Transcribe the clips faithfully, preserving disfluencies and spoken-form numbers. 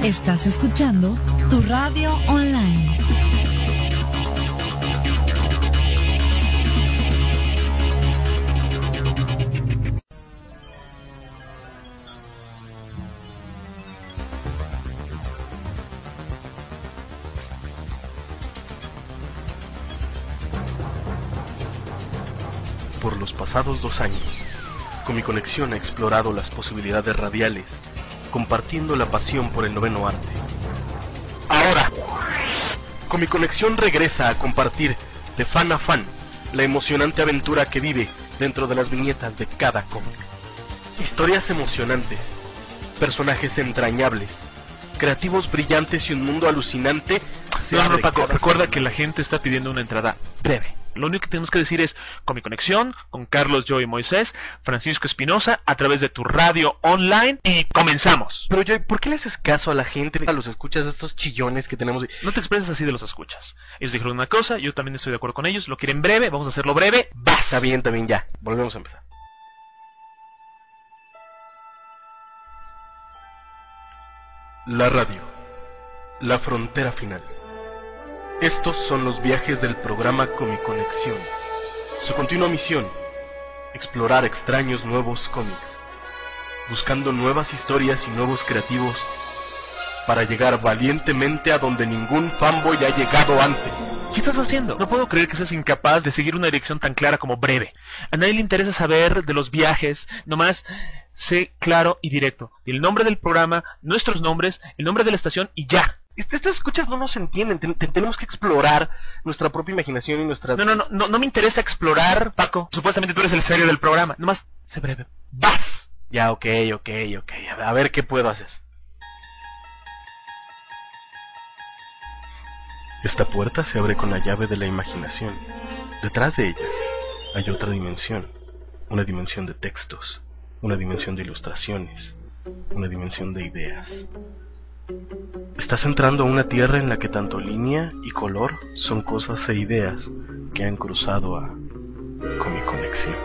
Estás escuchando tu radio online. Por los pasados dos años, Comiconexión ha explorado las posibilidades radiales, compartiendo la pasión por el noveno arte. Ahora, Comiconexión regresa a compartir de fan a fan la emocionante aventura que vive dentro de las viñetas de cada cómic. Historias emocionantes, personajes entrañables, creativos brillantes y un mundo alucinante. No, no, Paco, recuerda que la gente está pidiendo una entrada breve. Lo único que tenemos que decir es Comiconexión con Carlos, yo y Moisés, Francisco Espinosa, a través de tu radio online, y comenzamos. Pero yo, ¿por qué le haces caso a la gente, a los escuchas, a estos chillones que tenemos? No te expreses así de los escuchas. Ellos dijeron una cosa, yo también estoy de acuerdo con ellos, lo quieren breve, vamos a hacerlo breve. ¡Vas! Está bien, está bien, ya. Volvemos a empezar. La radio. La frontera final. Estos son los viajes del programa Comiconexión. Su continua misión: explorar extraños nuevos cómics, buscando nuevas historias y nuevos creativos para llegar valientemente a donde ningún fanboy ha llegado antes. ¿Qué estás haciendo? No puedo creer que seas incapaz de seguir una dirección tan clara como breve. A nadie le interesa saber de los viajes, nomás sé claro y directo. El nombre del programa, nuestros nombres, el nombre de la estación y ya. Estas escuchas no nos entienden, ten, ten, tenemos que explorar nuestra propia imaginación y nuestras... No, no, no, no, no me interesa explorar, Paco. Supuestamente tú eres el serio del programa. Nomás, sé breve. ¡Vas! Ya, ok, ok, ok. A ver qué puedo hacer. Esta puerta se abre con la llave de la imaginación. Detrás de ella hay otra dimensión. Una dimensión de textos, una dimensión de ilustraciones, una dimensión de ideas. Estás entrando a una tierra en la que tanto línea y color son cosas e ideas que han cruzado a Comiconexión.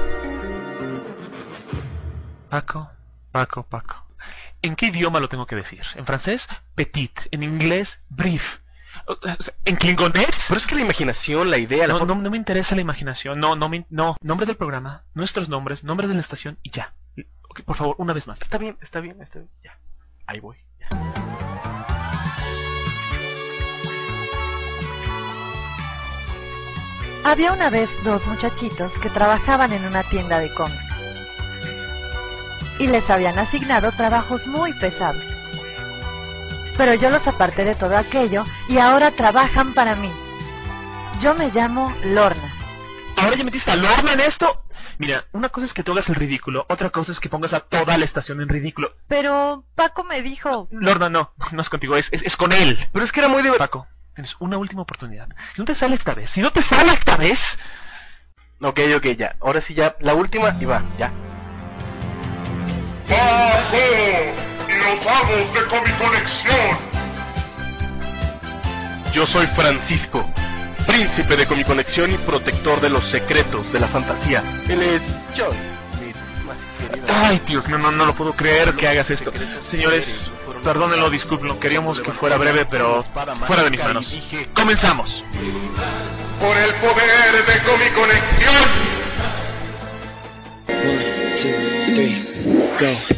Paco, Paco, Paco. ¿En qué idioma lo tengo que decir? ¿En francés? Petit. ¿En inglés? Brief. ¿En klingonés? Pero es que la imaginación, la idea... La no, no, no me interesa la imaginación. No, no, me, no. Nombre del programa, nuestros nombres, nombre de la estación y ya. Okay, por favor, una vez más. Está bien, está bien, está bien. Ya. Ahí voy. Ya. Había una vez dos muchachitos que trabajaban en una tienda de cómics y les habían asignado trabajos muy pesados. Pero yo los aparté de todo aquello y ahora trabajan para mí. Yo me llamo Lorna. ¿Ahora ya metiste a Lorna en esto? Mira, una cosa es que tú hagas el ridículo, otra cosa es que pongas a toda la estación en ridículo. Pero Paco me dijo... Lorna, no, no es contigo, es, es, es con él. Pero es que era muy divertido. Paco, tienes una última oportunidad. Si no te sale esta vez, si no te sale esta vez... Ok, ok, ya. Ahora sí ya, la última y va, ya. ¡Paco! ¡Y los amos de Comiconexión! Yo soy Francisco, príncipe de Comiconexión y protector de los secretos de la fantasía. Él es John, mi más querido. Ay, Dios, no, no, no lo puedo creer que hagas esto. Señores, perdónenlo, discúlpenlo, queríamos que fuera breve, pero fuera de mis manos. ¡Comenzamos! ¡Por el poder de Comiconexión! One, two, three, go.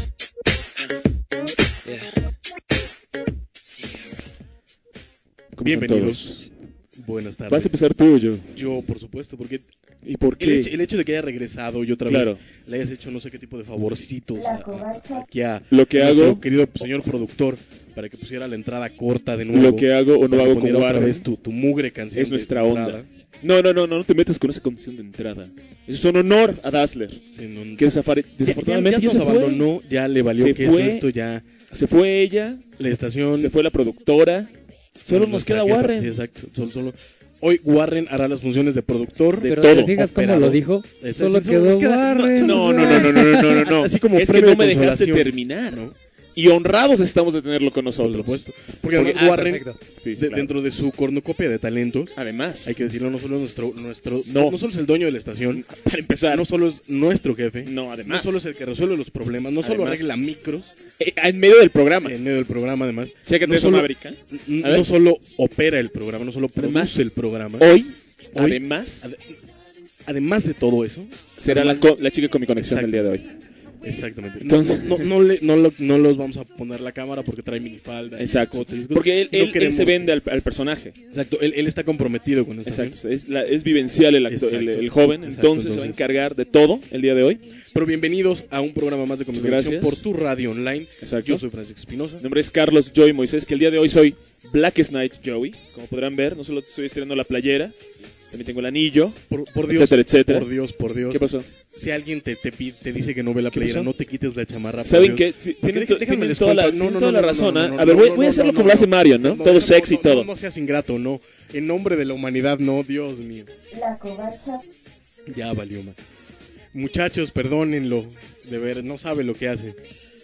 Bienvenidos. Buenas tardes. ¿Vas a empezar tú o yo? Yo, por supuesto, porque... ¿Y por qué? El hecho, el hecho de que haya regresado y otra claro. vez le hayas hecho no sé qué tipo de favorcitos a, a, aquí a lo que nuestro hago, querido señor productor para que pusiera la entrada corta de nuevo. Lo que hago o no hago con Warren vez tu, tu mugre canción es nuestra de onda. Entrada. No, no, no, no, no te metas con esa condición de entrada. Eso es un honor a Dazzler. Sí, no, que desafare, desafortunadamente ya, ya, ya, ya se abandonó, fue. Ya le valió se que fue, eso, esto ya... Se fue ella, la estación... Se fue la productora. Solo nos queda jefa, Warren. Sí, exacto. Solo, solo... Hoy Warren hará las funciones de productor, de pero todo. ¿te fijas cómo lo dijo? Exacto. Solo quedó queda, Warren. No, no, no, no, no, no, no, no. Así como es que no me dejaste terminar, ¿no? y honrados estamos de tenerlo con nosotros. Por supuesto. Porque Porque- además ah, Warren, perfecto. Sí, sí, de- claro. dentro de su cornucopia de talentos, Además, hay que decirlo, no solo es nuestro, nuestro No. no solo es el dueño de la estación, para empezar, no solo es nuestro jefe, no, además, no solo es el que resuelve los problemas, no solo Además. arregla micros eh, en medio del programa. en medio del programa, además, Chécate no eso, solo, Maverick, ¿eh? n- A ver. no solo opera el programa, no solo Además, produce el programa. Hoy, Hoy, además, ade- además de todo eso, será la, además- co- la chica con mi conexión Exacto. del día de hoy. Exactamente. Entonces- no, no, no, le- no lo- no los vamos a poner la cámara porque trae minifalda. y Exacto. escote y esas cosas. Porque él, No él- él queremos- se vende al, al personaje. Exacto, él, él está comprometido con esta Exacto. Es, la- es vivencial el, acto- el, Exacto. el joven. Exacto, entonces, se va a entonces. encargar de todo el día de hoy. Pero bienvenidos a un programa más de comunicación Gracias. por tu radio online. Exacto. Yo soy Francisco Espinosa. Mi nombre es Carlos Joy Moisés, que el día de hoy soy Black Knight Joey. Como podrán ver, no solo estoy estrenando la playera, también tengo el anillo, Por, por Dios, etcétera, etcétera. por Dios, por Dios. ¿Qué pasó? Si alguien te, te, pi- te dice que no ve la ¿Qué playera, pasó? no te quites la chamarra. por ¿Saben Dios. qué? Sí, Porque tienen, déjame tienen les toda la, cuento- no, tienen no, toda no, la no, razón. no, ¿ah? no, A ver, no, voy, no, voy a no, hacerlo no, como no, lo hace no. Mario, ¿no? No, Todo no, sexy no, y todo. No, no seas ingrato, no. En nombre de la humanidad, no, Dios mío. La covacha. Ya valió más. Muchachos, perdónenlo. De ver, no sabe lo que hace.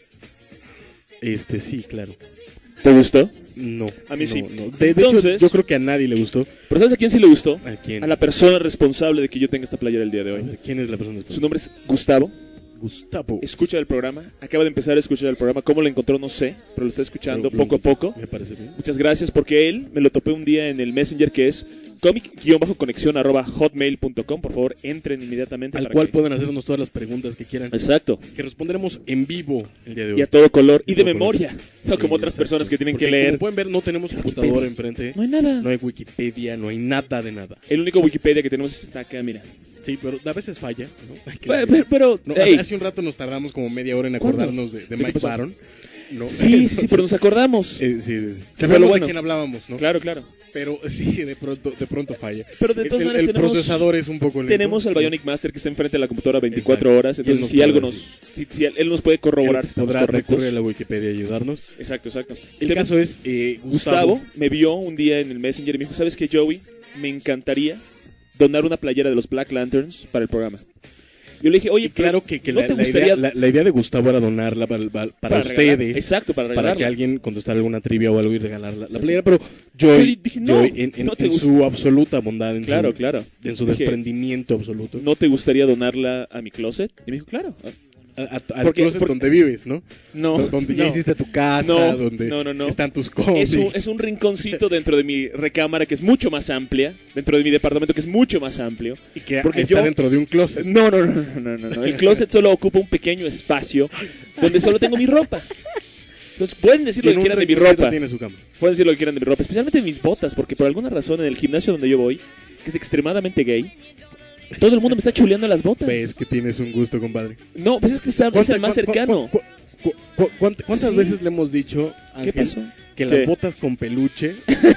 Este, sí, claro. ¿Te gustó? No. A mí no, sí. no. De, de Entonces- hecho, yo creo que a nadie le gustó. Pero ¿sabes a quién sí le gustó? ¿A quién? A la persona responsable de que yo tenga esta playera el día de A hoy. ver, ¿quién es la persona? Su nombre es Gustavo. Gustavo. Escucha el programa. Acaba de empezar a escuchar el programa. ¿Cómo lo encontró? No sé. Pero lo está escuchando Pero- poco a poco. Me parece bien. Muchas gracias porque él me lo topé un día en el Messenger que es comic-conexión arroba hotmail punto com. Por favor, entren inmediatamente. Al para cual que- pueden hacernos todas las preguntas que quieran. Exacto. Que responderemos en vivo el día de hoy. Y a todo color. Y de todo color. memoria. No Sí, como otras exacto. personas que tienen Porque que leer. Como pueden ver, no tenemos computadora enfrente. No hay nada. No hay Wikipedia, no hay nada de nada. El único Wikipedia que tenemos está acá, mira. Sí, pero a veces falla. ¿no? Hay que Pero, decirlo. pero, No, hey. hace, hace un rato nos tardamos como media hora en ¿Cuándo? acordarnos de, de ¿De qué Mike pasó? Baron. ¿no? Sí, sí, sí, pero nos acordamos. Eh, sí, sí, sí. fue Sabemos lo de bueno. quién hablábamos, ¿no? Claro, claro. Pero sí, de pronto, de pronto falla. Pero de El- todas el, maneras el tenemos, procesador es un poco lento. tenemos al Bionic Master que está enfrente de la computadora veinticuatro Exacto. horas. Y él Entonces, nos si puede algo nos. decir. Si, si él nos puede corroborar Él si estamos podrá correctos. recurrir a la Wikipedia y ayudarnos. Exacto, exacto. El Te- caso es, eh, Gustavo Gustavo. me vio un día en el Messenger y me dijo: ¿Sabes qué, Joey? Me encantaría donar una playera de los Black Lanterns para el programa. Yo le dije: Oye, Y claro que, que ¿no la, te la gustaría idea, la, la idea de Gustavo era donarla para, para, para regalar? ustedes. Exacto, para Para regalarla. que alguien contestara alguna trivia o algo y regalar la, la Exacto. playera. Pero Yo Joy, dije, no, Joy, en, en- no te en gusta. su absoluta bondad, en Claro, su, claro. en su Dije, desprendimiento absoluto, ¿no te gustaría donarla a mi closet? Y me dijo: Claro. a- a- al porque- closet porque- donde vives, ¿no? No, Do- donde ya no. hiciste tu casa, No, donde no, no, no. están tus Es cómics. un, es un rinconcito dentro de mi recámara que es mucho más amplia, dentro de mi departamento que es mucho más amplio. y que porque está yo- dentro de un closet. No, no, no, no, no, no, no. El closet solo ocupa un pequeño espacio donde solo tengo mi ropa. Entonces pueden decir Y lo en que un quieran de mi rinconcito ropa. tiene su cama. Pueden decir lo que quieran de mi ropa, especialmente de mis botas, porque por alguna razón en el gimnasio donde yo voy, que es extremadamente gay, todo el mundo me está chuleando las botas. Ves que tienes un gusto, compadre. No, pues es que está- es el más ¿Cuánta- cu- cercano. cu- cu- cu- cuánta- ¿Cuántas Sí. veces le hemos dicho, ¿Qué Ángel, pasó? que ¿Qué? las botas con peluche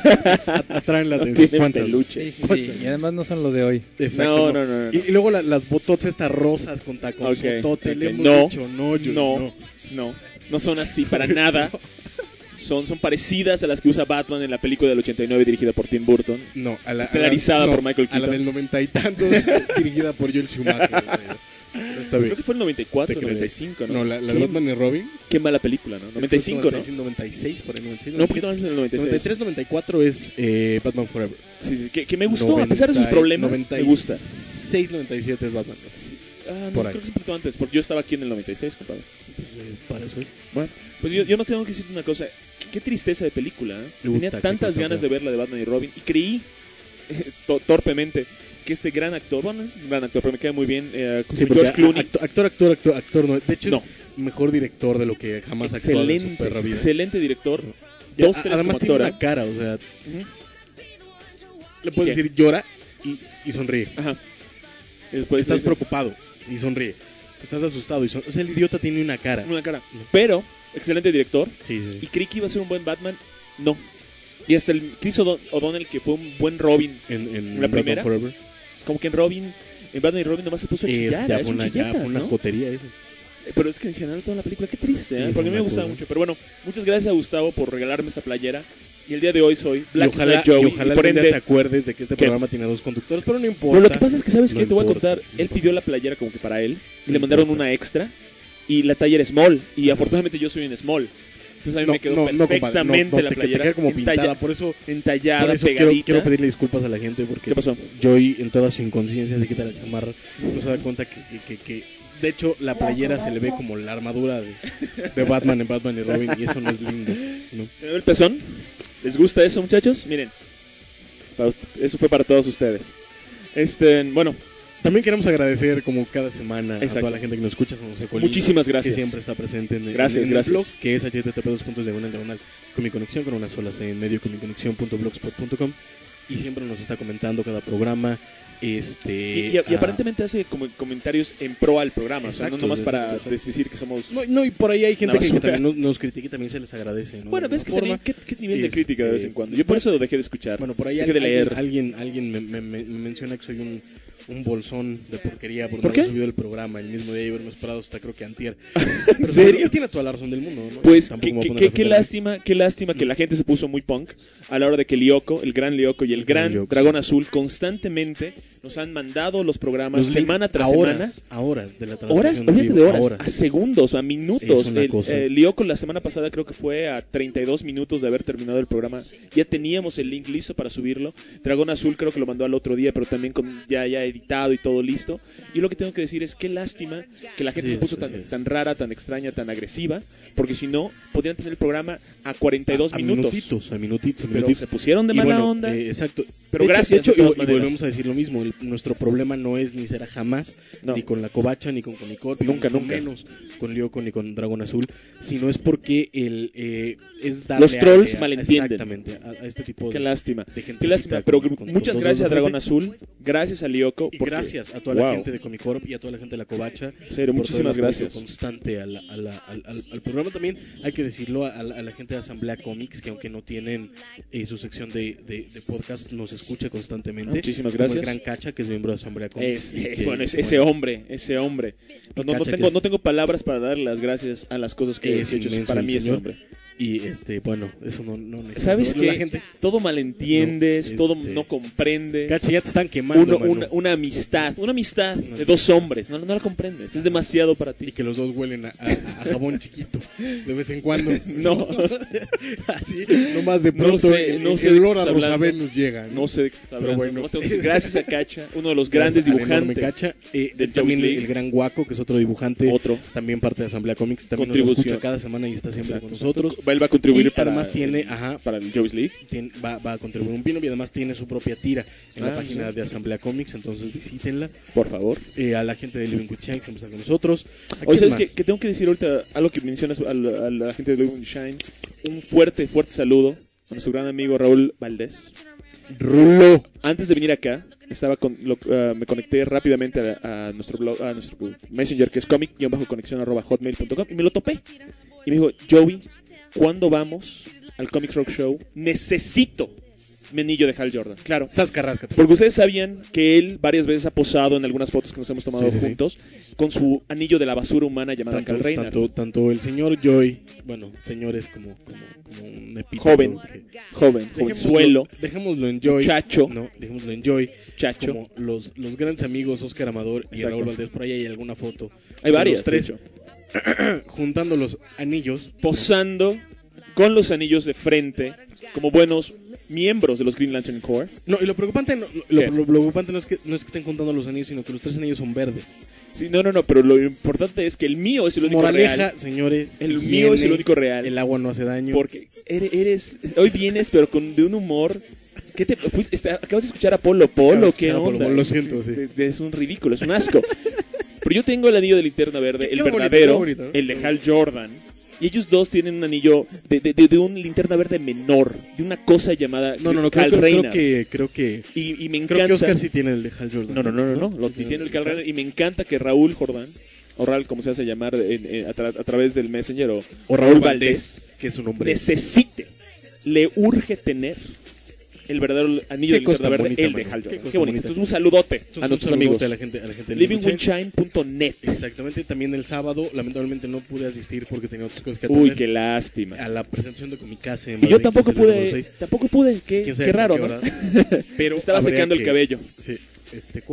atraen la No atención? tienen ¿Cuántas? peluche. Sí, sí, sí. Y además no son lo de hoy. Exacto, No, no, no, no. Y, y luego la- las bototas estas rosas con tacón. Ok, sotote, le ok. hemos No, dicho, no, yo, No, no. no, no son así para nada. Son, son parecidas a las que usa Batman en la película del ochenta y nueve dirigida por Tim Burton. No, a la, Estelarizada a la- por Michael A la Keaton. del noventa y tantos, dirigida por Joel Schumacher. Pero está bien. Creo que fue el noventa y cuatro, Te creeré. noventa y cinco, ¿no? No, la, la de Qué- Batman y Robin. Qué mala película, ¿no? noventa y cinco, ¿no? noventa y seis, por ahí, noventa y seis. No, un poquito más del noventa y seis. noventa y tres, noventa y cuatro es eh, Batman Forever. Sí, sí, que, que me gustó, a pesar de sus problemas, me gusta. seis, noventa y siete es Batman. Sí. Ah, no, Por ahí. creo que es un poquito antes, porque yo estaba aquí en el noventa y seis, compadre. Eh, Para eso es. Bueno, pues yo, yo no sé, tengo que decirte una cosa. Qué, qué tristeza de película, ¿eh? Puta, Tenía qué tantas cosa ganas fea. de ver la de Batman y Robin y creí, eh, to- torpemente, que este gran actor, bueno, es un gran actor, pero me queda muy bien, eh, Sí, George porque Clooney. Actor, actor, actor, actor, actor no. De hecho, No. es mejor director de lo que jamás ha actuado en su Excelente, perra vida. excelente director. Ya, Dos, a- tres además como tiene actor, una ¿eh? cara, o sea, Ujú. le puedes ¿Qué? decir llora y, y sonríe. Ajá. Y después Estás dices, preocupado y sonríe. Estás asustado y sonríe. O sea, el idiota tiene una cara. Una cara. Pero, excelente director. Sí, sí. Y creí que iba a ser un buen Batman. No. Y hasta el Chris O'Don- O'Donnell, que fue un buen Robin, En, en ¿La Batman primera? Forever. como que en Robin, en Batman y Robin nomás se puso a Es, chillar. ya Es fue un una, ya chillatas, fue una ¿no? jotería esa. Eh, Pero es que en general toda la película, qué triste, ¿eh? Sí, Porque a mí es me una gustaba cosa. mucho. Pero bueno, muchas gracias a Gustavo por regalarme esta playera. Y el día de hoy soy Y Black ojalá, Knight Joey. y ojalá y por algún día ende, te acuerdes de que este ¿Qué? programa tiene dos conductores, pero no importa. pero lo que pasa es que, ¿sabes No qué? Te voy a importa, contar. no Él importa. pidió la playera como que para él. Y No le mandaron importa. una extra. y la talla era small. Y afortunadamente yo soy un small. Entonces a mí No, me quedó no, no, perfectamente compadre, no, no, la te- playera. te queda como entalla- pintada, por eso, entallada, por eso quiero, pegadita. quiero pedirle disculpas a la gente porque ¿Qué pasó? Joey en toda su inconsciencia se quita la chamarra, no se da cuenta que, que, que, que de hecho la playera se le ve como la armadura de, de Batman en Batman y Robin y eso no es lindo, ¿no? ¿Me veo el pezón? ¿Les gusta eso, muchachos? Miren, para- eso fue para todos ustedes. Este, bueno, También queremos agradecer como cada semana Exacto. a toda la gente que nos escucha, como José Colín, muchísimas gracias. que siempre está presente en, el- Gracias, en el gracias. blog, que es h t t p dos puntos diagonal diagonal con mi conexión con una sola C en medio con mi conexión punto blogspot punto com y siempre nos está comentando cada programa. Este, Y, y- y ah, aparentemente hace como comentarios en pro al programa, o sea, Exacto, no nomás para exacto, exacto. decir que somos... No, no, y por ahí hay gente Una que, que basura. también nos, nos critica y también se les agradece, ¿no? Bueno, De ves que alguna también, forma. ¿qué, qué nivel de Este, crítica de vez en cuando? Yo por eso lo dejé de escuchar. Bueno, por ahí dejé de alguien, leer. alguien, alguien me, me- me- me menciona que soy un, un bolsón de porquería por, ¿Por no qué? haber subido el programa el mismo día y haberme esperado hasta creo que antier. ¿En Pero serio? tiene toda la razón del mundo, ¿no? Pues Tampoco qué, me voy a qué- poner qué- a qué defenderme. lástima, qué lástima que la gente se puso muy punk a la hora de que Lyoko, el gran Lyoko y el, El gran gran Lyoko, Dragón sí. Azul constantemente nos han mandado los programas Los semana links tras a semana. horas, a horas de la Horas, transmisión en olvídate vivo, de a horas, horas. a segundos, a minutos. Es una El, cosa. eh, Lyoko la semana pasada creo que fue a treinta y dos minutos de haber terminado el programa. Ya teníamos el link listo para subirlo. Dragón Azul creo que lo mandó al otro día, pero también con ya, ya editado y todo listo. Y lo que tengo que decir es qué lástima que la gente Sí, se puso sí, tan, sí, sí. tan rara, tan extraña, tan agresiva, porque si no, podrían tener el programa a cuarenta y dos a, a minutos. minutitos, a minutitos, a Pero minutitos. se pusieron de Y mala bueno, onda. eh, exacto. Pero De hecho- gracias, de hecho, de todas y, y maneras. volvemos a decir lo mismo. el- nuestro problema no es ni será jamás, No. ni con la Covacha, ni con Conicot, Nunca, ni mucho nunca. menos con Lyoko, ni con Dragón Azul, sino es porque el, eh, es darle Los trolls aire a- malentienden. Exactamente, a, a este tipo de, Qué lástima. de gente. Qué lástima, pero muchas gracias a Dragón Azul, gracias a Lyoko. Y porque- gracias a toda la wow. gente de Comicorp y a toda la gente de la Covacha. En serio, por muchísimas todo el apoyo gracias. constante a la- a la- al, al- al programa. También hay que decirlo a la, a la gente de Asamblea Comics, que aunque no tienen eh, su sección de, de- de podcast, nos escucha constantemente. Muchísimas Como gracias. el Gran Cacha, que es miembro de Asamblea Comics. Es- y es- que, bueno, es- ese bueno, hombre, ese hombre. No, no, no Cacha que tengo, es- no tengo palabras para dar las gracias a las cosas que Es he hecho. inmenso Para el mí ese señor. hombre. Y este, bueno, eso no, no necesita ¿Sabes saberlo la qué? gente. Todo malentiendes, No, todo este- no comprendes. Cacha, ya te están quemando, Uno- mano. una, una amistad, una amistad de dos hombres. No, no la comprendes, es demasiado para ti. Y que los dos huelen a, a- a jabón chiquito de vez en cuando. No. Así, nomás de No pronto sé, el, no el sé de qué olor a estás hablando. Rosavenus llega. No sé de qué estás hablando. bueno. Nomás tengo que decir gracias a Cacha, uno de los grandes Gracias al enorme dibujantes. Cacha. Eh, del también Joe's el, League. el gran Guaco, que es otro dibujante. Otro. También parte de Asamblea Comics. También nos Contribución. escucha cada semana y está siempre Exacto. con nosotros. Él va a contribuir Y para, además tiene, ajá, para el Joe's League. tiene- va, va a contribuir un pino y además tiene su propia tira en la Ah, página sí. de Asamblea Comics. Entonces visítenla. Por favor. Eh, a la gente de Living with Shine que siempre está con nosotros. ¿A Oye, quién ¿sabes más? qué? Que tengo que decir ahorita algo que mencionas a la, a la gente de Living Shine. Un fuerte, fuerte saludo a nuestro gran amigo Raúl Valdés. Rulo. Antes de venir acá, estaba con, lo- ah, me conecté rápidamente a, a nuestro blog, a nuestro Messenger, que es comic-conexión arroba hotmail punto com, y me lo topé. Y me dijo, Joey, ¿cuándo vamos al Comic Rock Show? Necesito mi anillo de Hal Jordan. Claro. Sascarrascate. Porque ustedes sabían que él varias veces ha posado en algunas fotos que nos hemos tomado Sí, sí, sí. juntos con su anillo de la basura humana llamada Tanto, Cal Reiner. tanto, tanto el señor Joy, bueno, señor es como, como, como un epíteto. Joven, que- joven, jovenzuelo, Dejémoslo, dejémoslo en Joy. Muchacho. No, dejémoslo en Joy. chacho. Como los, los grandes amigos Oscar Amador y Exacto. Raúl Valdés. Por ahí hay alguna foto. Hay de varias, los tres de hecho. juntando los anillos. Posando con los anillos de frente como buenos miembros de los Green Lantern Corps. No, y lo preocupante, no, lo, ¿Qué? lo- lo preocupante no, es que, no es que estén juntando los anillos, sino que los tres anillos son verdes. Sí, no, no, no, pero lo importante es que el mío es el único Moraleja, real. señores. El higiene, mío es el único real. El agua no hace daño. Porque eres, eres- hoy vienes, pero con de un humor. ¿Qué te fuiste? Está- Acabas de escuchar a Polo Polo, Acabo de ¿qué escuchar a Polo onda? Polo, lo siento, sí. De- de- Es un ridículo, es un asco. Pero yo tengo el anillo de linterna verde, Qué- el qué bonito, verdadero, qué bonito, ¿no? el de Hal Jordan. Y ellos dos tienen un anillo de, de, de, de un linterna verde menor, de una cosa llamada No, no, no, creo, Cal creo- creo Reiner. que, creo que, Y, y me creo encanta. que Oscar sí tiene el de Hal Jordan. No, no, no, no, no. Lo tiene el Cal Reiner. Y me encanta que Raúl Jordán, o Raúl, como se hace llamar en- en- a, tra- a través del Messenger, o, O Raúl Valdés, que es un hombre. necesite, le urge tener el verdadero anillo de Qué cosa linterna verde, bonita, el de mano. Hal Qué Jordan. cosa Qué bonito. bonita. Entonces, un saludote Entonces, a nuestros un saludote amigos. a la gente, a la gente de living Living with shine punto net. Exactamente, también el sábado, lamentablemente no pude asistir porque tenía otras cosas que Uy, atender. qué lástima. A la presentación de Comicase. Y yo tampoco pude, tampoco pude. Qué, ¿Quién sabe qué a raro, qué ¿no? hora? Pero Estaba habría secando el que- cabello. Sí, este, ¿cuál?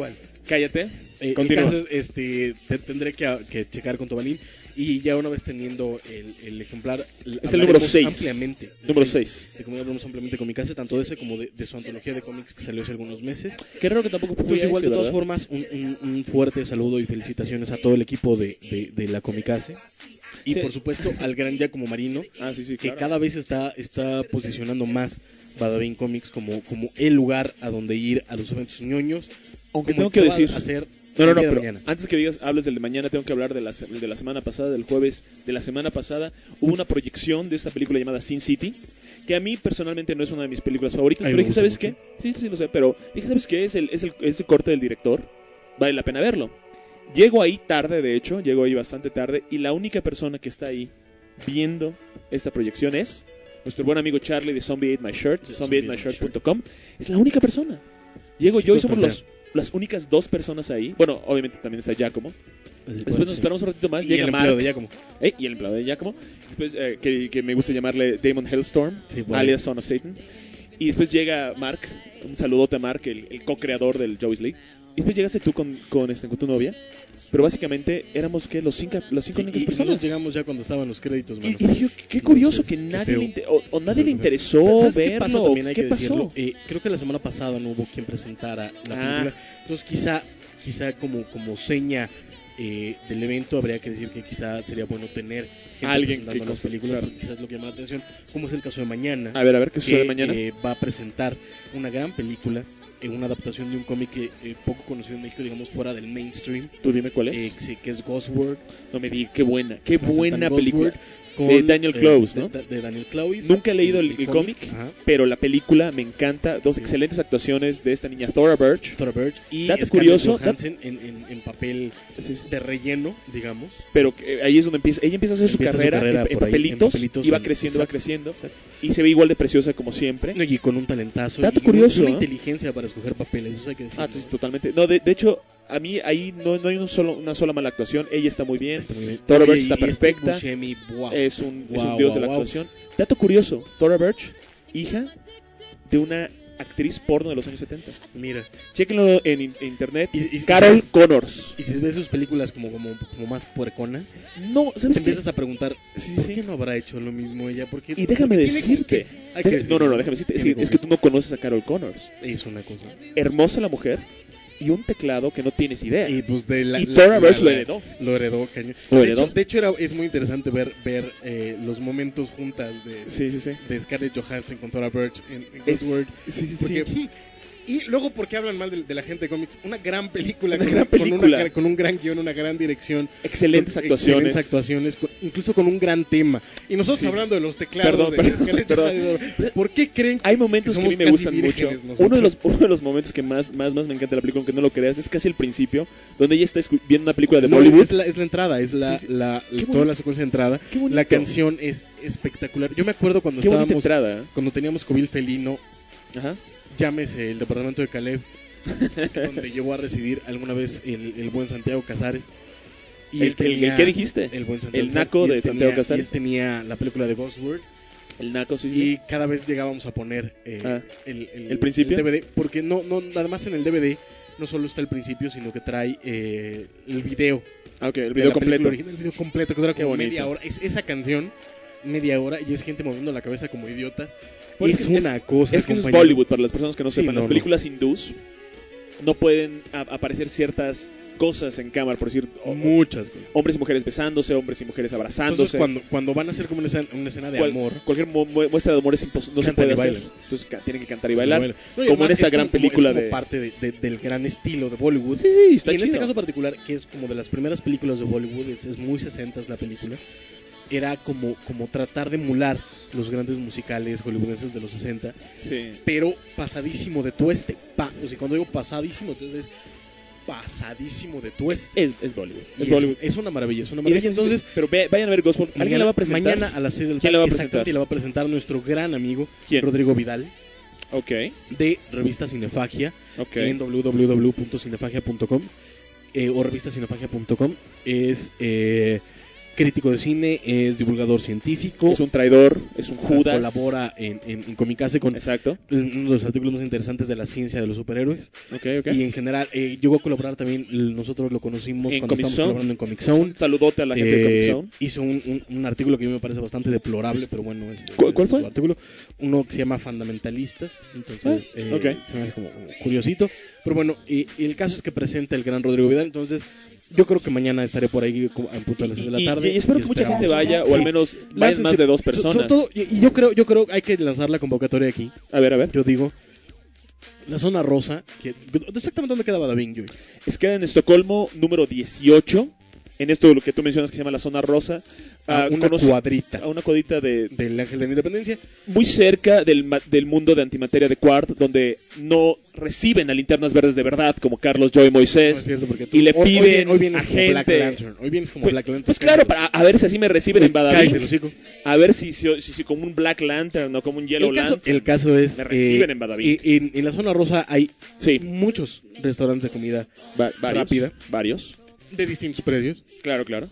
Cállate. Eh, Continúa. el caso es, este, te- tendré que, que checar con Tobalín y ya una vez teniendo el, el ejemplar Es el número seis. ampliamente. Número seis. De cómo hablamos ampliamente con mi casa, tanto de ese como de, de su antología de cómics que salió hace algunos meses. Qué raro que tampoco fui Pues a igual, ese, de todas ¿verdad? formas, un, un- un fuerte saludo y felicitaciones a todo el equipo de, de, de la Comicase. Y Sí. por supuesto al gran Giacomo Marino, Ah, sí, sí, que claro. cada vez está, está posicionando más Badabing Comics como, como el lugar a donde ir a los eventos ñoños. Aunque como tengo que se va a decir... hacer No, no, el no, día de pero mañana. antes que digas, hables del de mañana, tengo que hablar de la, se- de la semana pasada, del jueves de la semana pasada. Hubo una proyección de esta película llamada Sin City, que a mí personalmente no es una de mis películas favoritas, A mí pero me dije, gusta ¿sabes mucho. qué? Sí, sí, lo sé, pero dije, ¿sabes qué? Es el, es el, es el corte del director, vale la pena verlo. Llego ahí tarde, de hecho, llego ahí bastante tarde, y la única persona que está ahí viendo esta proyección es nuestro buen amigo Charlie de Zombie Ate My Shirt, De zombie ate Zombie my Ate My shirt punto com. Es la única persona. Llego yo y Chicos, somos tan los, las únicas dos personas ahí. Bueno, obviamente también está Giacomo. Después nos esperamos un ratito más. Y Llega el Mark. empleado de Giacomo. Eh, y el empleado de Giacomo. Después, eh, que, que me gusta llamarle Damon Hellstorm, Sí, bueno. alias Son of Satan. Y después llega Mark. Un saludote a Mark, el, el co-creador del Joey's League. Y después llegaste tú con, con, este, con tu novia. Pero básicamente éramos, ¿qué? Los cinco, los cinco Sí, únicas y personas. nosotros llegamos ya cuando estaban los créditos, Y, mano. y dije, qué, qué curioso Entonces, que qué nadie feo. le inter- o, o nadie le interesó ¿Sabes qué verlo. pasa? También hay ¿Qué que pasó? decirlo. Eh, creo que la semana pasada no hubo quien presentara la Ah. película. Entonces quizá, quizá como, como seña eh, del evento habría que decir que quizá sería bueno tener gente Alguien presentando que las cosa- películas, claro. porque quizás es lo que llama la atención, como es el caso de mañana. A ver, a ver, ¿qué que, sucede mañana? eh, va a presentar una gran película, en una adaptación de un cómic que, eh, poco conocido en México, digamos fuera del mainstream, Tú dime cuál es. eh, que, sí, que es Ghostword. No me digas, qué buena, qué Presentan buena Ghostword película. con, De Daniel eh, Clowes, de- ¿no? De, de Daniel Clowes. Nunca he leído el, el cómic, Ajá. pero la película me encanta. Dos Sí. excelentes actuaciones de esta niña Thora Birch. Thora Birch y Dato Scarlett curioso, Johansson en, en, en papel Sí, sí. de relleno, digamos. Pero que, eh, ahí es donde empieza. Ella empieza a hacer su Empieza su carrera, carrera en, en por ahí, en papelitos, papelitos, y va en- creciendo, va exacto, creciendo. exacto. Y se ve igual de preciosa como siempre. No, y con un talentazo. Dato y curioso, Una ¿eh? inteligencia para escoger papeles, eso hay que decirlo. Ah, sí, totalmente. No, de, de hecho, a mí ahí no, no hay un solo, una sola mala actuación. Ella está muy bien. Está muy bien. Thora Oye, Birch está y Steve perfecta. Buscemi, wow. Es un, es Wow, un dios wow, de la wow. actuación. Dato curioso: Thora Birch, hija de una actriz porno de los años setenta. Mira, Chéquenlo en in- internet. Y- y- Carol ¿sabes? Connors. y si ves sus películas como, como, como más puerconas, No, te ¿sabes qué? empiezas a preguntar, Sí, ¿por sí. qué no habrá hecho lo mismo ella? Porque, Y déjame porque tiene con decirte. qué. Hay que Deja- no, no, no, decirlo. déjame decirte. Es Tiene que, es con que qué. tú no conoces a Carol Connors. Es una cosa. Hermosa la mujer y un teclado que no tienes idea. Y pues de la, Y la- Thora la- Birch lo la- heredó. Lo heredó, cañón. Lo de, heredó. Hecho, de hecho, era, es muy interesante ver, ver eh, los momentos juntas de, Sí, sí, sí. de Scarlett Johansson con Thora Birch en, en Es- Ghostword. sí, sí, Porque, sí. mm, y luego, ¿por qué hablan mal de, de la gente de cómics? Una gran película, Una con, gran con película. una- con un gran guión, una gran dirección. Excelentes con actuaciones. Excelentes actuaciones, con- incluso con un gran tema. Y nosotros Sí, sí. hablando de los teclados Perdón, de perdón, Scarlett perdón. Johansson. ¿Por qué creen Hay momentos que, a mí somos me casi gustan mucho. vírgenes nosotros? Uno de, los, uno de los momentos que más, más, más me encanta de la película, aunque no lo creas, es casi el principio, donde ella está escu- viendo una película de No, Bollywood. es la, es la entrada, es la, Sí, sí. la, Qué toda bonito. la secuencia de entrada. Qué bonito. La canción es espectacular. Yo me acuerdo cuando Qué bonita estábamos, entrada. ¿eh? cuando teníamos Cobil Felino, Ajá. llámese el departamento de Caleb, donde llegó a residir alguna vez el, el buen Santiago Casares. ¿El, él el- el tenía- qué dijiste? El buen Santiago El naco y él de tenía- Santiago y Casares. él tenía la película de Ghostword. El naco, sí, sí. Y cada vez llegábamos a poner eh, Ah. el, ¿El principio? D V D. Porque no, no, nada más en el D V D no solo está el principio, sino que trae eh, el video. Ah, ok, el de video la película completo. original, el video completo, que dura Qué como bonito. media hora. Es esa canción, media hora, y es gente moviendo la cabeza como idiotas. Pues es es- una cosa. Es que eso es compañero. Bollywood, para las personas que no Sí, sepan. no, Las no. películas hindús no pueden a- aparecer ciertas cosas en cámara, por decir, o- Muchas cosas. hombres y mujeres besándose, hombres y mujeres Entonces, abrazándose. cuando, cuando van a hacer como una escena, una escena de Cual- amor, Cualquier mu- mu- muestra de amor es impos- no se Cantan puede y hacer. bailan. Entonces ca- tienen que cantar y bailar. bueno, no, y como en además esta es gran como- película es como de- parte de- de- del gran estilo de Bollywood. Sí, sí, está y en este chido. caso particular, que es como de las primeras películas de Bollywood, es, es muy sesentas la película, era como, como tratar de emular los grandes musicales hollywoodenses de los sesenta, Sí. pero pasadísimo de tueste. Pa, o sea, cuando digo pasadísimo, entonces es pasadísimo de tueste. Es, es Bollywood. Y Es es, Bollywood. es una maravilla, es una Y maravilla. déjense- Entonces, pero ve- vayan a ver Ghostword. ¿Alguien mañana, la va a presentar? mañana a las seis de la ¿Quién tarde, la va a exactamente, presentar? y la va a presentar nuestro gran amigo ¿Quién? Rodrigo Vidal, Ok, de Revista Cinefagia, ok. en w w w punto cinefagia punto com eh, o revista cinefagia punto com. Es eh, crítico de cine, es divulgador científico. Es un traidor, es un Judas. Colabora en, en, en Comicase con Exacto. uno de los artículos más interesantes de la ciencia de los superhéroes. Okay, okay. Y en general, eh, llegó a colaborar también, nosotros lo conocimos en cuando Comic estábamos Zone. colaborando en Comic Zone. Un saludote a la gente eh, de Comic Zone. Hizo un, un, un artículo que a mí me parece bastante deplorable, pero bueno, es, ¿Cuál, es cuál fue? su artículo. Uno que se llama Fundamentalistas, entonces Ah, eh, okay. se me hace como, como curiosito. Pero bueno, y, y el caso es que presenta el gran Rodrigo Vidal, entonces yo creo que mañana estaré por ahí en punto de las seis de la Y, tarde. y espero que mucha esperamos. gente vaya, Sí. o al menos vayan más de dos So- personas. sobre todo, y, y yo creo, yo creo hay que lanzar la convocatoria aquí. A ver, a ver. Yo digo, la zona rosa, que, exactamente dónde queda Badabing, Joey. Es que en Estocolmo, número dieciocho. En esto lo que tú mencionas que se llama la zona rosa. A ah, una conoce- cuadrita A una cuadrita de, del Ángel de la Independencia. muy cerca del, ma- del mundo de antimateria de Quart, donde no reciben a linternas verdes de verdad, como Carlos Joy No Moisés. es cierto, porque tú- y le hoy- hoy, piden bien- hoy vienes a como Black gente. Lantern. Hoy vienes como Pues, Black Lantern. pues claro, para, a ver si así me reciben en Cállate, Badabing. el hocico. A ver si, si, si, si como un Black Lantern o como un Yellow El caso, Lantern. el caso es Me reciben eh, en Badabing. eh, en, en la zona rosa hay Sí, muchos restaurantes de comida va- varios. rápida. Varios. de distintos precios. Claro, claro.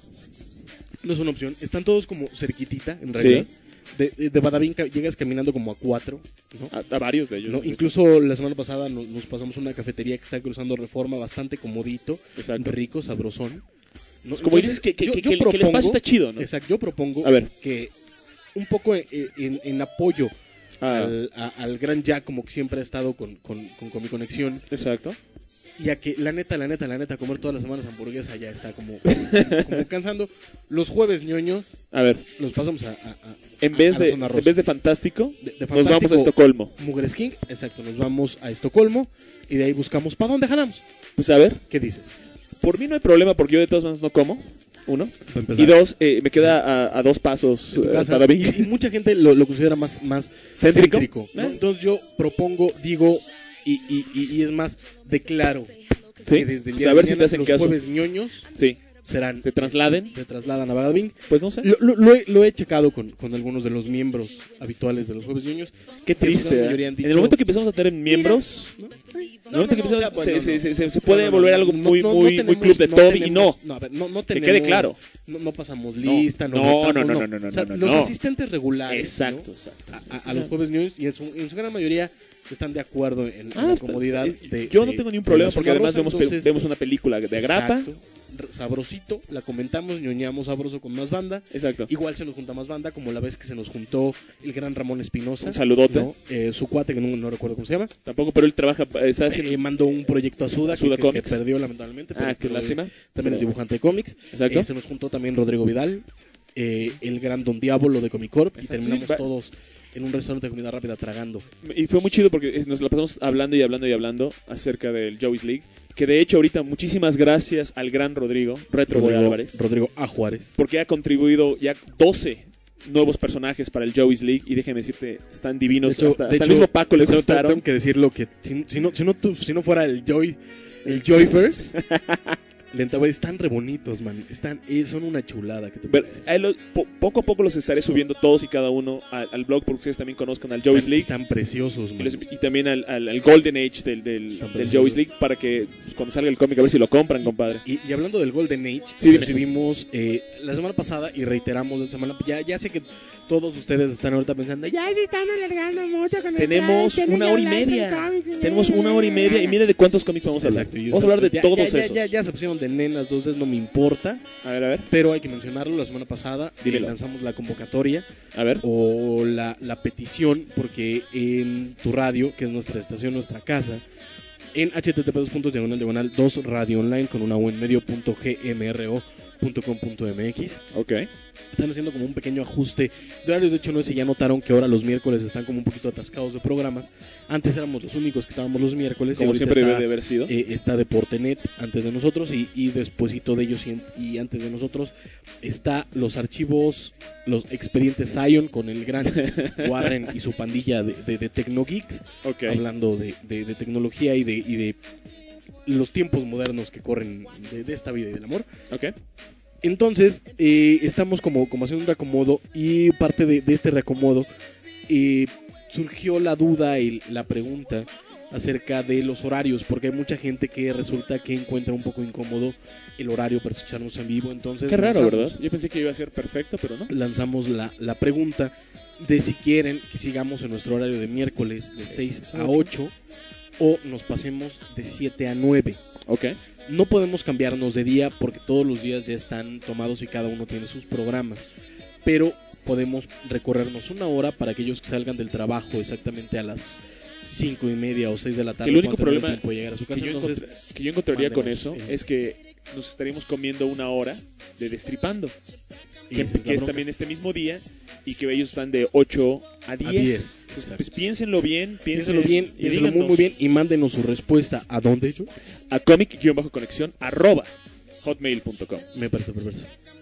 No es una opción. Están todos como cerquitita, en realidad. De, de, de Badabing ca- llegas caminando como a cuatro, ¿no? A, a varios de ellos. ¿no? Incluso la semana pasada nos, nos pasamos a una cafetería que está cruzando Reforma, bastante comodito, Exacto. rico, sabrosón. ¿no? Como Entonces, dices que, que, yo- que- yo que el- que el propongo- espacio está chido, ¿no? Exacto, yo propongo A ver. que un poco en, en- en apoyo Ah. al, a- al gran Jack, como que siempre ha estado con, con, con, con mi conexión, Exacto. y a que la neta, la neta, la neta, comer todas las semanas hamburguesa ya está como, como cansando. Los jueves ñoños A ver, los pasamos a, a- a- en a- vez a la de, zona en rosa. vez de Fantástico, De- de nos vamos a Fantástico, Estocolmo. Mugres King, exacto, nos vamos a Estocolmo y de ahí buscamos ¿para dónde jalamos? Pues a ver, ¿Qué dices? por mí no hay problema porque yo de todas maneras no como. Uno. Para empezar. Y dos, eh, me queda a, a dos pasos De tu eh, casa. Badabing. Y, y mucha gente lo, lo considera más, más ¿Céntrico? céntrico, ¿no? Eh. Entonces yo propongo, digo, y, y, y, y es más, declaro Sí. que desde el Pues día a de ver si mañana te hacen los caso. jueves ñoños Sí. serán, Se trasladen. se trasladan a Badabing. Pues no sé. Lo, lo- lo he, lo he checado con, con algunos de los miembros habituales de los jueves ñoños. Qué que la triste. mayoría ¿eh? han En el dicho- momento que empezamos a tener miembros, ¿no? en el momento que empezamos, ya, bueno, se, no. se, se, se- se puede No, no, volver no, algo no, muy, no, no muy, muy tenemos- club de no Toby y tenemos- no. No, a ver, no, no Que tenemos- quede claro. No, no pasamos lista, no, No, retamos, no, no, no, no, no, O sea, no, los no. asistentes regulares, Exacto, ¿no? exacto. A, a- a los jueves news y en su, en su gran mayoría están de acuerdo en, en Ah, la está- comodidad. es- de, yo no de- tengo ni un de problema la porque zona además rosa, vemos, pe- entonces, vemos una película de agrapa. exacto, r- sabrosito, la comentamos, ñoñamos sabroso con más banda. Exacto. Igual se nos junta más banda, como la vez que se nos juntó el gran Ramón Espinosa. Un saludote. ¿no? Eh, su cuate, que no, no recuerdo cómo se llama. Tampoco, pero él trabaja, está haciendo... Eh, mandó un proyecto a Suda, A Suda que, que- que Comics. perdió lamentablemente. Ah, qué pero lástima. También es dibujante de cómics. Exacto. Eh, se nos juntó también Rodrigo Vidal, eh, el gran Don Diablo de Comicorp. Y Exacto. terminamos Sí, va- todos en un restaurante de comida rápida tragando. Y fue muy chido porque nos la pasamos hablando y hablando y hablando acerca del Joey's League. Que de hecho ahorita muchísimas gracias al gran Rodrigo, Retro Boy Rodrigo, Álvarez. Rodrigo A. Juárez. Porque ha contribuido ya doce nuevos personajes para el Joey's League. Y déjame decirte, están divinos. De hecho, hasta de hasta hecho, el mismo Paco le tengo- gustaron. Tengo que decirlo que si, si no, si, no, tu- si no fuera el Joy, el Joyverse, lenta, güey, están re bonitos, man. Están, eh, son una chulada. Que te Pero puedo decir. ahí lo- po- poco a poco los estaré subiendo todos y cada uno al, al blog porque ustedes también conozcan al Joey's están, League. están preciosos, Y, man. los- y también al, al- al Golden Age del, del, Están del preciosos. Joey's League para que pues, cuando salga el cómic a ver si lo compran, compadre. Y, y hablando del Golden Age, Sí, dime. recibimos eh, la semana pasada y reiteramos la semana. Ya, ya sé que todos ustedes están ahorita pensando, ya se están alargando mucho con el Tenemos Pride, tienen una que hora y hablar de media. cómics". Tenemos una hora y media y mire de cuántos cómics vamos a hablar. Exacto, y Vamos a hablar de ya- todos ya, ya, esos. Ya, ya se pusieron de nenas, dos veces no me importa, A ver, a ver, pero hay que mencionarlo. La semana pasada eh, Dímelo. lanzamos la convocatoria a ver. o la, la petición, porque en tu radio, que es nuestra estación, nuestra casa, en http dos puntos diagonal diagonal dos radio online con una u en medio punto gmro punto com punto mx. Ok. Están haciendo como un pequeño ajuste de horarios. De hecho, no sé si ya notaron que ahora los miércoles están como un poquito atascados de programas. Antes éramos los únicos que estábamos los miércoles. y Como ahorita siempre está, debe de haber sido. eh, está Deportenet antes de nosotros y, y despuesito de ellos y, y antes de nosotros está los archivos, los expedientes Zion con el gran Warren y su pandilla de, de, de Tecnogeeks, Ok. hablando de, de- de tecnología y de, y de los tiempos modernos que corren de, de esta vida y del amor. Ok. Entonces, eh, estamos como, como haciendo un reacomodo y parte de, de este reacomodo eh, surgió la duda y la pregunta acerca de los horarios, porque hay mucha gente que resulta que encuentra un poco incómodo el horario para escucharnos en vivo. Entonces Qué raro, lanzamos, ¿verdad? Yo pensé que iba a ser perfecto, pero no. Lanzamos la, la pregunta de si quieren que sigamos en nuestro horario de miércoles de seis a ocho o nos pasemos de siete a nueve. Ok. No podemos cambiarnos de día porque todos los días ya están tomados y cada uno tiene sus programas, pero podemos recorrernos una hora para aquellos que salgan del trabajo exactamente a las cinco y media o seis de la tarde. El único cuando tengan problema tiempo de llegar a su casa. que, yo Entonces, encontra- que yo encontraría con mándenos, eso eh. es que nos estaríamos comiendo una hora de Destripando, y que, esa es la que es bronca. también este mismo día y que ellos están de ocho a diez. diez, Entonces, exacto. pues piénsenlo bien, Piénselo bien, y piénselo muy, díganos muy bien y mándenos su respuesta. ¿A dónde, yo? a comic-conexión arroba hotmail punto com. Me parece perverso.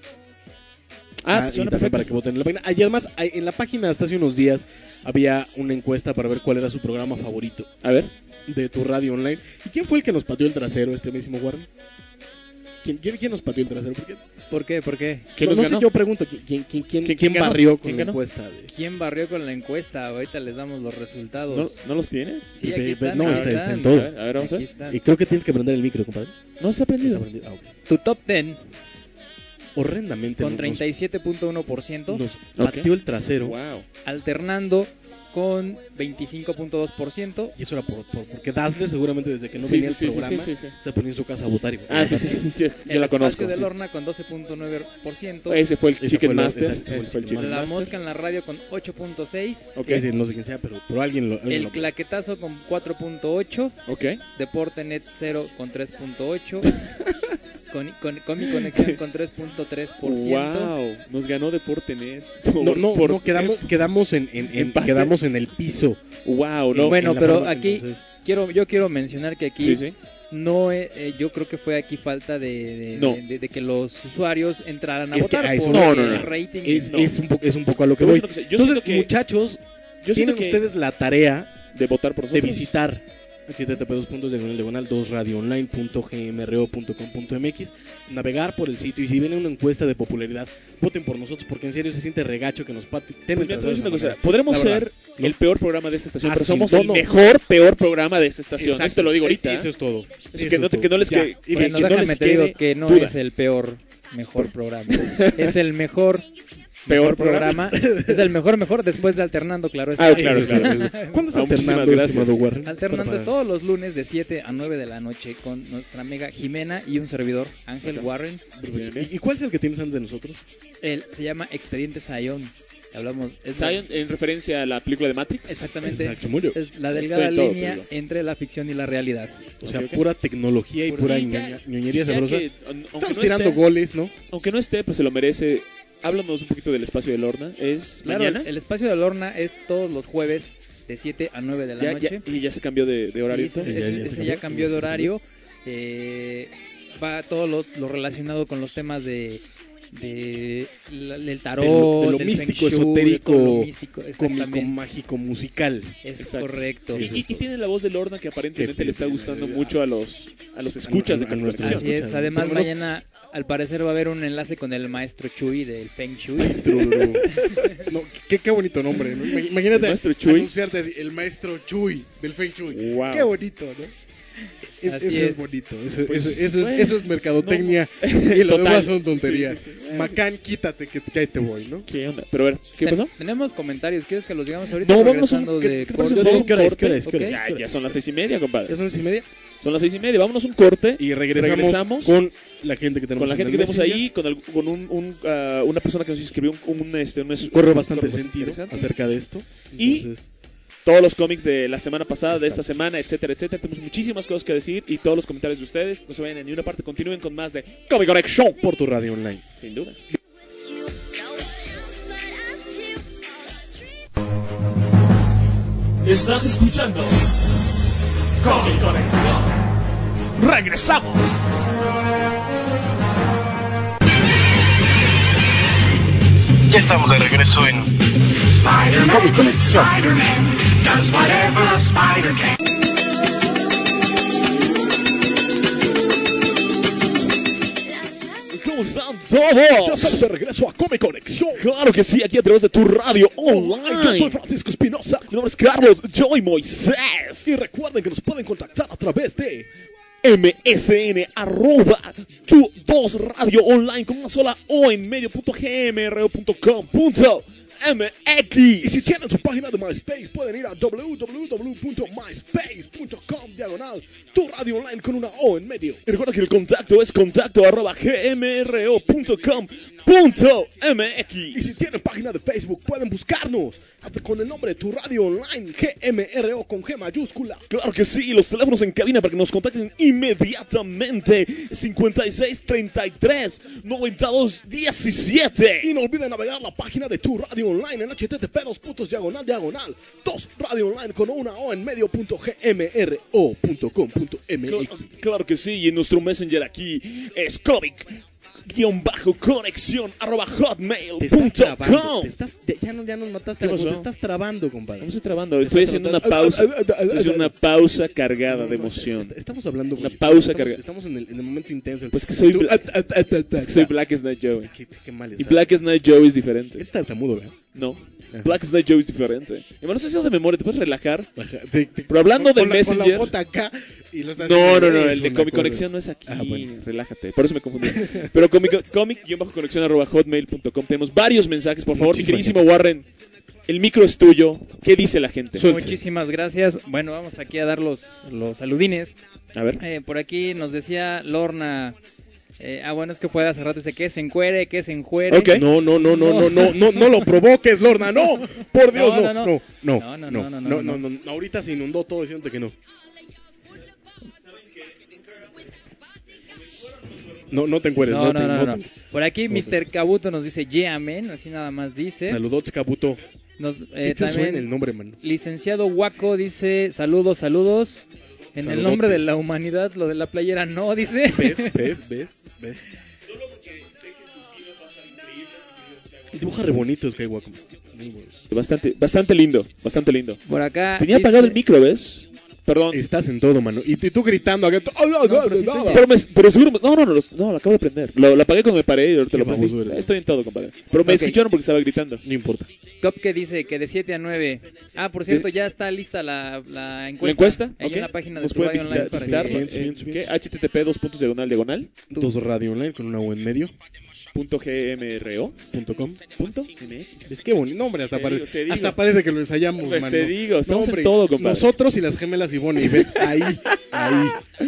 Ah, Ah, pues y suena también perfecto. para que voten en la página. Ah, y además, hay- en la página hasta hace unos días había una encuesta para ver cuál era su programa favorito A ver. de tu radio online. ¿Y quién fue el que nos pateó el trasero, este mismo Warren? ¿Quién, quién, quién nos pateó el trasero? ¿Por qué? ¿Por qué? ¿Por qué? ¿Quién no nos no ganó? sé, yo pregunto, ¿quién, quién, quién, quién, ¿Quién- quién quién ganó? barrió con ¿Quién la ganó? encuesta? De... ¿Quién barrió con la encuesta? Ahorita les damos los resultados. ¿No, ¿no los tienes? Sí, Ve- aquí ve- están. no, aquí está- está están. en todo. A ver, a ver, vamos a Aquí ver. están. Y creo que tienes que prender el micro, compadre. No se ha prendido. Está prendido. Ah, ok. Tu top diez Horrendamente. con nos- treinta y siete punto uno por ciento, Nos Ok. pateó el trasero. Wow. alternando con veinticinco punto dos por ciento, Y eso era por, por- porque Dazzler seguramente desde que no Sí, venía sí, el sí, sí, programa sí, sí. se ponía en su casa a votar. Y Ah, sí, sí, sí, sí, yo el la conozco. espacio de sí. Lorna con doce punto nueve por ciento, Ese fue el Ese Chicken fue el- Master. exacto, Ese fue el Chicken la Master. mosca en la radio con ocho punto seis, Ok, Es decir, no sé quién sea, pero, pero alguien lo. alguien el lo- claquetazo con cuatro punto ocho, ok. Deporte Net cero con tres punto ocho, con, con, con mi conexión con tres punto tres por ciento. Wow, nos ganó Deporte Net. No, no, Por- no, quedamos, quedamos en, en, en- Empate. quedamos en el piso. Wow, Y no. bueno, en la pero forma- aquí entonces, quiero yo quiero mencionar que aquí Sí, sí. no eh, eh, yo creo que fue aquí falta de, de, No. de- de- de que los usuarios entraran a Es que votar a eso porque no, no, no. el rating es, no. es, un poco, es un poco a lo que Te voy a voy. decir una cosa, yo Entonces, siento que- muchachos, Yo siento tienen que ustedes la tarea de votar por de nosotros. visitar h t t p dos puntos diagonal diagonal dos radio online punto g m r o punto com punto m x, navegar por el sitio y si viene una encuesta de popularidad, voten por nosotros porque en serio se siente regacho que nos paten. Pues mira, te voy a decir una cosa, podremos La verdad. ser el peor programa de esta estación, Ah, pero sin somos duda. el mejor, peor programa de esta estación. Exacto. Esto te lo digo ahorita. Eso es todo. Así Eso que no es te- todo. que no les Ya. quede- Y bueno, que no déjame les te digo quede que no duda. es el peor mejor programa, es el mejor Peor mejor programa, es el mejor mejor después de alternando, claro está. Ah, claro, claro. ¿Cuándo está Ah, muchísimas alternando, gracias. estimado Warren? Alternando Para- todos los lunes de siete a nueve de la noche con nuestra amiga Jimena y un servidor, Ángel Warren. ¿Y, y cuál es el que tienes antes de nosotros? Él se llama Expediente Zion. Hablamos es Zion, en referencia a la película de Matrix. exactamente. Exacto, muy bien. Es la delgada Estoy en todo, línea te digo. entre la ficción y la realidad. O sea, Ok, ok. pura tecnología y Pura- pura Y ya- ñoña- ñoñería Ya sabrosa. que, aun- aunque Estamos no tirando esté, goles, ¿no? aunque no esté, pues se lo merece. Háblanos un poquito del espacio de Lorna. ¿Es Claro, mañana? el espacio de Lorna es todos los jueves de siete a nueve de la Ya- noche. ya- y ya se cambió de, de horario. Sí, ese, entonces? ese- Ya- ya se ese ya cambió. cambió de Ya se horario. Eh, va todo lo, lo relacionado con los temas de, de la- del tarot, De lo- de lo del místico, feng shui, de esotérico, todo lo místico, Cómico, exactamente. mágico, musical. Es Exacto. correcto. Y, y- y tiene la voz de Lorna que aparentemente Que- le está que- gustando que- mucho a los a los escuchas de a nuestros Conexión. Así es, escuchas. además Por lo menos- mañana al parecer va a haber un enlace con el maestro Chuy del Feng Shui. Trululú. No, qué, qué bonito nombre, ¿no? Imag- Imagínate El maestro Chuy. anunciarte así, el maestro Chuy del Feng Shui. Wow. Qué bonito, ¿no? Es- Así eso es. es. bonito, eso, Pues, eso- eso es, bueno, eso es mercadotecnia y lo Total. demás son tonterías. Sí, sí, sí. Macán, quítate que, que ahí te voy, ¿no? ¿Qué onda? Pero a ver, ¿qué Ten- pasó? Tenemos comentarios, ¿quieres que los digamos ahorita? No, vámonos a un- regresando ¿qué- de qué te corte? parece? ¿Qué hora es? ¿Qué hora es? ¿Qué hora es? Ya, ya son las seis y media, compadre. ¿Ya son las y media? Son las seis y media. Vámonos a un corte Y regresamos, Regresamos con la gente que tenemos con la en gente el que tenemos Messenger. ahí, con, al- con un, un, ah, una persona que nos escribió un, un, este, un, Un correo bastante correo sentido interesante. acerca de esto. Y- Entonces, Todos los cómics de la semana pasada, de esta semana, etcétera, etcétera. Tenemos muchísimas cosas que decir y todos los comentarios de ustedes. No se vayan a ninguna parte. Continúen con más de Comic Connection. por tu radio online. Sin duda. Estás escuchando Comic Conexión. Regresamos. Ya estamos de regreso en Comic Conexión. Spider-Man does whatever a spider can. ¿Cómo están todos. Ya estamos de regreso a Come Conexión. Claro que sí, aquí a través de tu radio online. Yo soy Francisco Espinosa. Mi nombre es Carlos Joy Moisés. Y recuerden que nos pueden contactar a través de M S N arroba tu dos radio online con una sola O en medio punto G M R O punto com punto M X. Y si tienen su página de MySpace, pueden ir a w w w punto myspace punto com diagonal tu radio online con una O en medio. Y recuerda que el contacto es contacto arroba G M R O punto com punto M X. Y si tienen página de Facebook, pueden buscarnos con el nombre de Tu Radio Online, G M R O con G mayúscula. Claro que sí, los teléfonos en cabina para que nos contacten inmediatamente. cincuenta y seis, treinta y tres, noventa y dos, diecisiete. Y no olviden navegar la página de Tu Radio Online en H T T P dos puntos diagonal diagonal dos radio online con una O en medio punto G M R O punto com punto M X. Claro, claro que sí, y en nuestro messenger aquí es comic guión bajo conexión arroba hotmail punto com. Ya, no, ya nos mataste algo, te estás trabando, compadre. No estoy trabando, estoy haciendo una pausa. Estoy haciendo una pausa cargada de emoción. Estamos hablando una pausa estamos, cargada. Estamos en el, en el momento intenso. Pues que soy, Bla es que soy Black Snake Joey. Qué, qué mal y Black Snake Joey es diferente. Es tartamudo, ¿verdad? No. Black Snake Joey es diferente. Y bueno, no sé si es de memoria, ¿te puedes relajar? Sí, Pero hablando con, del con la, Messenger. con la acá y los no, no, no, el de Comic Conexión no es aquí. Ah, bueno. Relájate, por eso me confundí. Pero comic-conexión arroba hotmail punto com. Tenemos varios mensajes, por favor, mi queridísimo Warren. El micro es tuyo. ¿Qué dice la gente? Muchísimas gracias. Bueno, vamos aquí a dar los, los saludines. A ver. Eh, por aquí nos decía Lorna. Eh, ah, bueno, es que fue hace rato, dice que se encuere, que se enjuere. Okay. No, no, no, no, no, no, no, no lo provoques, Lorna, no. Por Dios, no, no, no, no, no, no, no, no, no, no, no, no. Ahorita se inundó todo diciéndote que no. No, no te encueres. No, no, no, te, no, no, no. te, Por aquí no mister Kabuto nos dice yeah, man, así nada más dice. Saludos, Kabuto. Nos, eh, también el nombre, man. Licenciado Waco dice saludos, saludos. En Saludos, el nombre de la humanidad, lo de la playera no, dice. ¿Ves? ¿Ves? ¿Ves? ¿Ves? Dibuja re bonito Skywalker. Bastante, bastante lindo, bastante lindo. Por acá tenía dice... apagado el micro, ¿ves? Perdón. Estás en todo, mano. Y tú gritando. Acá... No, no, pero, sí pero, me, pero seguro... Me... No, no, no, no, no, lo acabo de prender. Lo, lo apagué cuando me paré y ahorita lo prendí. Estoy en todo, compadre. Pero me okay. escucharon porque estaba gritando. No importa. Cop que dice que de siete a nueve. Ah, por cierto, ya está lista la, la encuesta. ¿La encuesta? Ahí okay. en la página de Nos tu radio online. Para que... eh, ¿Qué? H T T P dos puntos diagonal diagonal. Dos radio online con una O en medio. Punto gmro punto com punto mx. Es que bonito nombre, hasta, pare... digo, hasta parece que lo ensayamos, pues mano. Te digo, estamos no, en todo, compadre. Nosotros y las gemelas Ivonne, ven, ahí, ahí.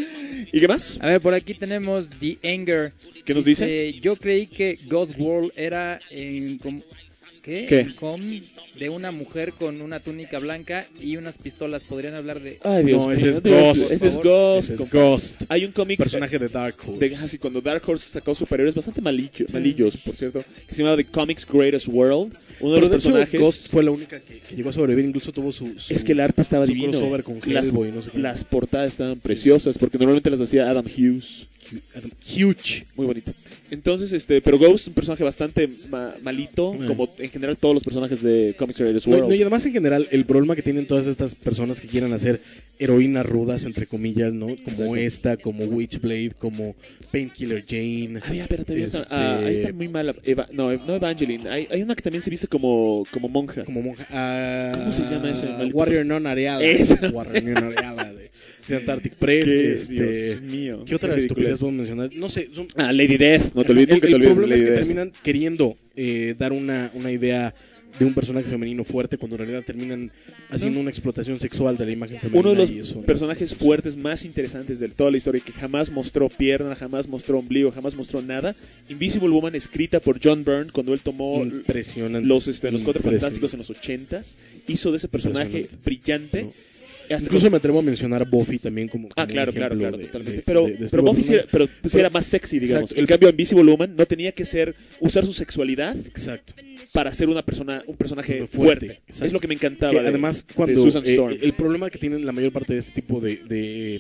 ¿Y qué más? A ver, por aquí tenemos The Anger. ¿Qué nos dice? dice? Yo creí que Ghost World era en... ¿Qué? ¿Qué? En com de una mujer con una túnica blanca y unas pistolas. ¿Podrían hablar de...? Ay, Dios no, mío. Ese es Ghost. Ese es Ghost. Ese es Ghost. Hay un cómic... Personaje de Dark Horse. De, así, cuando Dark Horse sacó superhéroes bastante malillos, malillos, por cierto, que se llamaba The Comics Greatest World. Uno de los de personajes... Hecho, Ghost fue la única que, que llegó a sobrevivir. Incluso tuvo su... su es que el arte estaba divino. Con las, Hellboy, no sé las portadas estaban preciosas porque normalmente las hacía Adam Hughes. Adam Huge. Muy bonito. Entonces, este, pero Ghost es un personaje bastante ma malito, mm. como en general todos los personajes de Comics Greatest World. No, no, y además en general el problema que tienen todas estas personas que quieran hacer heroínas rudas, entre comillas, ¿no? Como Exacto. esta, como Witchblade, como Painkiller Jane. Ah, espérate, había este... ah, ahí está muy mala. Eva, no, no Evangeline. Hay, hay una que también se viste como, como monja. Como monja. Uh, ¿Cómo se llama ese? Warrior Non Areala. Esa. Warrior Non Areala de, de Antarctic Press. ¿Qué, este, Dios mío. ¿Qué otra estupidez podemos mencionar? No sé. Son... Ah, Lady Death. No te olvides, nunca el, te olvides. El problema Lady es que Death. terminan queriendo eh, dar una, una idea de un personaje femenino fuerte cuando en realidad terminan haciendo ¿no? una explotación sexual de la imagen femenina. Uno de los y eso, personajes ¿no? fuertes más interesantes de toda la historia, que jamás mostró pierna, jamás mostró ombligo, jamás mostró nada. Invisible Woman, escrita por John Byrne cuando él tomó los, este, los Cuatro Fantásticos en los ochentas, hizo de ese personaje brillante. No. Hasta Incluso con... me atrevo a mencionar a Buffy también como, como ah claro claro claro de, totalmente de, pero de, de pero Buffy sí era, pero, pues pero, era más sexy digamos exacto. En cambio Invisible Woman no tenía que ser usar su sexualidad exacto para ser una persona un personaje fuerte, fuerte. Es lo que me encantaba que de, además cuando de Susan Storm. Eh, el problema que tienen la mayor parte de este tipo de, de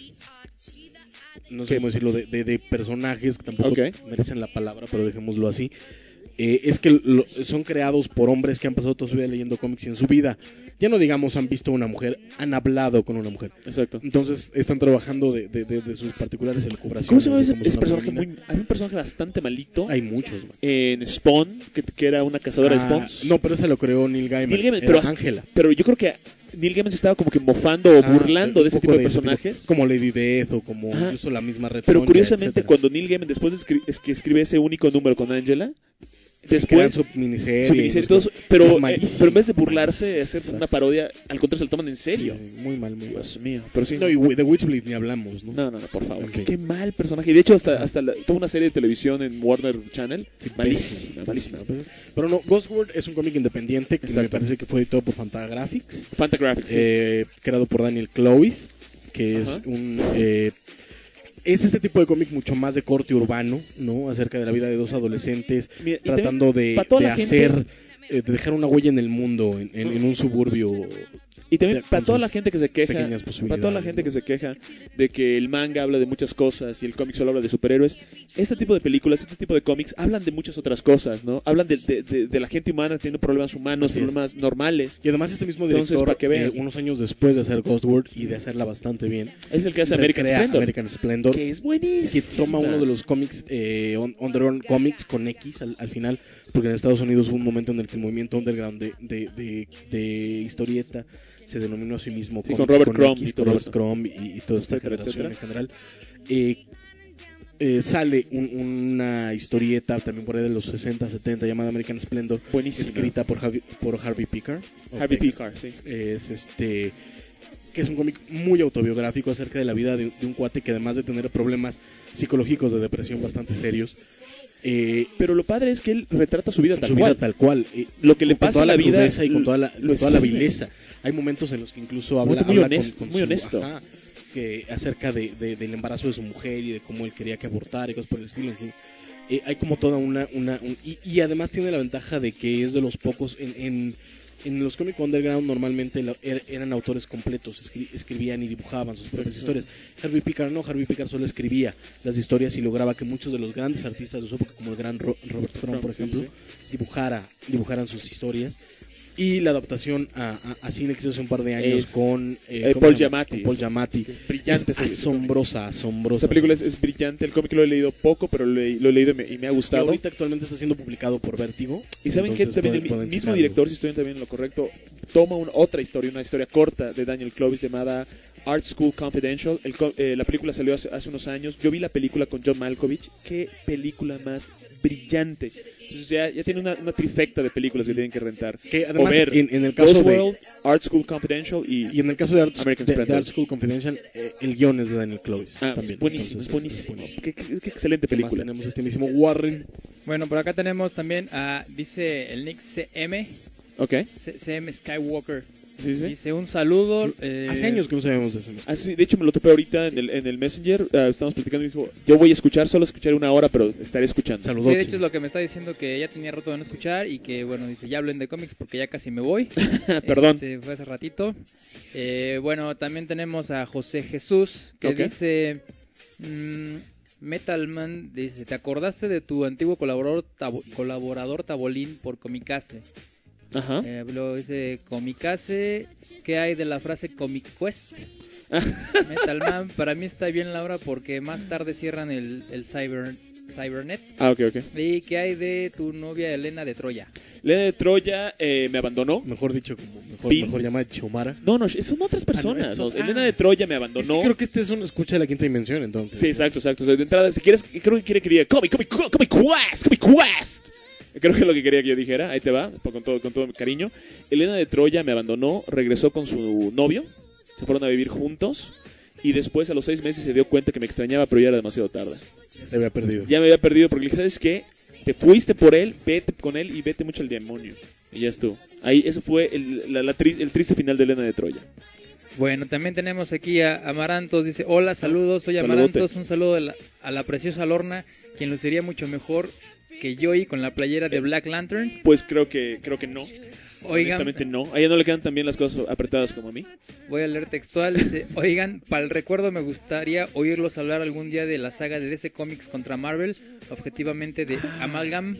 no sé ¿Qué? cómo decirlo de, de, de personajes que tampoco okay. merecen la palabra pero dejémoslo así eh, es que lo, son creados por hombres que han pasado toda su vida leyendo cómics y en su vida, ya no digamos han visto una mujer, han hablado con una mujer. Exacto. Entonces están trabajando de, de, de, de sus particulares elucubraciones. ¿Cómo se llama ese, cómo ese una personaje? femenina. Muy, hay un personaje bastante malito. Hay muchos. Man. En Spawn, que, que era una cazadora Ah, de spawns. no, pero ese lo creó Neil Gaiman. Neil Gaiman, Era pero, Ángela. pero yo creo que Neil Gaiman se estaba como que mofando o Ah, burlando un de ese poco tipo de ese personajes. tipo, como Lady Death o como Ajá. incluso la misma Red Pero Sonja, curiosamente, etcétera. cuando Neil Gaiman después de escri- es que escribe ese único número con Angela, Crean después su miniserie, su miniserie y todo eso, es pero, eh, malísimo. pero en vez de burlarse, hacer Exacto. una parodia, al contrario se lo toman en serio. Sí, sí, muy mal, muy mal. Dios mío, pero sí. No, y de Witchblade ni hablamos, ¿no? No, no, no, por favor. Ok. Qué mal personaje. Y de hecho, hasta, hasta la, toda una serie de televisión en Warner Channel. Sí, malísima, pésimo, malísima. pésimo. Pero no, Ghostword es un cómic independiente que me Exacto. parece que fue editado por Fantagraphics, Fantagraphics, sí. eh, creado por Daniel Clowes, que es Ajá. un... Eh, es este tipo de cómic mucho más de corte urbano, ¿no? Acerca de la vida de dos adolescentes, Mira, y tratando de, para toda de la gente- hacer, eh, de dejar una huella en el mundo, en, en- en un suburbio. Y también de- para con toda sus la gente que se queja, pequeñas para toda la posibilidades, gente ¿no? que se queja de que el manga habla de muchas cosas y el cómic solo habla de superhéroes, este tipo de películas, este tipo de cómics hablan de muchas otras cosas, ¿no? Hablan de, de, de, de la gente humana teniendo problemas humanos, Así es. problemas normales. Y además este mismo Entonces, director, para que vean. eh, unos años después de hacer Ghostword y de hacerla bastante bien, Es el que hace American recrea Splendor, American Splendor, que es buenísimo. que toma uno de los cómics eh, un- Underground Comics con X al, al final, porque en Estados Unidos hubo un momento en el que el movimiento underground de, de, de, de historieta se denominó a sí mismo Sí, Comics con Robert Crumb X, y todo con Robert eso. Crumb y, y toda esta Etcétera, generación etcétera. en general. Eh, eh, sale un- una historieta también por ahí de los sesenta, setenta llamada American Splendor, Buenísima. escrita por, Javi- por Harvey Pickard. Harvey Ok. Pickard, sí. Es este que es un cómic muy autobiográfico acerca de la vida de, de un cuate que además de tener problemas psicológicos de depresión bastante serios, eh, Pero lo padre es que él retrata su vida su tal vida cual. tal cual, eh, Lo que le con pasa toda en la vida crudeza y con toda la, lo con toda la escribe. vileza. Hay momentos en los que incluso habla, Muy habla honesto, con, con muy su- honesto. ajá, que acerca de, de- del embarazo de su mujer y de cómo él quería que abortara y cosas por el estilo. En fin. Eh, hay como toda una... una un- y, y además tiene la ventaja de que es de los pocos... En, en, en los cómics underground normalmente la- er- eran autores completos, escri- escribían y dibujaban sus propias historias. Harvey Pickard no, Harvey Pickard solo escribía las historias y lograba que muchos de los grandes artistas de su época, como el gran Ro- Robert Crumb, por Sí, ejemplo, sí. dibujara, dibujaran sus historias. Y la adaptación a, a, a cine que se hizo hace un par de años Es, con, eh, ¿cómo Paul se llama? Giamatti. Con Paul Giamatti. Es brillante Es ese- ese asombrosa, asombrosa. Esa película es, es brillante. El cómic lo he leído poco, pero lo he, lo he leído y me, y me ha Que gustado. ahorita actualmente está siendo publicado por Vértigo. Y saben que entonces también pueden- el pueden mismo checarlo. director, si estoy también en lo correcto, toma una, otra historia, una historia corta de Daniel Clowes llamada Art School Confidential. El co- eh, la película salió hace, hace unos años. Yo vi la película con John Malkovich. Qué película más brillante. Entonces ya, ya tiene una, una trifecta de películas que tienen que rentar. Que además, o ver en, en el caso Ghost de, World, Art School Confidential y, y en el caso de Art, American de- de Splendor. Art School Confidential, eh, el guion es de Daniel Clowes. Ah, también. buenísimo, Entonces, es buenísimo. buenísimo. Qué, qué- qué excelente ¿Qué más película. tenemos este mismo Warren? Bueno, por acá tenemos también a, dice el Nick C M, Ok. C- CM Skywalker. Sí, sí. Dice un saludo. eh, Hace años que no sabíamos de eso. Ah, sí, de hecho me lo topé ahorita en, el, en el Messenger. Ah, estábamos platicando y dijo: yo voy a escuchar, solo escucharé una hora, pero estaré escuchando. Sí, Saludos. de hecho es lo que me está diciendo, que ya tenía rato de no escuchar y que, bueno, dice, ya hablen de cómics porque ya casi me voy. Perdón. Este, fue hace ratito. Eh, bueno, también tenemos a José Jesús, que Ok. dice... mm, Metalman, dice, ¿te acordaste de tu antiguo colaborador, Tabo- colaborador Tabolín por Comicase? Ajá. Eh, luego dice, Comicase, ¿qué hay de la frase Comic Quest? Metalman, para mí está bien la hora porque más tarde cierran el, el Cyber, Cybernet. Ah, ok, ok. ¿Y qué hay de tu novia Elena de Troya? Elena de Troya eh, me abandonó. Mejor dicho, como mejor, Pin. mejor llamada Xiomara. No, no, son otras personas. Ah, no, ¿no? eso- Elena ah. de Troya me Es abandonó. que creo que este es un escucha de la quinta dimensión, entonces. Sí, exacto, exacto. O sea, de entrada, si quieres, creo que quiere que diga Comic, Comic, Comic Quest, Comic Quest. Creo que es lo que quería que yo dijera. Ahí te va, con todo, con todo mi cariño. Elena de Troya me abandonó, regresó con su novio. Se fueron a vivir juntos. Y después, a los seis meses, se dio cuenta que me extrañaba, pero ya era demasiado tarde. Te había perdido. Ya me había perdido porque le dije, ¿sabes qué? Te fuiste por él, vete con él y vete mucho al demonio. Y ya estuvo. Ahí, eso fue el, la, la tri- el triste final de Elena de Troya. Bueno, también tenemos aquí a Amarantos, dice, hola, saludos, soy Saludote. Amarantos, un saludo a la, a la preciosa Lorna, quien luciría mucho mejor que Joey con la playera de Black Lantern. Pues creo que, creo que no. Oigan, honestamente no. A ella no le quedan tan bien las cosas apretadas como a mí. voy a leer textual. Dice, oigan, para el recuerdo me gustaría oírlos hablar algún día de la saga de D C Comics contra Marvel, objetivamente de Amalgam.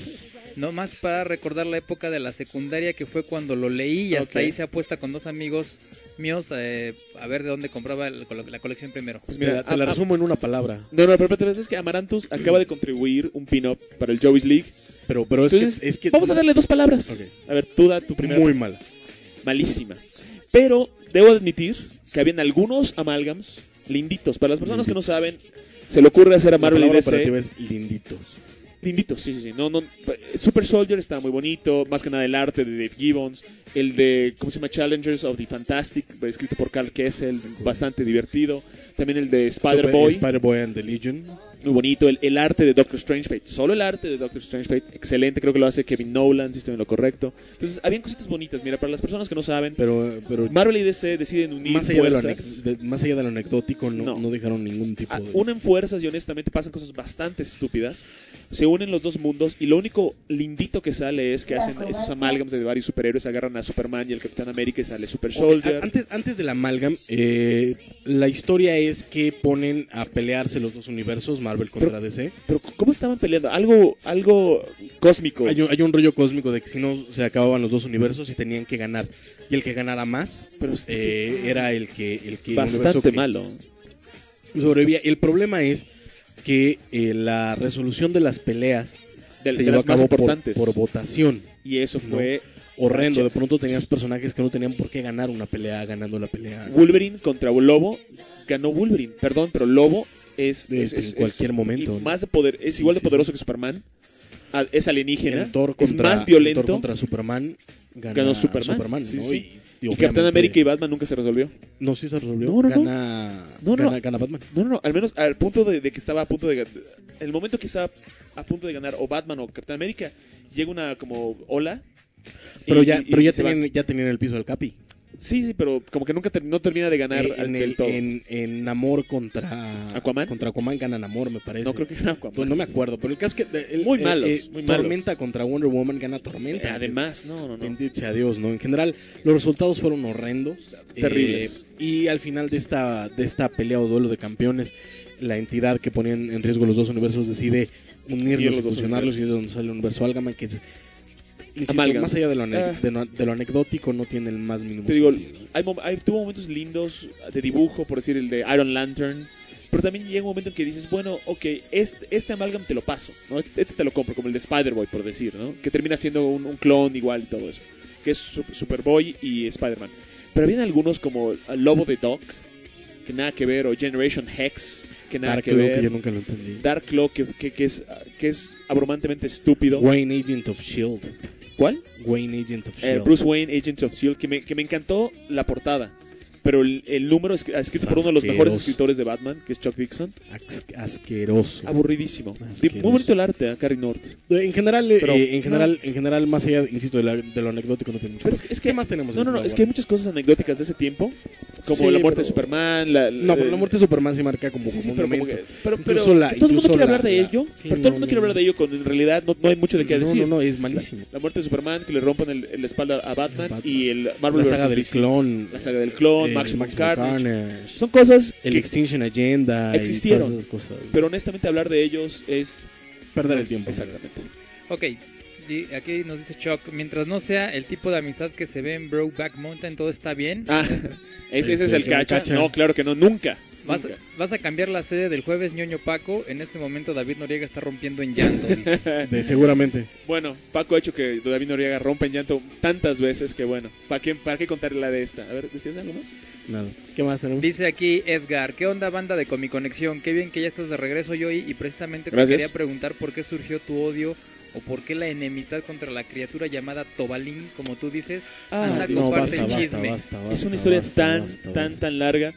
No más para recordar la época de la secundaria que fue cuando lo leí y hasta Ok. ahí se apuesta con dos amigos míos eh, a ver de dónde compraba el- la colección primero. Pues Mira, mira, te la a- a- resumo en una palabra. No, no, pero espérate, es que Amaranthus acaba de contribuir un pin-up para el Joey's League. Pero, pero es, Entonces, que, es que... vamos a darle dos palabras. Ok. A ver, tú da tu primera. Muy mala. Malísima. Pero debo admitir que habían algunos amalgams linditos. Para las personas que no saben, se le ocurre hacer a La Marvel y palabra D C. operativa es linditos. Linditos, sí, sí, sí. No, no, Super Soldier está muy bonito. Más que nada el arte de Dave Gibbons. El de, ¿cómo se llama? Challengers of the Fantastic, escrito por Carl Kessel. Bastante divertido. También el de Spider-Boy. Spider-Boy and the Legion. Muy bonito. El, el arte de Doctor Strange Fate. Solo el arte de Doctor Strange Fate. Excelente. Creo que lo hace Kevin Nolan, si estoy en lo correcto. Entonces, habían cositas bonitas. Mira, para las personas que no saben, Pero, pero Marvel y D C deciden unir más, allá de lo fuerzas. anec- de- más allá de lo anecdótico, no, No. no dejaron ningún tipo Ah, de... unen fuerzas y honestamente pasan cosas bastante estúpidas. Se unen los dos mundos y lo único lindito que sale es que hacen esos amálgams de varios superhéroes. Agarran a Superman y el Capitán América y sale Super Soldier. A- Antes, antes del amalgam, eh, la historia es que ponen a pelearse los dos universos, Marvel contra D C. Pero ¿cómo estaban peleando? Algo, algo cósmico. Hay un, hay un rollo cósmico de que si no se acababan los dos universos y tenían que ganar. Y el que ganara más Pero es eh, era el que... El que el universo bastante que malo. sobrevivía. El problema es que eh, la resolución de las peleas De, se de llevó a las más cabo por, importantes. por votación. Y eso ¿no? fue Horrendo. Gacho. De pronto tenías personajes que no tenían por qué ganar una pelea ganando la pelea. Wolverine contra Lobo. Ganó Wolverine, perdón, pero Lobo es, es, Este, es- en cualquier es- momento, y ¿no? más de poder, es Sí, igual de sí, poderoso sí. que Superman. Ah, Es alienígena. En Thor es contra, más en violento. Thor contra Superman gana Ganó Superman, sí, ¿no? sí. Y, y Y obviamente- Capitán América y Batman nunca se resolvió. No, sí se resolvió. No, no, no. gana, No, no, gana, no. gana Batman. No, no, no, al menos al punto de, de que estaba a punto de ganar. El momento que estaba a punto de ganar o Batman o Capitán América, llega una como ola. Pero y- ya, y- pero y ya se van. tenían, ya tenían el piso del Capi. Sí, sí, pero como que nunca ter- no termina de ganar Eh, al- en, del el, todo. en, en Namor contra ¿Aquaman? Contra Aquaman gana Namor, me parece. No creo que gana Aquaman. Pues no me acuerdo, pero el caso es que eh, el- Muy eh, malos, eh, muy malos. Tormenta contra Wonder Woman gana Tormenta. Eh, Además, no, no, no. Bendito sea Dios, ¿no? En general, los resultados fueron horrendos. Terribles. Eh, y al final de esta, de esta pelea o duelo de campeones, la entidad que ponía en riesgo los dos universos decide Unir unirlos los y dos fusionarlos, y es donde sale el universo Algama, que es, insisto, Amalgam. más allá de lo, ane- Ah. de, lo, de lo anecdótico, no tiene el más mínimo Te digo, sentido. hay, mom- hay- tuvo momentos lindos de dibujo, por decir el de Iron Lantern. Pero también llega un momento en que dices, bueno, ok, este, este amalgam te lo paso, ¿no? Este, este te lo compro, como el de Spider-Boy, por decir, ¿no? Que termina siendo un, un clon igual y todo eso. Que es Sup- Superboy y Spider-Man. Pero habían algunos como Lobo de Doc, que nada que ver, o Generation Hex, que nada Dark que Claw, ver. que yo nunca lo entendí. Dark Claw, que, que, que es, que es abrumantemente estúpido. Wayne Agent of Shield. ¿Cuál? Wayne Agent of Eh, Shield. Bruce Wayne, Agent of S H I E L D, que me, que me encantó la portada. Pero el, el número es escrito por uno de los Asqueroso. mejores escritores de Batman, que es Chuck Dixon. As- asqueroso. Aburridísimo. Sí, Asqueroso. muy bonito el arte, ¿eh? Carrie North. En general, eh, Pero, en general, en general, más allá, insisto, de, la- de lo anecdótico no tiene mucho. Pero es, que- es que ¿Qué más tenemos? No, no, no, en es esta que hay muchas cosas anecdóticas de ese tiempo. Como Sí, la muerte pero- de Superman. La, No, pero la eh, muerte de Superman se marca como, Sí, sí, como un pero como momento. que- pero, pero Incluso la- todo el mundo incluso quiere la- hablar de la- ello. sí, pero no, todo el mundo no, quiere no. hablar de ello cuando en realidad no, no hay mucho de qué no, decir. no, no, es malísimo. La muerte de Superman, que le rompen el, el espalda a Batman, Batman. y el Marvel La saga versus del D C. clon. La saga del clon, eh, Maximum Maximum Carnage. Carnage, Son cosas el que Extinction Agenda. existieron. Y todas esas cosas. Pero honestamente hablar de ellos es Perder el pues, tiempo. Exactamente. Ok, di- aquí nos dice Chuck, mientras no sea el tipo de amistad que se ve en Brokeback Mountain, todo está bien. Ah, ese, ese es Este, el que cacha. cacha. No, claro que no, nunca. Vas, nunca. vas a cambiar la sede del jueves, ñoño Paco. En este momento David Noriega está rompiendo en llanto. Dice. De- seguramente. Bueno, Paco ha hecho que David Noriega rompa en llanto tantas veces que bueno, ¿para qué, para qué contarle la de esta? A ver, ¿decías algo más? Nada. ¿Qué más tenemos? Dice aquí Edgar, ¿qué onda banda de Comiconexión? Qué bien que ya estás de regreso, Joey. Y precisamente te Gracias. quería preguntar por qué surgió tu odio o por qué la enemistad contra la criatura llamada Tobalín, como tú dices. Anda, no, comparte basta, el basta, chisme. basta, basta, Es una historia basta, tan, basta, tan, basta. tan larga.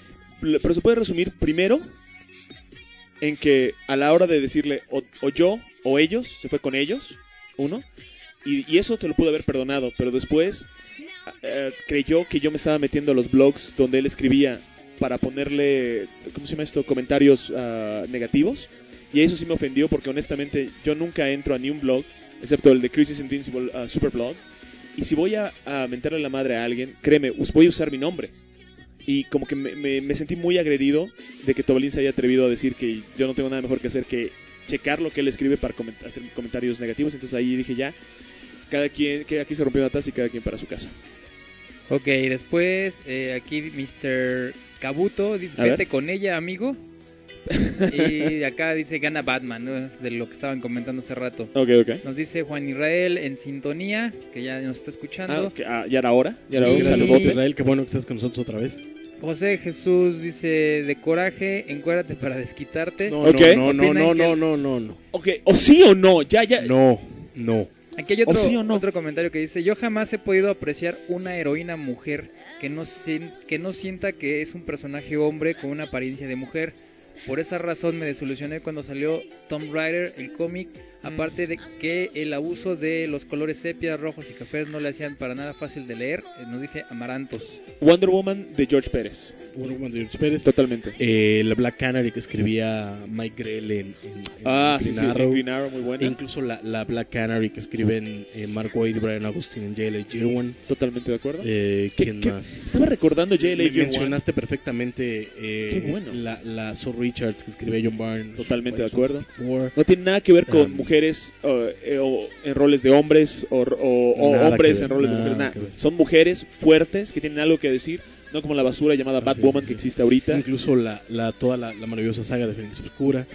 L- Pero se puede resumir primero en que a la hora de decirle o, o yo o ellos, se fue con ellos, uno, y, y eso te lo pude haber perdonado, pero después eh, creyó que yo me estaba metiendo a los blogs donde él escribía para ponerle, ¿cómo se llama esto? Comentarios ah, negativos, y eso sí me ofendió porque honestamente yo nunca entro a ni un blog, excepto el de Crisis Invincible uh, Superblog, Y si voy a, a mentarle la madre a alguien, créeme, voy a usar mi nombre. Y como que me, me, me sentí muy agredido de que Tobalín se haya atrevido a decir que yo no tengo nada mejor que hacer que checar lo que él escribe para coment- hacer comentarios negativos. Entonces ahí dije ya, cada quien, que aquí se rompió una taza y cada quien para su casa. Ok, después eh, aquí mister Kabuto dice, A vete ver. con ella, amigo. Y acá dice, gana Batman, ¿no? De lo que estaban comentando hace rato. Ok, ok. Nos dice Juan Israel en sintonía, que ya nos está escuchando. Ah, okay. ah, ya era hora. Ya era Sí, hora. gracias, Saludote. Israel, qué bueno que estás con nosotros otra vez. José Jesús dice, de coraje, encuérdate para desquitarte. No, Ok. no, no, Opina no, que no, el- no, no, no. Ok, o sí o no, ya, ya. No, no. Aquí hay otro, ¿O sí o no? otro comentario que dice, yo jamás he podido apreciar una heroína mujer que no, sien- que no sienta que es un personaje hombre con una apariencia de mujer. Por esa razón me desilusioné cuando salió Tomb Raider, el cómic, aparte de que el abuso de los colores sepia, rojos y cafés no le hacían para nada fácil de leer, eh, nos dice Amarantos. Wonder Woman de George Pérez. Wonder Woman de George Pérez. Totalmente. Eh, la Black Canary que escribía Mike Grell en, en- en Ah, sí, Green sí, Arrow. Green Arrow, muy E buena. incluso la, la Black Canary que escriben eh, Mark Waid, Brian Augustine en J L A. Irwin. Totalmente de acuerdo. Eh, ¿Qué- ¿Quién qué- más? Estaba recordando J L A. Me- mencionaste perfectamente eh, Qué bueno. la, la Sue Richards que escribía John Barnes. Totalmente de White acuerdo. Songs Before. No tiene nada que ver con Um, mujeres uh, eh, o en roles de hombres o, o- o Nada hombres que en ver, roles de nada mujeres. Nada. que ver. Son mujeres fuertes que tienen algo que decir, no como la basura llamada Ah, Batwoman sí, sí, que sí. existe ahorita. Incluso la, la, toda la, la maravillosa saga de Fénix Oscura.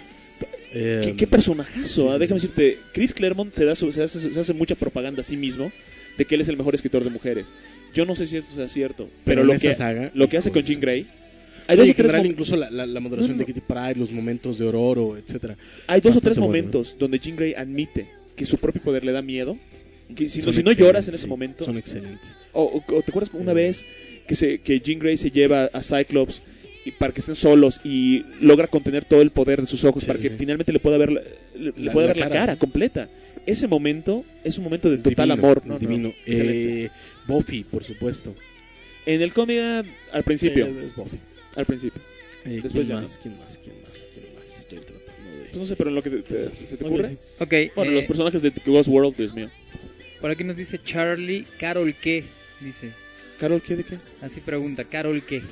Eh, ¿Qué, qué personajazo, sí, ah? sí, Déjame sí. decirte, Chris Claremont se, da su- se hace, se hace mucha propaganda a sí mismo de que él es el mejor escritor de mujeres. Yo no sé si esto sea cierto, pero, en lo esa que, saga, lo que hace con hijos. Jean Grey, hay No, dos y o tres, general, mom- incluso la, la, la moderación No, no, de Kitty Pryde, los momentos de Ororo, etcétera. hay dos o Bastante tres bueno. momentos donde Jean Grey admite que su propio poder le da miedo. Que si, no, Son si no lloras en excelentes, ese sí, momento, Son excelentes. o, o- o te acuerdas una vez que, se, que Jean Grey se lleva a Cyclops y para que estén solos y logra contener todo el poder de sus ojos Sí, para que sí. finalmente le pueda ver la, le, le La- pueda la ver la cara. cara completa. Ese momento es un momento de total Divino, amor. es No, no, divino. excelente. Eh, Buffy, por supuesto. En el cómic ah, al principio, Sí, es Buffy. al principio. Eh, Después ¿quién, ya más, ¿Quién más? ¿Quién más? ¿Quién más? Estoy tratando de... Pues no sé, pero en lo que te- te- se te Ok, ocurre. sí. Ok, Bueno, eh, los personajes de Ghost World, Dios mío. por aquí nos dice Charlie, Carol qué, dice, Carol, ¿qué de qué? así pregunta, Carol qué.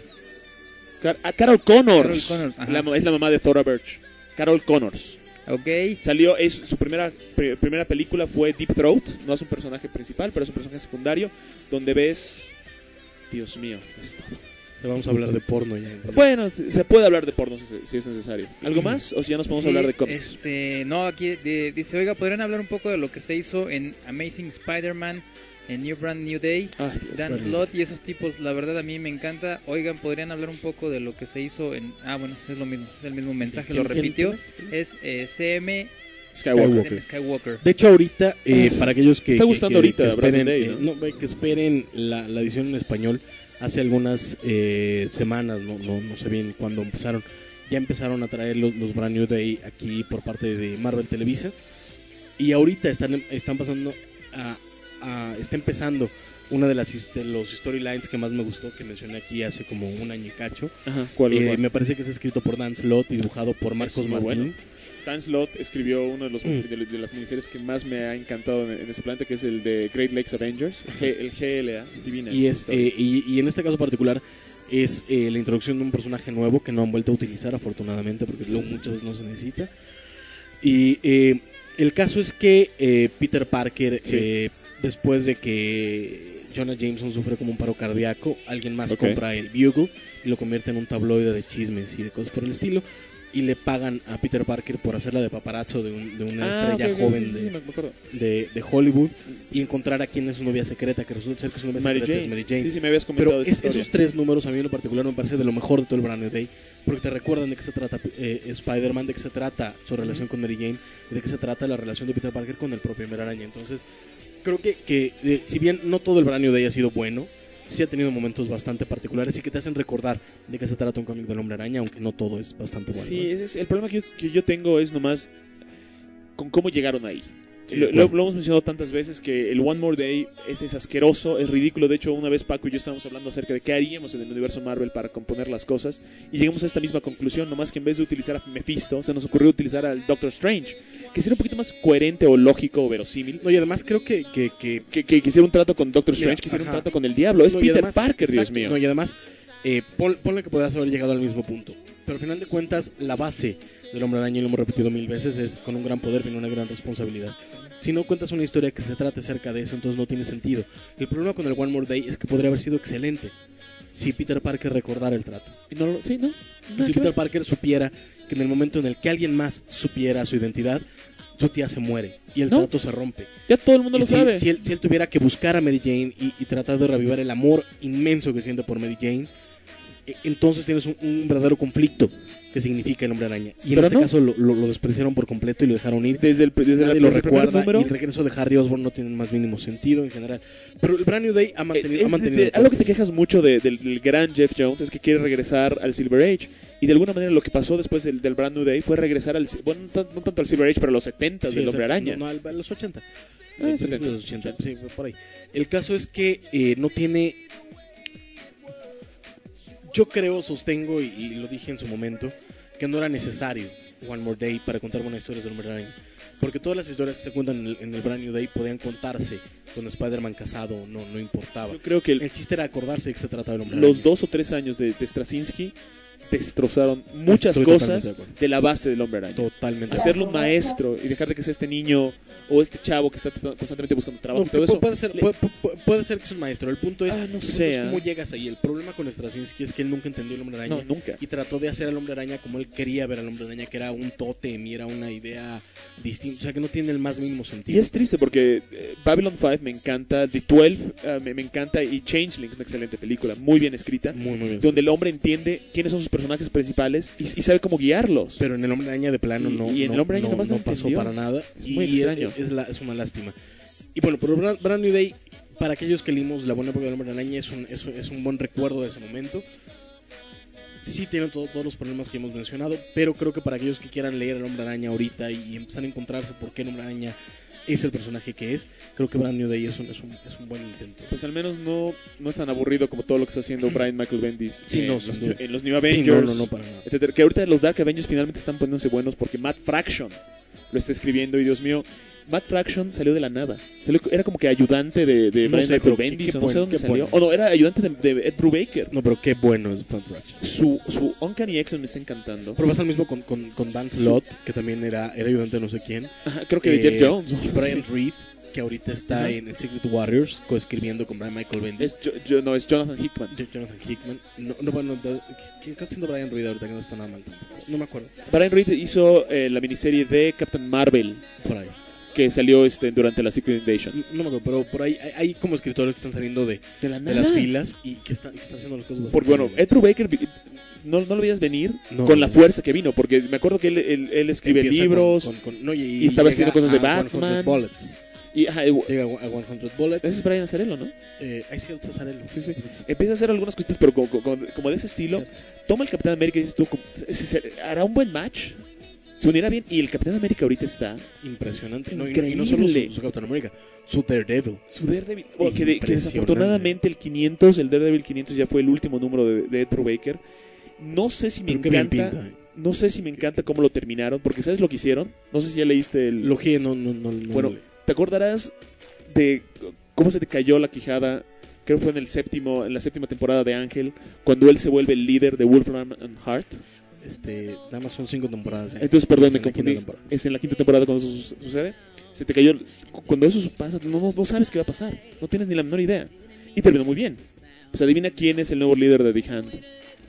Car- ah, Carol Connors. Carol Connors, ajá. La ma- es la mamá de Thora Birch. Carol Connors. Ok, Salió, es su primera pri- primera película fue Deep Throat. No es un personaje principal, pero es un personaje secundario donde ves, Dios mío, es todo. O sea, vamos a hablar de porno ya. Bueno, se se puede hablar de porno si, si es necesario. ¿Algo más? O si ya nos podemos sí, hablar de cómics. Este, no, aquí de- dice, oiga, ¿podrían hablar un poco de lo que se hizo en Amazing Spider-Man, en New Brand New Day? Ay, Dios Dan mío. Slott y esos tipos, la verdad a mí me encanta. Oigan, ¿podrían hablar un poco de lo que se hizo en... Ah, bueno, es lo mismo, es el mismo mensaje, lo ¿Quién- repitió. quién Es eh, C M Skywalker. C M Skywalker. De hecho, ahorita, eh, para aquellos que, Está que- gustando que- ahorita que Brandon esperen, Day, eh, ¿no? no, que esperen la, la edición en español, hace algunas eh, semanas, no, no, no sé bien cuándo empezaron, ya empezaron a traer los, los Brand New Day aquí por parte de Marvel Televisa, y ahorita están, están pasando a, a- está empezando una de las his- de los storylines que más me gustó, que mencioné aquí hace como un año y cacho. Ajá, ¿cuál, Eh, cuál? me parece que es escrito por Dan Slott y dibujado por Marcos muy Martín. bueno. Dan Slott escribió uno de, los, Mm. de, de las miniseries que más me ha encantado en, en ese planeta, que es el de Great Lakes Avengers, G- el G L A, divina. Y, esa es, historia. eh, y, y en este caso particular es eh, la introducción de un personaje nuevo que no han vuelto a utilizar afortunadamente porque luego muchas veces no se necesita. Y eh, el caso es que eh, Peter Parker, Sí. eh, después de que Jonah Jameson sufre como un paro cardíaco, alguien más Ok. compra el Bugle y lo convierte en un tabloide de chismes y de cosas por el estilo. Y le pagan a Peter Parker por hacerla de paparazzo de, un- de una Ah, estrella ok, ok, joven sí, sí, de, sí, me acuerdo. de, de Hollywood y encontrar a quién es su novia secreta, que resulta ser que su novia Mary secreta Jane. es Mary Jane. Sí, sí, me habías comentado Pero esa es- historia. esos tres números a mí en lo particular me parece de lo mejor de todo el Brand New Day, porque te recuerdan de qué se trata eh, Spider-Man, de qué se trata su relación con Mary Jane y de qué se trata la relación de Peter Parker con el propio Hombre Araña. Entonces, creo que, que eh, si bien no todo el Brand New Day ha sido bueno, sí ha tenido momentos bastante particulares y que te hacen recordar de qué se trata un cómic del Hombre Araña, aunque no todo es bastante bueno. Sí, ese es, el problema que yo, que yo tengo es nomás con cómo llegaron ahí. Sí, lo, bueno. lo, lo hemos mencionado tantas veces que el One More Day es, es asqueroso, es ridículo. De hecho, una vez Paco y yo estábamos hablando acerca de qué haríamos en el universo Marvel para componer las cosas y llegamos a esta misma conclusión, nomás que en vez de utilizar a Mephisto, se nos ocurrió utilizar al Doctor Strange, que sería un poquito más coherente o lógico o verosímil. No, y además creo que... Que, que, que, que quisiera un trato con Doctor Strange, Mira, quisiera un ajá. trato con el diablo. Es No, y Peter además, Parker, Dios exacto, mío. No, y además, eh, pon- ponle que podrías haber llegado al mismo punto. Pero al final de cuentas, la base del Hombre Araña, y lo hemos repetido mil veces, es con un gran poder viene una gran responsabilidad. Si no cuentas una historia que se trate acerca de eso, entonces no tiene sentido. El problema con el One More Day es que podría haber sido excelente si Peter Parker recordara el trato. Y no, lo- sí, ¿no? Nada Si que Peter ver. Parker supiera que en el momento en el que alguien más supiera su identidad, su tía se muere y el No. trato se rompe. Ya todo el mundo Y lo si, sabe. si él, si él tuviera que buscar a Mary Jane y, y tratar de reavivar el amor inmenso que siente por Mary Jane, eh, entonces tienes un, un verdadero conflicto que significa el Hombre Araña. Y en Pero este no. caso lo, lo, lo despreciaron por completo y lo dejaron ir. Desde el, desde la- Nadie lo desde el primer recuerda número. y el regreso de Harry Osborn no tiene el más mínimo sentido en general. Pero el Brand New Day ha mantenido... Es- ha mantenido de- el algo que te foco. quejas mucho de- del, del gran Jeff Jones es que quiere regresar al Silver Age. Y de alguna manera lo que pasó después del, del Brand New Day fue regresar al... Bueno, no, tan- no tanto al Silver Age, pero a los setenta Sí, del Hombre exacto. Araña. No, no, al- a los ochenta. Ah, Eh, setenta. los ochenta, sí, por ahí. El caso es que eh, no tiene... Yo creo, sostengo, y, y lo dije en su momento, que no era necesario One More Day para contar buenas historias del Hombre Araña. Porque todas las historias que se cuentan en el, en el Brand New Day podían contarse con Spider-Man casado, no, no importaba. Yo creo que el- El chiste era acordarse de que se trata del Hombre los Araña. dos o tres años de, de Straczynski destrozaron muchas Estoy cosas totalmente de acuerdo. de la base del Hombre Araña. Totalmente. Hacerlo un maestro y dejar de que sea este niño o este chavo que está constantemente buscando trabajo. No, y todo pu- eso. puede, ser, Le- puede, pu- puede ser que es un maestro. El punto es, Ah, no el punto sé, es ah. cómo llegas ahí. El problema con Straczynski es que él nunca entendió el Hombre Araña. No, nunca. Y trató de hacer al Hombre Araña como él quería ver al Hombre Araña, que era un tótem y era una idea distinta. O sea, que no tiene el más mínimo sentido. Y es triste porque eh, Babylon cinco me encanta, The doce eh, me, me encanta y Changeling es una excelente película, muy bien escrita, Muy, muy bien. donde el hombre entiende quiénes son sus personajes principales y, y sabe cómo guiarlos. Pero en el Hombre Araña de plano Y- no, y en el no, Hombre Araña no, nomás no no pasó entendió. para nada. Es y muy extraño. Es, es la- es una lástima. Y bueno, pero Brand, Brand New Day, para aquellos que leímos La Buena Época del Hombre Araña, es un, es, un- es un buen recuerdo de ese momento. Sí tiene todo- todos los problemas que hemos mencionado, pero creo que para aquellos que quieran leer El Hombre Araña ahorita y, y empezar a encontrarse por qué el Hombre Araña es el personaje que es, creo que Brand New Day es un, es un, es un buen intento. Pues al menos no, no es tan aburrido como todo lo que está haciendo Brian Michael Bendis Sí, en, no, los, sin duda. en los New Sí, Avengers, no, no, no, para nada. etcétera. Que ahorita los Dark Avengers finalmente están poniéndose buenos porque Matt Fraction lo está escribiendo y Dios mío, Matt Fraction salió de la nada. Salió- era como que ayudante de, de No Brian sé, Michael pero qué- Bendis qué o no sé bueno, dónde qué salió. bueno. O no, era ayudante de, de Ed Brubaker. No, pero qué bueno es Fan Fraction. Su, su Uncanny X-Men me está encantando. Pero pasa lo mismo con, con, con Dan Slott, que también era, era ayudante de no sé quién. Ajá, creo que de Eh, Jeff Jones. Y Brian Sí. Reed, que ahorita está Ajá. en el Secret Warriors, coescribiendo con Brian Michael Bendis. Es, Jo- Jo- no, es Jonathan Hickman. Jo- Jonathan Hickman. No, no, bueno, de- ¿quién está haciendo Brian Reed ahorita? Que no está nada mal tampoco. No me acuerdo. Brian Reed hizo eh, la miniserie de Captain Marvel Por ahí. que salió este, durante la Secret Invasion. No me acuerdo, pero por ahí hay, hay como escritores que están saliendo de, De la de las filas y que están, que están haciendo las cosas bastante Porque bueno, bien. Ed Brubaker vi- no, no lo veías venir No, con no, la no. fuerza que vino, porque me acuerdo que él, él, él escribe Empieza libros con- con- con- no, y, y estaba haciendo llega cosas de a Batman. cien Bullets. y ajá, y- Llega a cien Bullets. ese es Brian Azzarello, ¿no? Eh, ahí sí, el Cesarello. Sí, sí. Empieza a hacer algunas cositas, pero como, como, como de ese estilo. Toma el Capitán América y dices tú, como- se- se- hará un buen match. Se unirá bien. Y el Capitán América ahorita está Impresionante. No, y, no, y no solo Increíble. su, su Capitán América, su Daredevil. su Daredevil. Oh, que, de- que Impresionante. desafortunadamente el quinientos, el Daredevil quinientos ya fue el último número de, de Ed Brubaker. No sé si me Pero qué bien encanta. pinta, eh. No sé si me encanta cómo lo terminaron, porque ¿sabes lo que hicieron? No sé si ya leíste el... Lo que no, no, no, no Bueno, no- ¿te acordarás de cómo se te cayó la quijada? Creo que fue en el séptimo, en la séptima temporada de Ángel, cuando él se vuelve el líder de Wolfram and Heart. este, nada más son cinco temporadas. ¿eh? Entonces, perdón, Es me en la quinta confundí. temporada. Es en la quinta temporada cuando eso su- sucede. Se te cayó. Cuando eso pasa, no, no, no sabes qué va a pasar. No tienes ni la menor idea. Y terminó muy bien. Pues adivina quién es el nuevo líder de The Hand.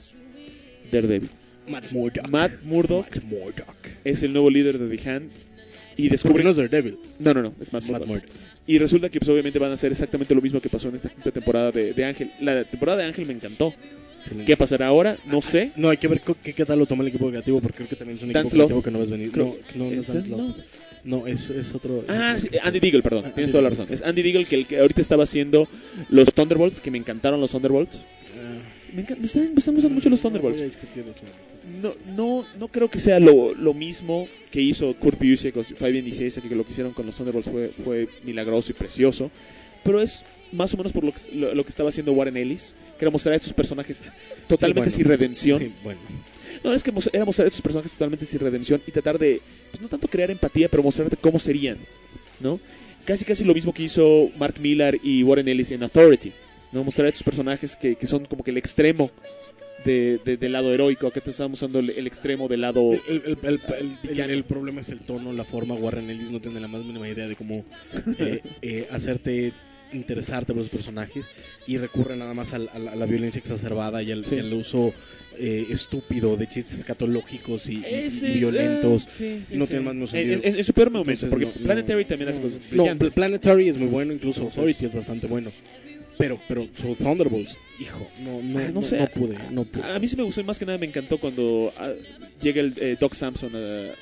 Daredevil. Matt Murdock. Matt Murdock Matt Murdock. es el nuevo líder de The Hand. Y Porque descubre. no es Daredevil. No, no, no, es más Matt Murdock. Murdock. Y resulta que pues obviamente van a hacer exactamente lo mismo que pasó en esta quinta temporada de, de Ángel. La temporada de Ángel me encantó. Excelente. ¿Qué pasará ahora? No sé. No, hay que ver co- qué, qué tal lo toma el equipo creativo, porque creo que también es un Dan equipo Slott. creativo que no ves venir. Creo- No, no, no es ¿Es Dan Dan Slott. No, es, es otro. es Ah, otro- sí, Andy Deagle, perdón. Ah, Tienes Andy toda la Deagle, razón. sí. Es Andy Deagle que, el que ahorita estaba haciendo los Thunderbolts, que me encantaron los Thunderbolts. Ah, me, encanta, me, están, me están gustando mucho los Thunderbolts. No, no, no creo que sea lo, lo mismo que hizo Kurt Busiek con Five N D seis, que lo que hicieron con los Thunderbolts fue, fue milagroso y precioso, pero es más o menos por lo que, lo, lo que estaba haciendo Warren Ellis, que era mostrar a estos personajes totalmente sí, bueno, sin redención. Sí, bueno. No, es que era mostrar a estos personajes totalmente sin redención y tratar de, pues no tanto crear empatía, pero mostrarte cómo serían, ¿no? Casi casi lo mismo que hizo Mark Millar y Warren Ellis en Authority, ¿no? Mostrar a estos personajes que, que son como que el extremo de, de, del lado heroico. Acá te estábamos usando el, el extremo del lado el, el, el, el, el, el problema es el tono, la forma. Warren Ellis no tiene la más mínima idea de cómo eh, eh, hacerte interesarte por los personajes y recurre nada más a, a, la, a la violencia exacerbada y al, sí. y al uso eh, estúpido de chistes escatológicos y, Ese, y violentos. Uh, sí, sí, no sí. tiene más no sentido. En, en su peor momento, porque no, Planetary no, también hace cosas brillantes. No, Planetary es muy bueno, incluso Authority es bastante bueno. Pero, pero, so Thunderbolts, hijo, no, no, no, sé, no, no pude, no pude. A mí sí me gustó y más que nada me encantó cuando uh, llega el eh, Doc Samson a,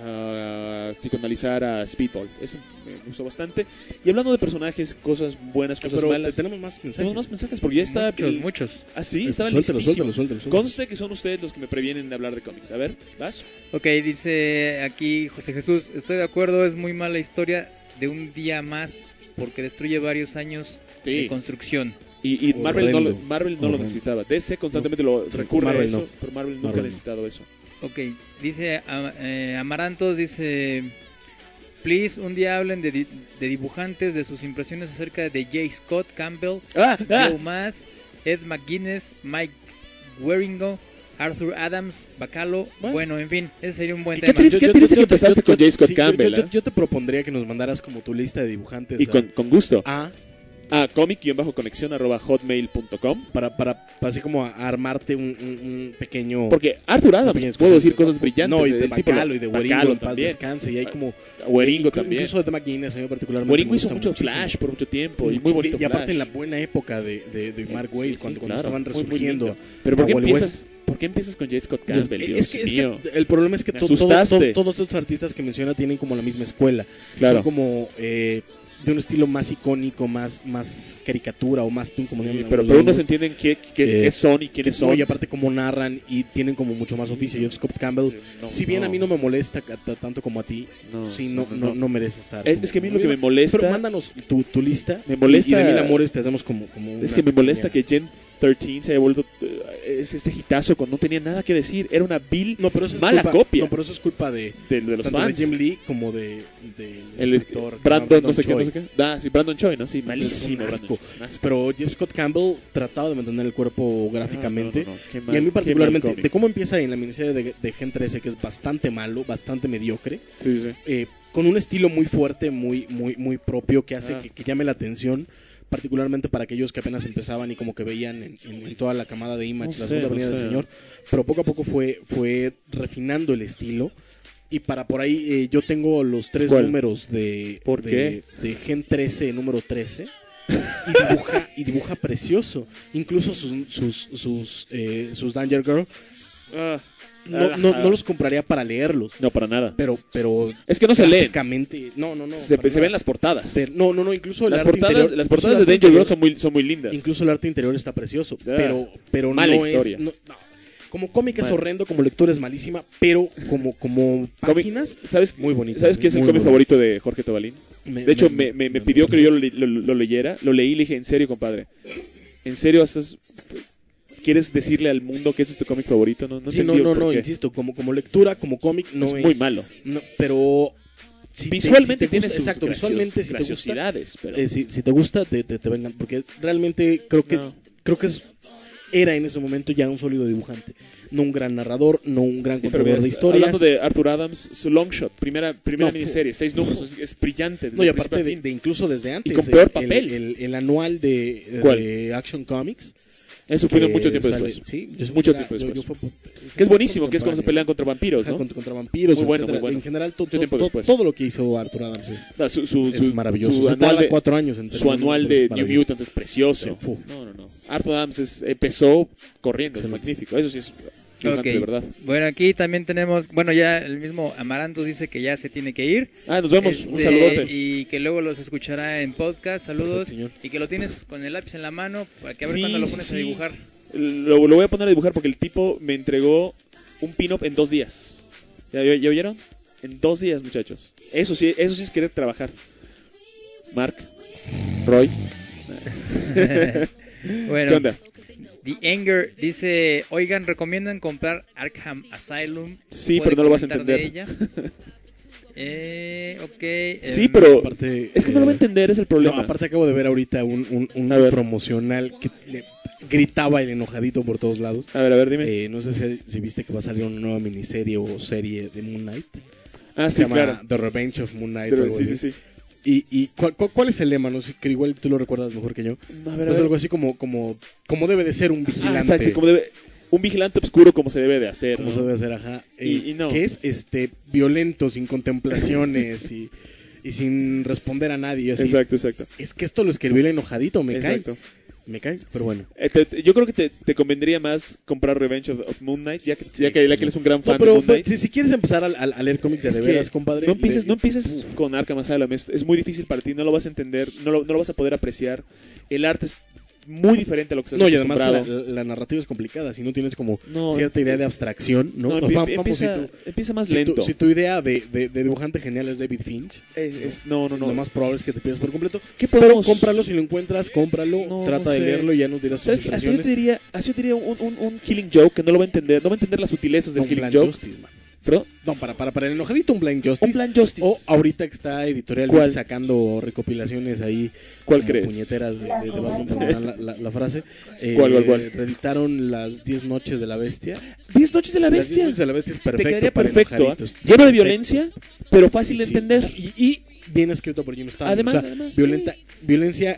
a psicoanalizar a Speedball. Eso me gustó bastante. Y hablando de personajes, cosas buenas, cosas pero malas. Tenemos más mensajes. Tenemos más mensajes porque ya está. Muchos, el, muchos. Ah, sí, estaba listísimo. Suéltalo, suéltalo, suéltalo. Conste que son ustedes los que me previenen de hablar de cómics. A ver, ¿vas? Ok, dice aquí José Jesús, estoy de acuerdo, es muy mala historia de un día más porque destruye varios años sí. de construcción. Y, y Marvel no, lo, Marvel no lo necesitaba. D C constantemente no. lo recurre Marvel a eso, no. pero Marvel nunca Marvel ha necesitado no. eso. Ok, dice eh, Amarantos, dice... Please, un día hablen de, di- de dibujantes, de sus impresiones acerca de J. Scott Campbell, ah, ah. Joe Math, Ed McGuinness, Mike Waringo, Arthur Adams, Bacalo. Bueno, bueno en fin, ese sería un buen ¿Qué tema. Triste, ¿Qué triste que empezaste con J. Scott sí, Campbell? Yo, yo, ¿eh? yo te propondría que nos mandaras como tu lista de dibujantes. Y con, con gusto. A... Ah, comic-conexión arroba hotmail punto com para, para, para así como a armarte un, un, un pequeño... Porque Arthur Adams, puedo decir cosas brillantes. No, y de Bacalo tipo, y de Waringo en paz descanse. Y hay como... Waringo también. Incluso de McGuinness, a mí particularmente Waringo hizo mucho muchísimo. Flash por mucho tiempo. Y muy bonito Y aparte Flash. en la buena época de, de, de Mark Waid, sí, sí, cuando, claro, cuando estaban resurgiendo. Muy, muy Pero ¿por qué, empiezas, ¿por qué empiezas con J. Scott Campbell? Dios, es, que, es mío. que el problema es que to, todo, todo, todos estos artistas que menciona tienen como la misma escuela. Claro. Son como... Eh, de un estilo más icónico, más más caricatura o más toon, como sí, llaman pero, pero unos entienden qué, qué, eh, qué son y quiénes son. No, y aparte como narran y tienen como mucho más oficio. Yo, Scott Campbell, no, si bien no. a mí no me molesta tanto como a ti, no, sí, no, no, no, no merece estar. Es, es que a mí lo que me molesta... Pero mándanos tu, tu lista me molesta, y, y de Mil Amores te hacemos como, como Es que me molesta pequeña. que Gen trece se haya vuelto uh, es este hitazo cuando no tenía nada que decir. Era una vil no, pero eso es mala culpa, copia. No, pero eso es culpa de, de, de los tanto fans. de Jim Lee como de, de el escritor Brandon, Brandon no sé qué, no sé qué. Ah, sí, Brandon Choi, ¿no? Sí, malísimo. Asco. Pero J. Scott Campbell trataba de mantener el cuerpo gráficamente. No, no, no, no. Mal, y a mí particularmente, de cómo empieza en la miniserie de, de Gen trece, que es bastante malo, bastante mediocre. Sí, sí. Eh, con un estilo muy fuerte, muy muy muy propio, que hace ah. que, que llame la atención, particularmente para aquellos que apenas empezaban y como que veían en, en, en toda la camada de Image, no la segunda venida no del Señor, pero poco a poco fue, fue refinando el estilo. Y para por ahí, eh, yo tengo los tres ¿Cuál? números de, ¿Por de, qué? de Gen trece, número trece. Y dibuja, y dibuja precioso. Incluso sus sus sus, eh, sus Danger Girl. Ah. No, no, no los compraría para leerlos. No, para nada. Pero, pero es que no se leen. No, no, no. Se, se ven las portadas. Pero, no, no, no. Incluso las el arte portadas, interior, las portadas de Danger Girl son muy, son muy lindas. Incluso el arte interior está precioso. Yeah. Pero, pero Mala no historia. es. No, no. Como cómic es horrendo, como lectura es malísima, pero como, como páginas, ¿sabes? Muy bonito. ¿Sabes qué es el cómic bonito. favorito de Jorge Tobalín? Me, de hecho, me, me, me, me pidió que yo lo, lo, lo leyera. Lo leí y le dije, en serio, compadre. ¿En serio estás... ¿Quieres decirle al mundo que ese es tu cómic favorito? No, no, sí, no, no, no, insisto, como, como lectura, como cómic, no es... Es muy malo. No, pero... Si visualmente te, si te tiene gusta, sus exacto, visualmente, si te gusta, pero... eh, si, si te gusta, te, te, te vengan, porque realmente creo que no. creo que es, era en ese momento ya un sólido dibujante, no un gran narrador, no un gran sí, contador de historias. Hablando de Arthur Adams, su long shot, primera primera no, miniserie, seis números, es, es brillante. No, y aparte de, de incluso desde antes, y con peor el, papel. El, el, el anual de, de Action Comics. Eso fue mucho tiempo sale, después. Sí, mucho era, tiempo después. Yo, yo fue, que es buenísimo, que es cuando se pelean contra vampiros, ¿no? Contra, contra vampiros, muy bueno, etcétera. muy bueno. En general, to, to, to, todo lo que hizo Arthur Adams es, no, su, su, es su, maravilloso. Su anual de, cuatro años su anual de New Mutants es precioso. Sí, no, no, no. Arthur Adams es, empezó corriendo, es magnífico. Eso sí es espeluznante, Ok. de verdad. Bueno, aquí también tenemos, bueno, ya el mismo Amaranto dice que ya se tiene que ir. Ah, nos vemos, un Este, saludote. Y que luego los escuchará en podcast, saludos. Perfecto, señor. Y que lo tienes con el lápiz en la mano para que a ver Sí, cuándo lo sí, pones sí. a dibujar. Lo, lo voy a poner a dibujar porque el tipo me entregó un pin-up en dos días. ¿Ya, ya, ya oyeron? En dos días, muchachos. Eso sí, eso sí es querer trabajar. Mark, Roy. Bueno, ¿Qué onda? The Anger dice, oigan, ¿recomiendan comprar Arkham Asylum? Sí, ¿Puede pero no lo vas a comentar de entender. ella? eh, ok. Sí, em, pero Aparte, es que no lo va a entender, es el problema. No, aparte acabo de ver ahorita un, un, un A ver. promocional que le gritaba el enojadito por todos lados. A ver, a ver, dime. Eh, no sé si, si viste que va a salir una nueva miniserie o serie de Moon Knight. ah, Se sí, llama claro. The Revenge of Moon Knight. Pero o algo sí, así. sí, sí. Y, y ¿cuál, cuál, cuál es el lema? No sé, que igual tú lo recuerdas mejor que yo. A ver, a Es ver. algo así como, como, como debe de ser un Ah, vigilante. exacto, como debe- un vigilante oscuro como se debe de hacer. como ¿no? se debe hacer, ajá. Y- Eh, y no. Que es este violento, sin contemplaciones y, y sin responder a nadie. Así. Exacto, exacto. Es que esto lo escribió el enojadito, me Exacto. cae. Me cae, pero bueno. Eh, te- te- yo creo que te, te convendría más comprar Revenge of, of Moon Knight, ya que, ya que, ya que eres un gran fan No, pero de Moon Knight. si, si quieres empezar a, a- a leer cómics de, Es de que veras, compadre. no empieces, le- no empieces con Arkham Asylum, es, es muy difícil para ti, no lo vas a entender, no lo, no lo vas a poder apreciar. El arte es muy diferente a lo que estás No, y además la, acostumbrado. la- la narrativa es complicada. Si no tienes como No, cierta idea de abstracción, ¿no? No, Nos empie- vamos, empieza, si tu- empieza más si tu- lento. Si tu idea de, de- de dibujante genial es David Finch, Es- es- no, no, no. lo más probable es que te pierdas por completo. ¿Qué Pero podemos- cómpralo si lo encuentras, cómpralo, No, trata no de sé. leerlo y ya nos dirás tus ¿Sabes qué? Así yo impresiones. te diría, así yo te diría un, un, un Killing Joke que no lo va a entender, no va a entender las sutilezas del Un Killing Blind Joke. Justice, man. ¿Perdón? No, para, para, para el enojadito un Blind Justice. Un Blind Justice. O ahorita que está Editorial ¿Cuál? Beat sacando recopilaciones ahí. ¿Cuál como crees? Puñeteras de, de, de Batman, perdón la, la, la frase. Eh, ¿Cuál, cuál, cuál? Reeditaron las diez noches de la bestia. Diez noches de la Las diez bestia. noches de la bestia es Te perfecto. quedaría para perfecto, ¿ah? enojaditos. Lleno de Perfecto. violencia, pero fácil de Sí, entender. Y, y bien escrito por Jim Starlin. Además, O sea, además, violenta, sí. violencia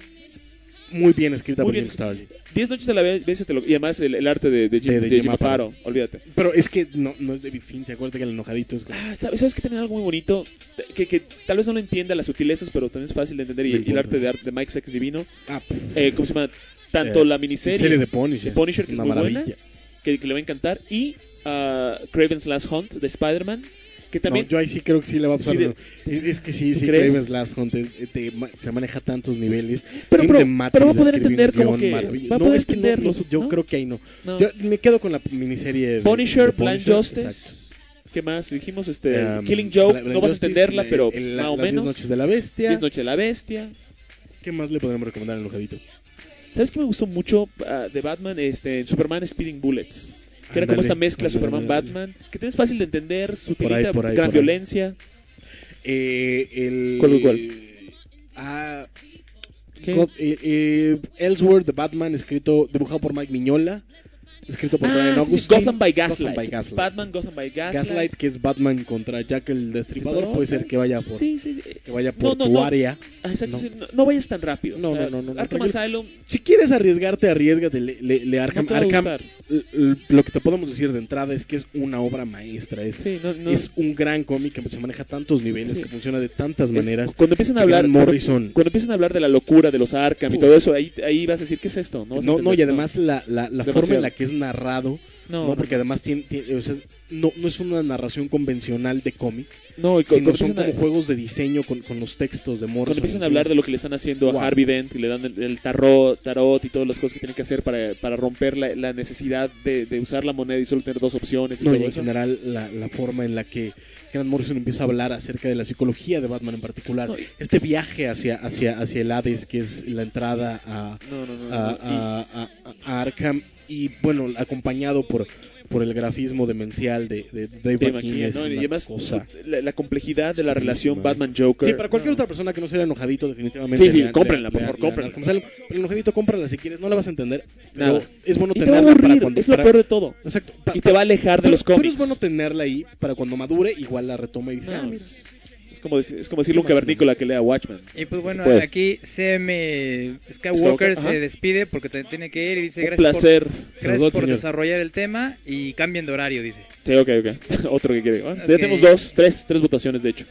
muy bien escrita Muy por bien. Jim Starlin. Diez noches de la bestia te lo- y además el, el arte de, de Jim, De- de de Jim Jim Aparo. Aparo, olvídate. Pero es que no, no es David Finch. Acuérdate que el enojadito es como... Ah, ¿sabes, ¿sabes que tiene algo muy bonito? Que, que tal vez no lo entienda las sutilezas, pero también es fácil de entender. Y, No y el importa. arte de, arte de Mike Sex Divino. Ah, pff, Eh, ¿Cómo se llama? Tanto Eh, la miniserie serie de Punisher. de Punisher, Es que es una muy maravilla. buena, que, que le va a encantar. Y ah, Kraven's Last Hunt de Spider-Man, que también... No, yo ahí sí creo que sí le va a pasar. Sí, de- es, es que sí, sí, ¿crees? Kraven's Last Hunt es- eh, te ma- se maneja a tantos niveles. Pero- Jim pero- DeMatteis pero va a poder escribe un entender como guión que- maravilloso. va a No, poder es que no, entender no, los- yo ¿no? creo que ahí no. No. Yo me quedo con la miniserie de Punisher, de Blind Punisher, Justice. exacto. ¿Qué más? Dijimos este Um, Killing Joke, Bla- Blind no vas a Justice, entenderla, la- pero el- más la- o las diez menos. noches de la bestia. Diez Noches de la Bestia. ¿Qué más le podemos recomendar al enojadito? ¿Sabes qué me gustó mucho ah, de Batman? Este, Superman Speeding Bullets. Que era Ándale, como esta mezcla ándale, Superman-Batman. Que tienes fácil de entender, sutilita, Por ahí, por ahí, gran por ahí. violencia. Eh, el, ¿Cuál, cuál? Ah, ¿Qué? God- eh, eh, Ellsworth de Batman, escrito, dibujado por Mike Mignola, escrito por Brian Ah, sí, Augustine. Gotham by Gaslight. Gotham by Gaslight. Batman Gotham by Gaslight. Gaslight, que es Batman contra Jack el Destripador, puede ser que vaya por, Sí, sí, sí. que vaya No, por no, tu no. área. Ah, exacto, No. sí, no, no vayas tan rápido. No, o sea, no, no, no, Arkham tranquilo. Asylum Si quieres arriesgarte, arriesgate. Le, le, le Arkham, no te va a Arkham, gustar. l- l- lo que te podemos decir de entrada es que es una obra maestra. Es, Sí, no, no. es un gran cómic que se maneja a tantos niveles, Sí. que funciona de tantas Es- maneras. Cuando empiezan a que hablar Grant cuando- Morrison. Cuando empiezan a hablar de la locura de los Arkham y Uf. todo eso, ahí, ahí vas a decir, ¿qué es esto? No, vas a No, no, entender, y además la, la, la Demasiado. forma en la que es narrado, No, no, no, porque no. además tiene, tiene- o sea, no, no es una narración convencional de cómic, No, y cu- sino cuando, son empiezan como a, juegos de diseño con, con los textos de Morrison. cuando empiezan a encima. hablar de lo que le están haciendo Wow. a Harvey Dent y le dan el, el tarot, tarot y todas las cosas que tienen que hacer para, para romper la, la necesidad de, de usar la moneda y solo tener dos opciones y No, y todo en eso. general la, la forma en la que Grant Morrison empieza a hablar acerca de la psicología de Batman en particular. No, y- Este viaje hacia, hacia, hacia el Hades, que es la entrada a, No, no, no. a, no. a- a- a Arkham, y bueno, acompañado por, por el grafismo demencial de, de Dave Te McKean, imaginas, es ¿no? Y una además cosa. la, la complejidad de la relación Buenísima. Batman-Joker. Sí, para cualquier No. otra persona que no sea enojadito, definitivamente. Sí, sí, le- cómprenla, le- por le- favor, le- cómprenla. Arkham Asylum. Pero enojadito, cómprala si quieres, no la vas a entender. Pero Nada. es bueno Y te va a tenerla para aburrir, cuando. es lo para- peor de todo. Exacto. pa- Y te va a alejar de pero- los Pero cómics. es bueno tenerla ahí para cuando madure, igual la retoma y dice, No, ah, mira. es, es como, dec- es como decirle a un cavernícola que lea Watchmen. Y pues bueno, Si puedes. aquí C M Skywalker, Skywalker ajá. se despide porque te tiene que ir y dice Un gracias placer. por, Saludos, gracias por señor. desarrollar el tema y cambien de horario, dice. Sí, ok, ok. Otro que quiere. Ah, Ok. Ya tenemos dos, tres, tres votaciones de hecho.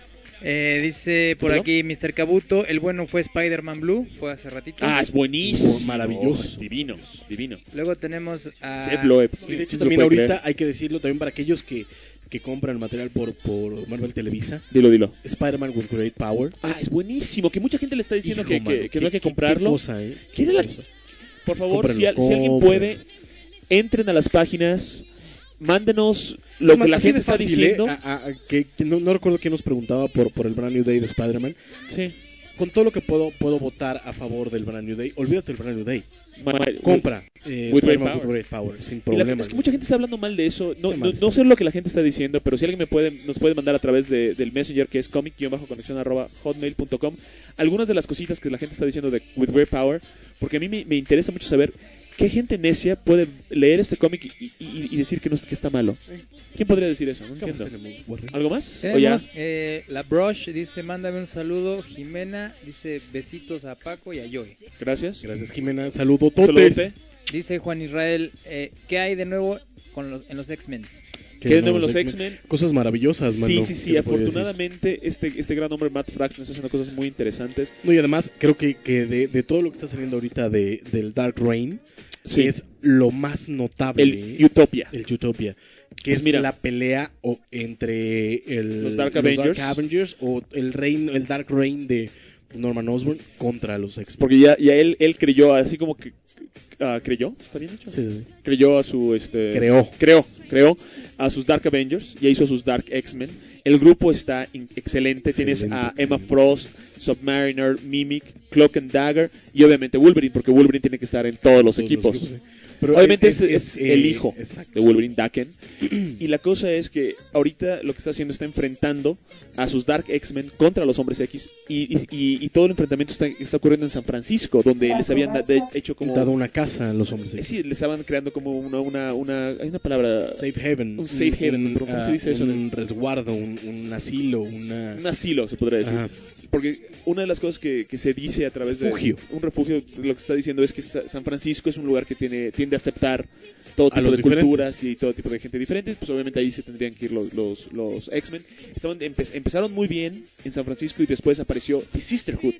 Eh, dice por ¿Pero? aquí mister Kabuto, el bueno fue Spider-Man Blue, fue hace ratito. Ah, es buenísimo. Maravilloso. Oh, divino, divino. Luego tenemos a... Jeff Loeb. Y de hecho No también lo puede ahorita creer. hay que decirlo también para aquellos que, que compran material por, por Marvel Televisa. Dilo, dilo. Spider-Man with Great Power. Ah, es buenísimo. Que mucha gente le está diciendo Hijo, que, mano, que, que qué- no hay que qué- comprarlo. qué cosa, ¿eh? ¿Quién es la- Qué cosa. Por favor, si, Cómprenlo, al- si alguien cómprenlo. puede, entren a las páginas, mándenos lo Además, que la así gente de está fácil, diciendo. ¿eh? A- a- que, que no, no recuerdo quién nos preguntaba por, por el Brand New Day de Spider-Man. Sí. Con todo lo que puedo puedo votar a favor del Brand New Day. Olvídate del Brand New Day. Ma- ma- Compra eh, With Great Spider-Man Power. with Great Power, sin Y la- problema. es que mucha gente está hablando mal de eso. No, Qué no, mal no está. sé lo que la gente está diciendo, pero si alguien me puede, nos puede mandar a través de- del Messenger, que es comic-conexión arroba hotmail punto com, algunas de las cositas que la gente está diciendo de With Great Power, porque a mí me, me interesa mucho saber qué gente necia puede leer este cómic y, y- y decir que, no, que está malo. ¿Quién podría decir eso? No entiendo. ¿Algo más? ¿O ya? Tenemos eh, la Brush, dice, mándame un saludo. Jimena, dice, besitos a Paco y a Joy. Gracias. Gracias, Jimena. Saludo, Saludote. totes. Dice Juan Israel, eh, ¿qué hay de nuevo con los, en los X-Men? ¿Qué de nuevo los X-Men? Cosas maravillosas, mano. Sí, sí, ¿qué sí. te podría decir? Afortunadamente, este, este gran hombre Matt Fraction está haciendo cosas muy interesantes. No, y además, creo que, que de, de todo lo que está saliendo ahorita de, del Dark Reign, Sí. es lo más notable. El Utopia. El Utopia. Que Pues es mira. la pelea o, entre el, Los Dark Avengers. Avengers o el reino, el Dark Reign de Norman Osborn contra los X-Men. Porque ya, ya él, él creyó, así como que ah, creyó, ¿está bien dicho? Sí, sí, sí. Creyó a su este Creó. creó, creó a sus Dark Avengers, ya hizo a sus Dark X-Men. El grupo está in- excelente. Tienes Excelente, a Emma excelente. Frost, Submariner, Mimic, Cloak and Dagger y obviamente Wolverine, porque Wolverine tiene que estar en todos los Todos los equipos. equipos, sí. Pero Obviamente es- es, es- es es, el eh, hijo exacto. de Wolverine, Daken. Y la cosa es que ahorita lo que está haciendo está enfrentando a sus Dark X-Men contra los Hombres X. Y, y- y- y todo el enfrentamiento está, está ocurriendo en San Francisco, donde les habían da- de- hecho como... Dado una casa a los hombres Eh, X. Sí, le estaban creando como una... una, una hay una palabra... Safe haven. Un safe haven, pero ¿cómo se dice eso? Un resguardo, un, un asilo, una... Un asilo, se podría decir. Ajá. Porque una de las cosas que, que se dice a través de... Refugio. Un refugio, lo que se está diciendo es que Sa- San Francisco es un lugar que tiene tiende a aceptar todo A tipo los de diferentes. culturas y todo tipo de gente diferente. Pues obviamente ahí se tendrían que ir los, los, los X-Men. Estaban- empe- empezaron muy bien en San Francisco y después apareció The Sisterhood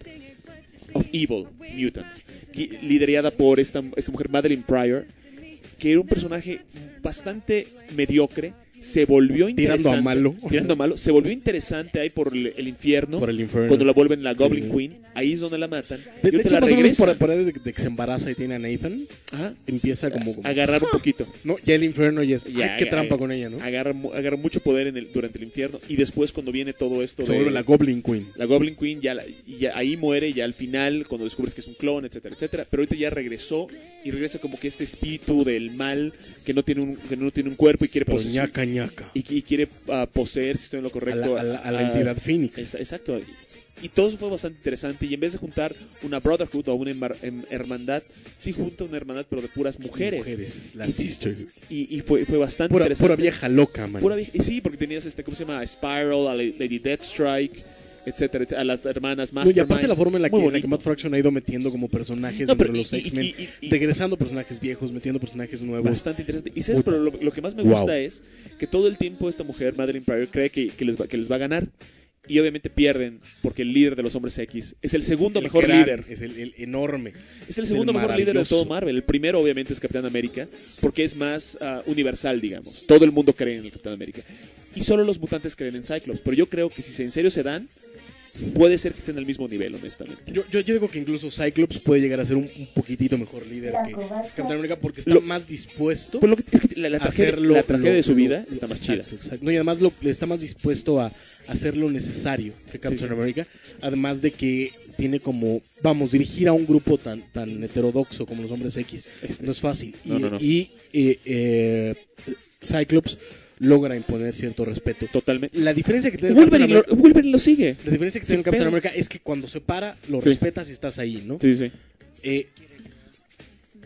of Evil Mutants, que- liderada por esta, esta mujer Madeline Pryor, que era un personaje bastante mediocre. Se volvió Tirando interesante. a malo. Tirando a malo. Se volvió interesante ahí por el, el infierno. Por el infierno. Cuando la vuelven la Goblin Sí. Queen. Ahí es donde la matan. De, y de ahorita hecho, la más o menos regresan. por, por ahí de, de que se embaraza y tiene a Nathan, Ajá. empieza como... como- Agarrar un poquito. No, ya el infierno ya es... Ya, ay, qué ya, trampa ya. con ella, ¿no? Agarra, mu- agarra mucho poder en el, durante el infierno. Y después cuando viene todo esto Se de... vuelve la Goblin Queen. La Goblin Queen ya, la- y ya ahí muere, ya al final, cuando descubres que es un clon, etcétera, etcétera. Pero ahorita ya regresó y regresa como que este espíritu del mal que no tiene un, que no tiene un cuerpo y quiere Pero poseer. ñaca, ñaca. Y, y quiere ah, poseer, si estoy en lo A correcto, la, a la- a la a- entidad Phoenix. Es- exacto. Y todo eso fue bastante interesante. Y en vez de juntar una Brotherhood o una herma- em- hermandad, sí junta una hermandad, pero de puras mujeres. Mujeres, la y, Sisterhood. y, y fue, fue bastante Pura, interesante. pura vieja loca, man. Pura vieja- y sí, porque tenías este, ¿cómo se llama? A Spiral, a Lady Deathstrike, etcétera, etcétera, a las hermanas No, Mastermind. y aparte la forma en la, que, Muy en la que bonito. Matt Fraction ha ido metiendo como personajes No, pero entre los y- y- X-Men, y- y- y- regresando personajes viejos, metiendo personajes nuevos. Bastante interesante. Y sabes, Puta. pero lo, lo que más me Wow. gusta es que todo el tiempo esta mujer, Madeline Pryor, cree que, que les va, que les va a ganar. Y obviamente pierden porque el líder de los Hombres X es el segundo El mejor gran, líder. Es el, el enorme. Es el segundo el mejor líder de maravilloso. todo Marvel. El primero obviamente es Capitán América porque es más ah, universal, digamos. Todo el mundo cree en el Capitán América. Y solo los mutantes creen en Cyclops. Pero yo creo que si en serio se dan, puede ser que estén al mismo nivel, honestamente. Yo, yo, yo digo que incluso Cyclops puede llegar a ser un, un poquitito mejor líder que Capitán América porque está Lo- más dispuesto Pues lo que, es que la, la a tragedia, hacerlo. la tragedia lo- de su lo- vida lo- está más exacto, chida. exacto. No, y además lo, está más dispuesto a hacer lo necesario que Capitán sí. América. Además de que tiene como, vamos, dirigir a un grupo tan, tan heterodoxo como los Hombres X no es fácil. No, y no, no. y, eh, eh, Cyclops logra imponer cierto respeto. Totalmente. La diferencia que tiene el Capitán Wolverine lo, América- Wolverine lo sigue. la diferencia que Sin tiene el Capitán pedos. América es que cuando se para, lo Sí. respetas y estás ahí, ¿no? Sí, sí. Eh,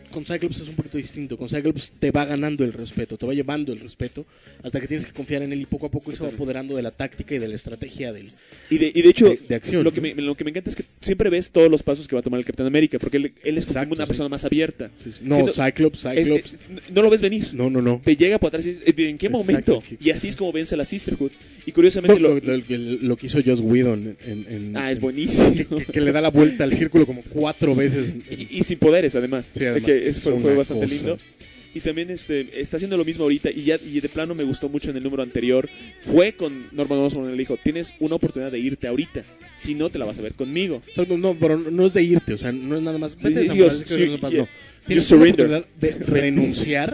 con Cyclops es un poquito distinto. Con Cyclops te va ganando el respeto, te va llevando el respeto hasta que tienes que confiar en él y poco a poco se va apoderando de la táctica y de la estrategia del, y, de, y de hecho, de, de acción. Lo que, me, lo que me encanta es que siempre ves todos los pasos que va a tomar el Capitán América, porque él, él es Exacto, como una sí. persona más abierta. Sí, sí. No, Siendo, Cyclops, Cyclops. Es, es, no lo ves venir. No, no, no. Te llega por atrás y dices, ¿en qué momento? Exacto. Y así es como vence a la Sisterhood. Y curiosamente No, lo, lo, lo, lo que hizo Joss Whedon en, en, ah, es en, buenísimo. Que, que, que le da la vuelta al círculo como cuatro veces. Y, y sin poderes, además. Sí, además que eso fue, fue bastante cosa. lindo. Y también este, está haciendo lo mismo ahorita. Y ya y de plano me gustó mucho en el número anterior. Fue con Norman Osborn. Le dijo: tienes una oportunidad de irte ahorita. Si no, te la vas a ver conmigo. O sea, no, no, pero no es de irte. O sea, no es nada más. Vete Sí, a yo- San Francisco, sí, no, no, yeah. no. You Tienes una surrender. oportunidad de renunciar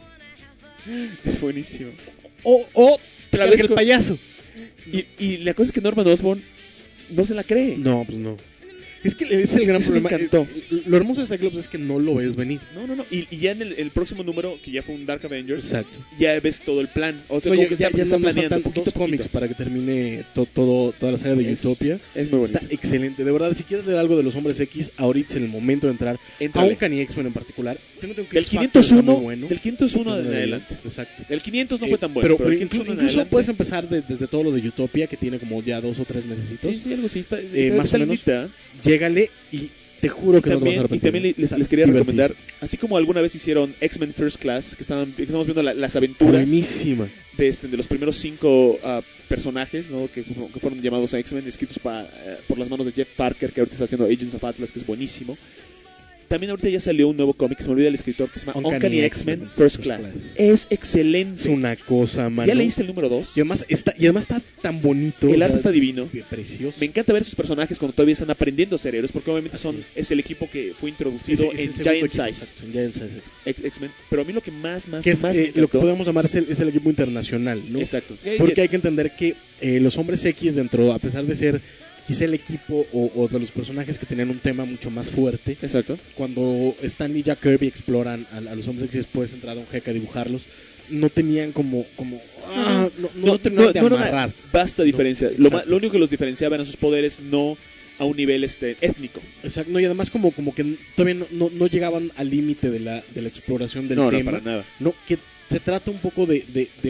Es buenísimo. o, o te La carga ves el con- payaso. Y, y la cosa es que Norman Osborn no se la cree. No, pues no. Es que es el gran Eso me problema. encantó. Lo hermoso de Cyclops es que no lo ves venir. No, no, no. Y, y ya en el, el próximo número, que ya fue un Dark Avengers, Exacto. ya ves todo el plan. O sea, No, como ya, que ya, está, ya está nos planeando faltan poquito dos a poquito. cómics para que termine to- todo, toda la saga de Es- Utopia. Es muy bonito. Está excelente. De verdad, si quieres leer algo de los Hombres X, ahorita es el momento de entrar. Éntrale. A un Uncanny X-Men en particular. Tengo entendido que Del X-Factor está quinientos uno, muy bueno. del quinientos uno en adelante. Exacto. El quinientos no Eh, fue tan bueno, pero, pero, pero el quinientos incluso, uno en incluso adelante- puedes empezar de- desde todo lo de Utopia, que tiene como ya dos o tres mesecitos. Sí, sí, algo así. Está, Eh, está- más está o menos. lindita. Llégale y te juro que Y no te vas a también, y arrepentir. también les, Está les quería divertidísimo. recomendar, así como alguna vez hicieron X-Men First Class, que, estaban, que estamos viendo la- las aventuras Buenísima. de, este, de los primeros cinco ah, personajes, ¿no? que, que fueron llamados a X-Men, escritos pa- eh, por las manos de Jeff Parker, que ahorita está haciendo Agents of Atlas, que es buenísimo. También ahorita ya salió un nuevo cómic, se me olvida el escritor, que se llama Uncanny Uncanny X-Men X-Men First First Class. Class. Es excelente. Es una cosa, mano. ¿Ya leíste el número dos? Y además está, y además está tan bonito. El o arte sea, está divino. Precioso. Me encanta ver sus personajes cuando todavía están aprendiendo a ser héroes, porque obviamente son Así es. es. el equipo que fue Es- introducido es el en segundo Giant equipo, Size, exacto, en Giant Size. X- X-Men. Pero a mí lo que más, más, Que es más eh, me lo que encantó- podemos llamar es el, es el equipo internacional, ¿no? Exacto. Porque hay que entender que eh, los Hombres X dentro, a pesar de ser quizá el equipo o, o de los personajes que tenían un tema mucho más fuerte, Exacto. cuando Stan y Jack Kirby exploran a, a los Hombres X y después entra Don Heck a dibujarlos, no tenían como, como ah, no, no, no terminaban de no, no, amarrar. basta diferencia. No, lo, ma- exacto. lo único que los diferenciaba eran sus poderes, no a un nivel este étnico. Exacto, no, y además como, como que todavía no, no, no llegaban al límite de la, de la exploración del no, no, tema. para nada. No, que se trata un poco de, de, de,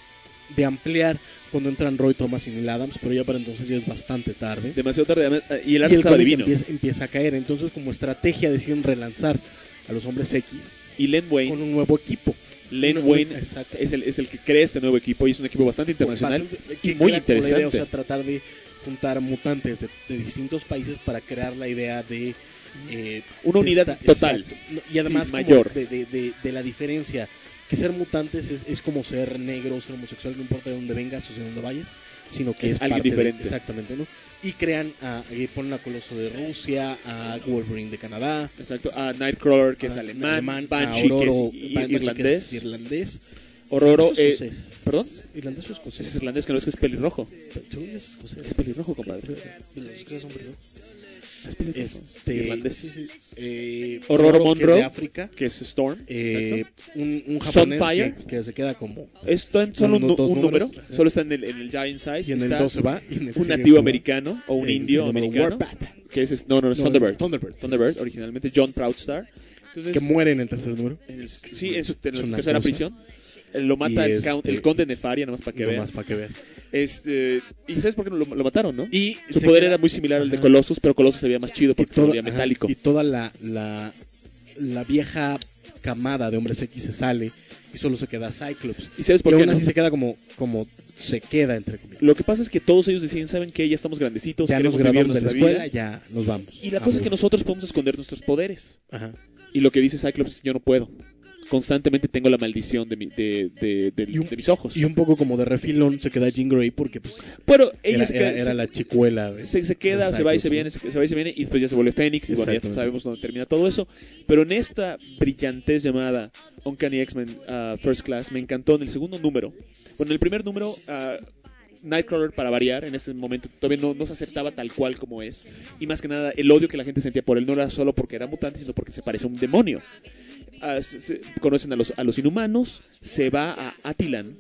de ampliar cuando entran Roy Thomas y Neil Adams, pero ya para entonces ya es bastante tarde. Demasiado tarde. además, eh, Y el Y arte el estaba cómic divino. empieza, empieza a caer, entonces como estrategia deciden relanzar a los Hombres X Y Len Wayne, con un nuevo equipo. Len Un- Wayne exacto. es el, es el que crea este nuevo equipo y es un equipo bastante internacional Bastante- y que muy crea como la idea, interesante. o sea, tratar de juntar mutantes de, de distintos países para crear la idea de eh, Una unidad esta- total. exacto. No, y además Sí, como mayor. De, de, de, de la diferencia que ser mutantes es, es como ser negro, ser homosexual, no importa de dónde vengas o de dónde vayas, sino que Es es, alguien parte de- diferente. exactamente, ¿no? Y crean a, y ponen a Coloso de Rusia, a Wolverine de Canadá, Exacto. A Nightcrawler, que es a- alemán, a Banshee, Ororo- que es i- Banshee, que irlandés, es irlandés, Ororo, irlandés o eh, escocés. ¿perdón? ¿Irlandés o escocés? Es irlandés, que no es que es pelirrojo. Según yo es escocés. Es pelirrojo, compadre. Los escoceses son pelirrojos. Es pelirrojo. Este, irlandés. sí, sí. Eh, Ororo Ororo, que es Monroe, de África. que es Storm. Eh, exacto. un, un japonés Sunfire. que, que se queda como Está en solo un, unos dos un número, números. solo está en el, en el Giant Size. y en el está dos se va y en el un sigue nativo como- americano o un eh, indio llamado americano. Warpath. Que es, es- no, no, es No, Thunderbird. Thunderbird. Thunderbird, originalmente John Proudstar. Entonces, que muere en el tercer número. en el- sí, en su, en Es la una tercera cosa. prisión. Eh, Lo mata Y el, este- count- el conde Nefaria, nada más para que Nomás veas. para que veas. Este, y ¿sabes por qué no lo, lo mataron, no? Y Su se poder queda- era muy similar al de Ajá. Colossus, pero Colossus se veía más chido y porque se toda, volvía ajá, metálico. y toda la, la, la vieja camada de Hombres X se sale y solo se queda Cyclops. ¿Y sabes Y por qué aún no? así se queda como, como se queda, entre comillas. Lo que pasa es que todos ellos deciden, ¿saben qué? Ya estamos grandecitos, Ya nos queremos vivir graduamos de la nuestra escuela, vida. ya nos vamos. Y la Ah, cosa es que bueno. nosotros podemos esconder nuestros poderes. Ajá. Y lo que dice Cyclops es, yo no puedo. Constantemente tengo la maldición de, mi- de, de, de- Y un- de mis ojos. Y un poco como de refilón se queda Jean Grey porque pues, Pero ella era, se, queda, era- era se- la chicuela. De, se, se queda, de se va y Cyclops, se ¿no? viene, se, se va y se viene, y después ya se vuelve Fénix, y bueno, ya Exactamente. sabemos dónde termina todo eso. Pero en esta brillantez llamada Uncanny X-Men uh, First Class, me encantó en el segundo número. Bueno, en el primer número, uh, Nightcrawler, para variar, en ese momento todavía no, no se aceptaba tal cual como es. Y más que nada, el odio que la gente sentía por él no era solo porque era mutante, sino porque se parece a un demonio. Uh, se- se- conocen a los, a los inhumanos, se va a Attilan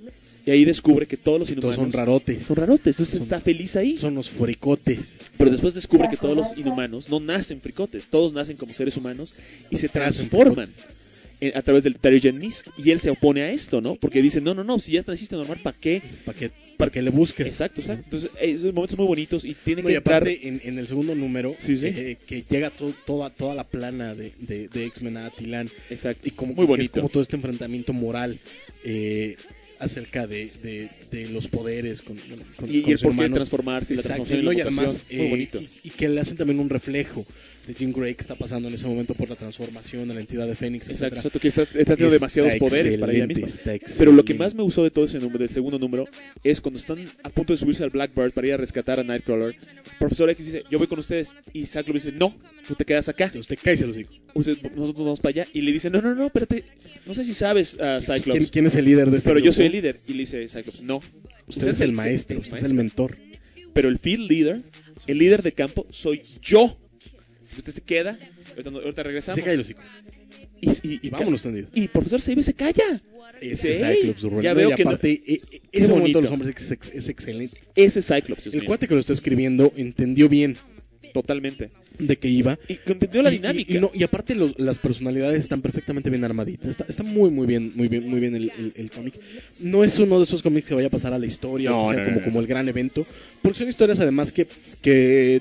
Y ahí descubre que todos los inhumanos Todos son rarotes. son rarotes, entonces Son- está feliz ahí. Son los fricotes. Pero después descubre que todos los inhumanos no nacen fricotes, todos nacen como seres humanos y se Nacen transforman en- a través del Terrigen Mist. Y él se opone a esto, ¿no? Porque dice, no, no, no, si ya naciste normal, ¿para qué? ¿Para que, para que le busques? Exacto, exacto. Entonces, eh, esos momentos muy bonitos y tiene No, que y entrar... aparte, en, en el segundo número, Sí, sí. eh, que llega to- toda, toda la plana de, de, de X-Men a Attilan. Exacto. Y como Muy que bonito. es como todo este enfrentamiento moral eh, acerca de, de, de los poderes con, con, Y, y con el los por qué humanos. transformarse y la Exacto, transformación y ¿no? la Y además, mutación. Muy eh, bonito. y, y que le hacen también un reflejo de Jean Grey que está pasando en ese momento por la transformación de la entidad de Fénix, Exacto, etcétera. exacto, que está, está teniendo demasiados poderes para ella excelente, misma. está excelente. Pero lo que más me gustó de todo ese número, del segundo número, es cuando están a punto de subirse al Blackbird para ir a rescatar a Nightcrawler. Profesor X dice, yo voy con ustedes. Y Cyclops dice, no, tú te quedas acá. Usted cállese los hijos. Usted- nosotros vamos para allá. Y le dice, no, no, no, espérate. No sé si sabes, uh, Cyclops. ¿Quién, quién es el líder de este Pero yo grupo? soy el líder. Y le dice Cyclops, no. Usted es el maestro, usted es el mentor. Pero el field leader, el líder de campo, soy yo. Si usted se queda, ahorita, no- ahorita regresamos. Se cae los hijos. Y, y, Y vámonos tendidos. Y profesor Seibe se calla. Ese Sí. Cyclops, Rubén. Ya No, veo y que no- aparte, eh, eh, Qué ese momento bonito. de los hombres es, ex- es excelente. Ese Cyclops, Dios El mío. cuate que lo está escribiendo entendió bien Totalmente. de qué iba. Y entendió la Y- y- dinámica. Y, no, y aparte los- las personalidades están perfectamente bien armaditas. Está, está muy muy bien, muy bien, muy bien el, el- el cómic. No es uno de esos cómics que vaya a pasar a la historia, No, o sea, no, como, no. como el gran evento. Porque son historias además que, que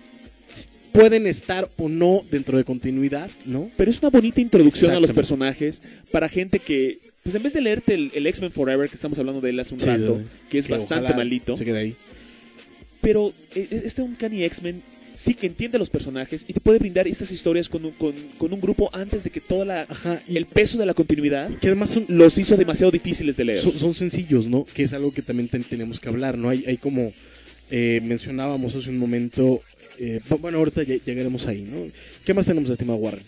pueden estar o no dentro de continuidad, ¿no? Pero es una bonita introducción a los Exactamente. personajes para gente que, pues en vez de leerte el, el X-Men Forever, que estamos hablando de él hace un Sí, rato, sí, sí. que es Que bastante ojalá malito, se quede ahí. pero eh, este Uncanny X-Men sí que entiende a los personajes y te puede brindar estas historias con un, con, con un grupo antes de que toda la Ajá, y el peso de la continuidad que además son, los hizo demasiado difíciles de leer. son, son sencillos, ¿no? Que es algo que también ten- tenemos que hablar, ¿no? Hay, hay como eh, mencionábamos hace un momento, eh, bu- bueno, ahorita ya- llegaremos ahí, ¿no? ¿Qué más tenemos, estimado Warren?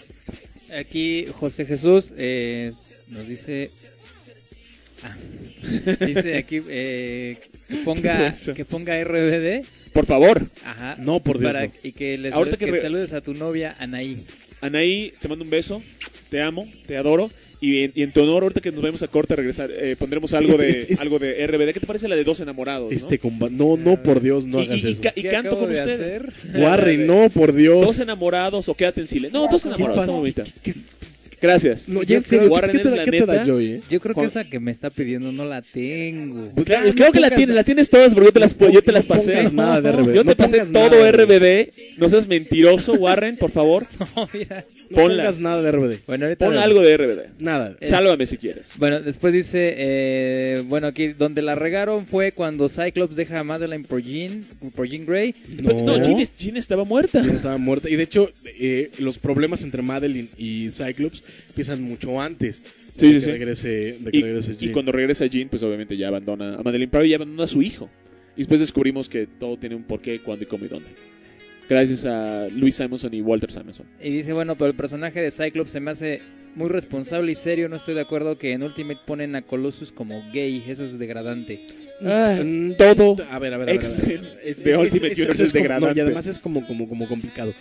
Aquí José Jesús eh, nos dice... Ah, dice aquí eh, que ponga Eso. que ponga R B D. Por favor, Ajá. No, por Dios, para- no. Y que, les Ahorita que, que re- saludes a tu novia Anaí. Anaí, te mando un beso, te amo, te adoro. Y en, y en tu honor, ahorita que nos vemos a corte, regresar, eh, pondremos algo de Este- este- algo de R B D. ¿Qué te parece la de Dos Enamorados? ¿no? Este comba... No, no, por Dios, no y, hagas y- y eso. ca- y ¿Qué canto acabo con de ustedes. hacer? Warren, no, por Dios. Dos enamorados o quédate en silencio. No, dos enamorados. pasa? Está muy bonita. Gracias. No, ya en serio, Warren, ¿qué te eres da, la qué te da neta. Joy, eh? Yo creo que Juan- esa que me está pidiendo no la tengo. Claro, creo que la tienes, las tienes todas porque yo te las, No, yo te las no pasé. pongas nada de R B D, Yo no te pasé pongas todo nada de R B D. No seas mentiroso, Warren, por favor. No, mira. No Ponla. pongas nada de R B D. Bueno, ahorita Pon vemos. algo de R B D. Nada. Eh, Sálvame si quieres. Bueno, después dice, eh, bueno, aquí donde la regaron fue cuando Cyclops deja a Madeline por Jean, por Jean Grey. No, no Jean, Jean estaba muerta. Ya estaba muerta. Y de hecho, eh, los problemas entre Madeline y Cyclops empiezan mucho antes Sí, de sí, que sí. regrese, de que Y, regrese y Jean. cuando regresa Jean, pues obviamente ya abandona a Madeline Pryor y abandona a su hijo. Y después descubrimos que todo tiene un porqué, cuándo y cómo y dónde. Gracias a Louis Simonson y Walter Simonson. Y dice, bueno, pero el personaje de Cyclops se me hace muy responsable y serio. No estoy de acuerdo que en Ultimate ponen a Colossus como gay. Eso es degradante. Mm, todo A ver, a ver, a ver. a ver. X-Men Es- de es- Ultimate es- Universe eso es como- no, degradante. y además es como, como, como complicado.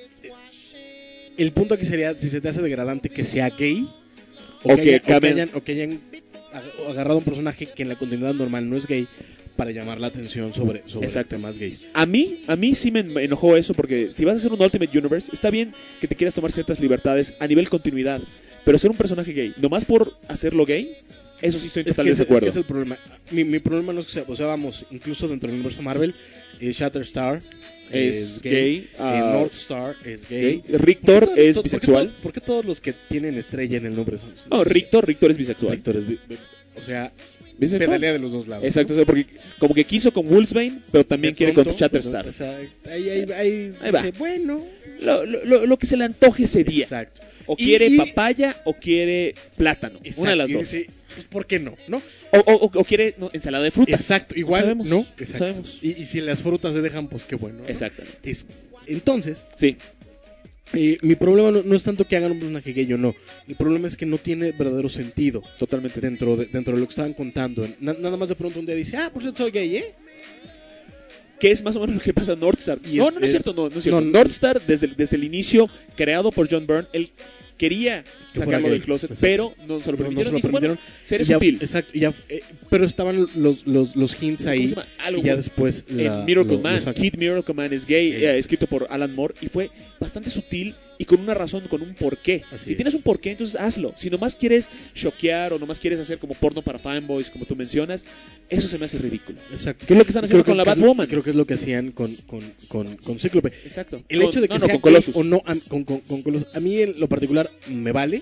El punto aquí sería, si se te hace degradante que sea gay, o, O que, que haya- o que caben- hayan, o que hayan ag- agarrado un personaje que en la continuidad normal no es gay para llamar la atención sobre, sobre Exacto. temas gays. A mí, a mí sí me enojó eso porque si vas a hacer un Ultimate Universe, está bien que te quieras tomar ciertas libertades a nivel continuidad, pero ser un personaje gay, nomás por hacerlo gay, eso sí estoy en Es total que, es, es desacuerdo. que es el problema. Mi, mi problema no es que sea, o sea, vamos, incluso dentro del universo Marvel, eh, Shatterstar Es gay, eh, ah, Northstar es gay. gay. Rictor ¿Por qué todo- es to- bisexual. ¿por qué, to- por qué todos los que tienen estrella en el nombre son? No, Rictor, Rictor es bisexual. Rictor es bi- bi- o sea, ¿Bisexual? pedalea de los dos lados. Exacto, o sea, porque como que quiso con Wolfsbane, pero también De quiere pronto, con Shatterstar. O sea, ahí, ahí, ahí, Ahí va. dice, bueno. Lo, lo- lo- lo que se le antoje ese día. Exacto. O Y- quiere y- papaya o quiere plátano. Exacto, Una de las y dos. dice, pues, ¿por qué no? ¿No? O, o- o- o quiere no, ensalada de frutas. Exacto, igual, No sabemos. ¿no? No Exacto. sabemos. Y, y si las frutas se dejan, pues qué bueno. ¿no? Exactamente. Es- entonces, Sí. eh, mi problema no, no es tanto que hagan un personaje gay o no. Mi problema es que no tiene verdadero sentido Totalmente. dentro de, dentro de lo que estaban contando. Na- nada más de pronto un día dice, ah, por cierto soy gay, ¿eh? Que es más o menos lo que pasa en Northstar. Y no, es- no, no es es- cierto, no, no es cierto. no, no. Northstar, desde, el- desde el inicio, creado por John Byrne, él quería Que sacarlo fuera del gay, closet, exacto. pero no se lo No, permitieron. no se lo Y bueno, permitieron. seré Y ya- sutil. Exacto, y ya, eh, pero estaban los, los, los hints ¿Cómo ahí. se llama? Algo Y ya muy- después en la, Miracle lo- Man, lo sacan. Kid Miracle Man es gay, Sí. eh, escrito por Alan Moore, y fue bastante sutil y con una razón, con un porqué. Así Si es. tienes un porqué, entonces hazlo. Si nomás quieres choquear o nomás quieres hacer como porno para fanboys, como tú mencionas, eso se me hace ridículo. Exacto. ¿Qué es lo que están Y haciendo creo con la que es- Batwoman? Creo que es lo que hacían con, con, con, con Cíclope. Exacto. El Con- hecho de que no, no, sea con Colossus. gay o no, a- con, con, con Colossus, a mí en lo particular me vale.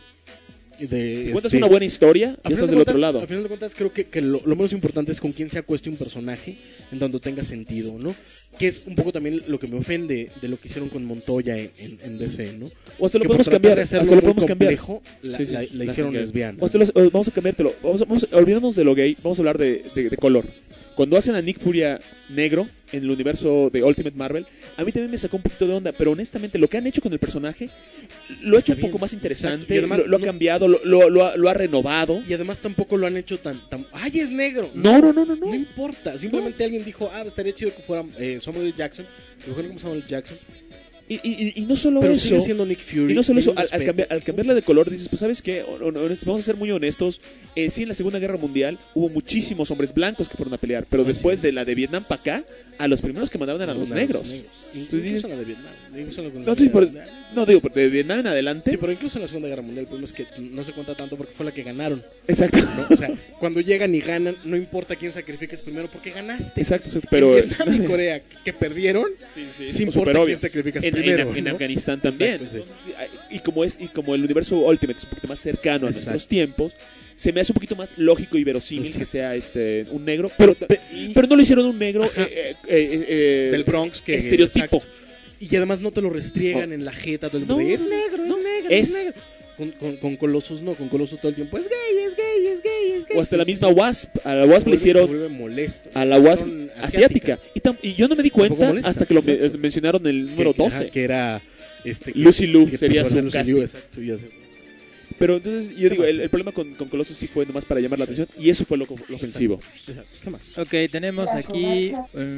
De, Si cuentas este, una buena historia, a ya final estás de del otro cuentas- lado. A final de cuentas, creo que, que lo, lo menos importante es con quién se acueste un personaje en donde tenga sentido, ¿no? Que es un poco también lo que me ofende de lo que hicieron con Montoya en, en, en D C, ¿no? O hasta lo Que por podemos tratar cambiar. de hacerlo Hasta lo muy podemos cambiar. complejo, La, Sí, sí, la- la la hicieron hacen gay. lesbiana. O hasta los- o vamos a cambiártelo. Vamos, a- vamos a- olvidémonos de lo gay. Vamos a hablar de, de- de color. Cuando hacen a Nick Furia negro en el universo de Ultimate Marvel, a mí también me sacó un poquito de onda. Pero honestamente, lo que han hecho con el personaje lo ha hecho Está un poco bien. más interesante. Exacto. Y además lo, lo ha no- cambiado, lo, lo- lo ha, lo ha renovado. Y además tampoco lo han hecho tan... tan ¡ay, es negro! No, no, no, no. No no. importa, simplemente alguien dijo, ah, estaría chido que fuera eh, Samuel L. Jackson. Que fuera como Samuel L. Jackson. Y, y- y no solo Pero eso. sigue siendo Nick Fury. Y no solo eso, tiene al, un al respeto. cambiar, al cambiarla de color, dices, pues sabes qué, O- o- o- vamos a ser muy honestos, eh, sí en la Segunda Guerra Mundial hubo muchísimos hombres blancos que fueron a pelear, pero Así después es. de la de Vietnam para acá, a los primeros que mandaron eran los No, negros. Incluso dices- en la de Vietnam. Incluso en la No, Segunda sí, por- Guerra Mundial. no digo, de Vietnam en adelante. Sí, pero incluso en la Segunda Guerra Mundial, el problema es que no se cuenta tanto porque fue la que ganaron. Exacto. ¿no? O sea, cuando llegan y ganan, no importa quién sacrifiques primero porque ganaste. Exacto, exacto, pero En Vietnam y Corea, que perdieron, sí, sí sí, importa súper obvio. quién sacrificas en, primero. en- en ¿no? Afganistán también. Exacto, sí. Entonces, y como es y como el universo Ultimate es un poquito más cercano a Exacto. nuestros tiempos, se me hace un poquito más lógico y verosímil Exacto. que sea este un negro, pero, Pe- y- pero no lo hicieron un negro Ajá. eh, eh, eh, eh, del Bronx que estereotipo. exacto. Y además no te lo restriegan Oh. en la jeta todo el No, mundo. Es no, negro, no. es negro, Es. es negro. Con, con, con Colossus no, con Colossus todo el tiempo es gay, es gay, es gay, es gay. O hasta la misma Wasp, a la Wasp Se le vuelve- hicieron se vuelve molesto. a la Wasp Hicieron asiática. Y, tam- y yo no me di Tampoco cuenta molesta, hasta que lo me- exacto. mencionaron el número Que- ajá, doce. que era este, que- Lucy Liu que sería pasó a su Lucy casting. Liu, exacto, y así. Pero entonces yo digo, el, el problema con, con Colossus sí fue nomás para llamar la atención y eso fue lo, lo ofensivo. Exacto. ¿Qué más? Ok, tenemos aquí,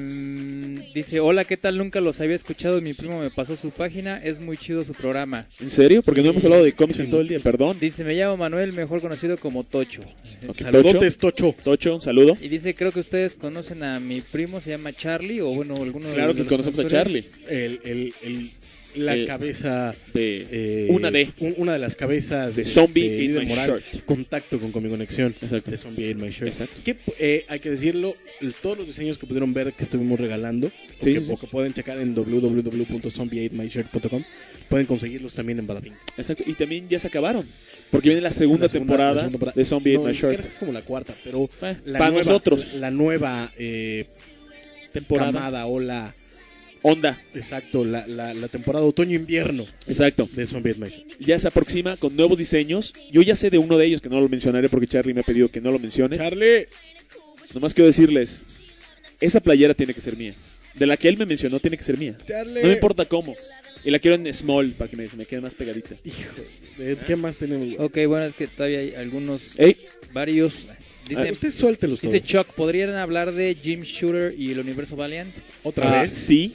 um, dice, hola, ¿qué tal? Nunca los había escuchado, mi primo me pasó su página, es muy chido su programa. ¿En serio? Porque no hemos hablado de cómics en todo el día, perdón. Dice, me llamo Manuel, mejor conocido como Tocho. Ok, Saludotes, Tocho. Tocho, un saludo. Y dice, creo que ustedes conocen a mi primo, se llama Charlie, o bueno, alguno de Claro de que los conocemos a productores. Charlie. El, el, el, la El- cabeza De eh, una de. un- una de las cabezas De Zombie este, Ate de My Morales, Shirt. contacto con Comic Conexión Exacto. de Zombie Ate My Shirt. Exacto. Que eh, hay que decirlo, el- todos los diseños que pudieron ver que estuvimos regalando, o Sí, que, sí, sí. o que pueden checar en w w w punto zombie ate my shirt punto com, pueden conseguirlos también en Badabing. Exacto. Y también ya se acabaron. Porque viene la segunda, La segunda- temporada, la segunda temporada. de Zombie No, Ate My creo Shirt. que es como la cuarta, pero Eh, la para nueva, nosotros. la, la nueva eh, Temporada. camada o la Onda. exacto, la, la, la temporada otoño-invierno Exacto. de Zombie Ate My Shirt. Ya se aproxima con nuevos diseños. Yo ya sé de uno de ellos que no lo mencionaré porque Charlie me ha pedido que no lo mencione. Charlie. Nomás quiero decirles, esa playera tiene que ser mía. De la que él me mencionó tiene que ser mía. Charlie. No me importa cómo. Y la quiero en small para que me, se me quede más pegadita. Hijo, de- ¿qué más tenemos? Ok, bueno, es que todavía hay algunos, Ey, varios. Dice, Usted suéltelos todos. dice Chuck, ¿podrían hablar de Jim Shooter y el universo Valiant? ¿Otra ah, vez? sí,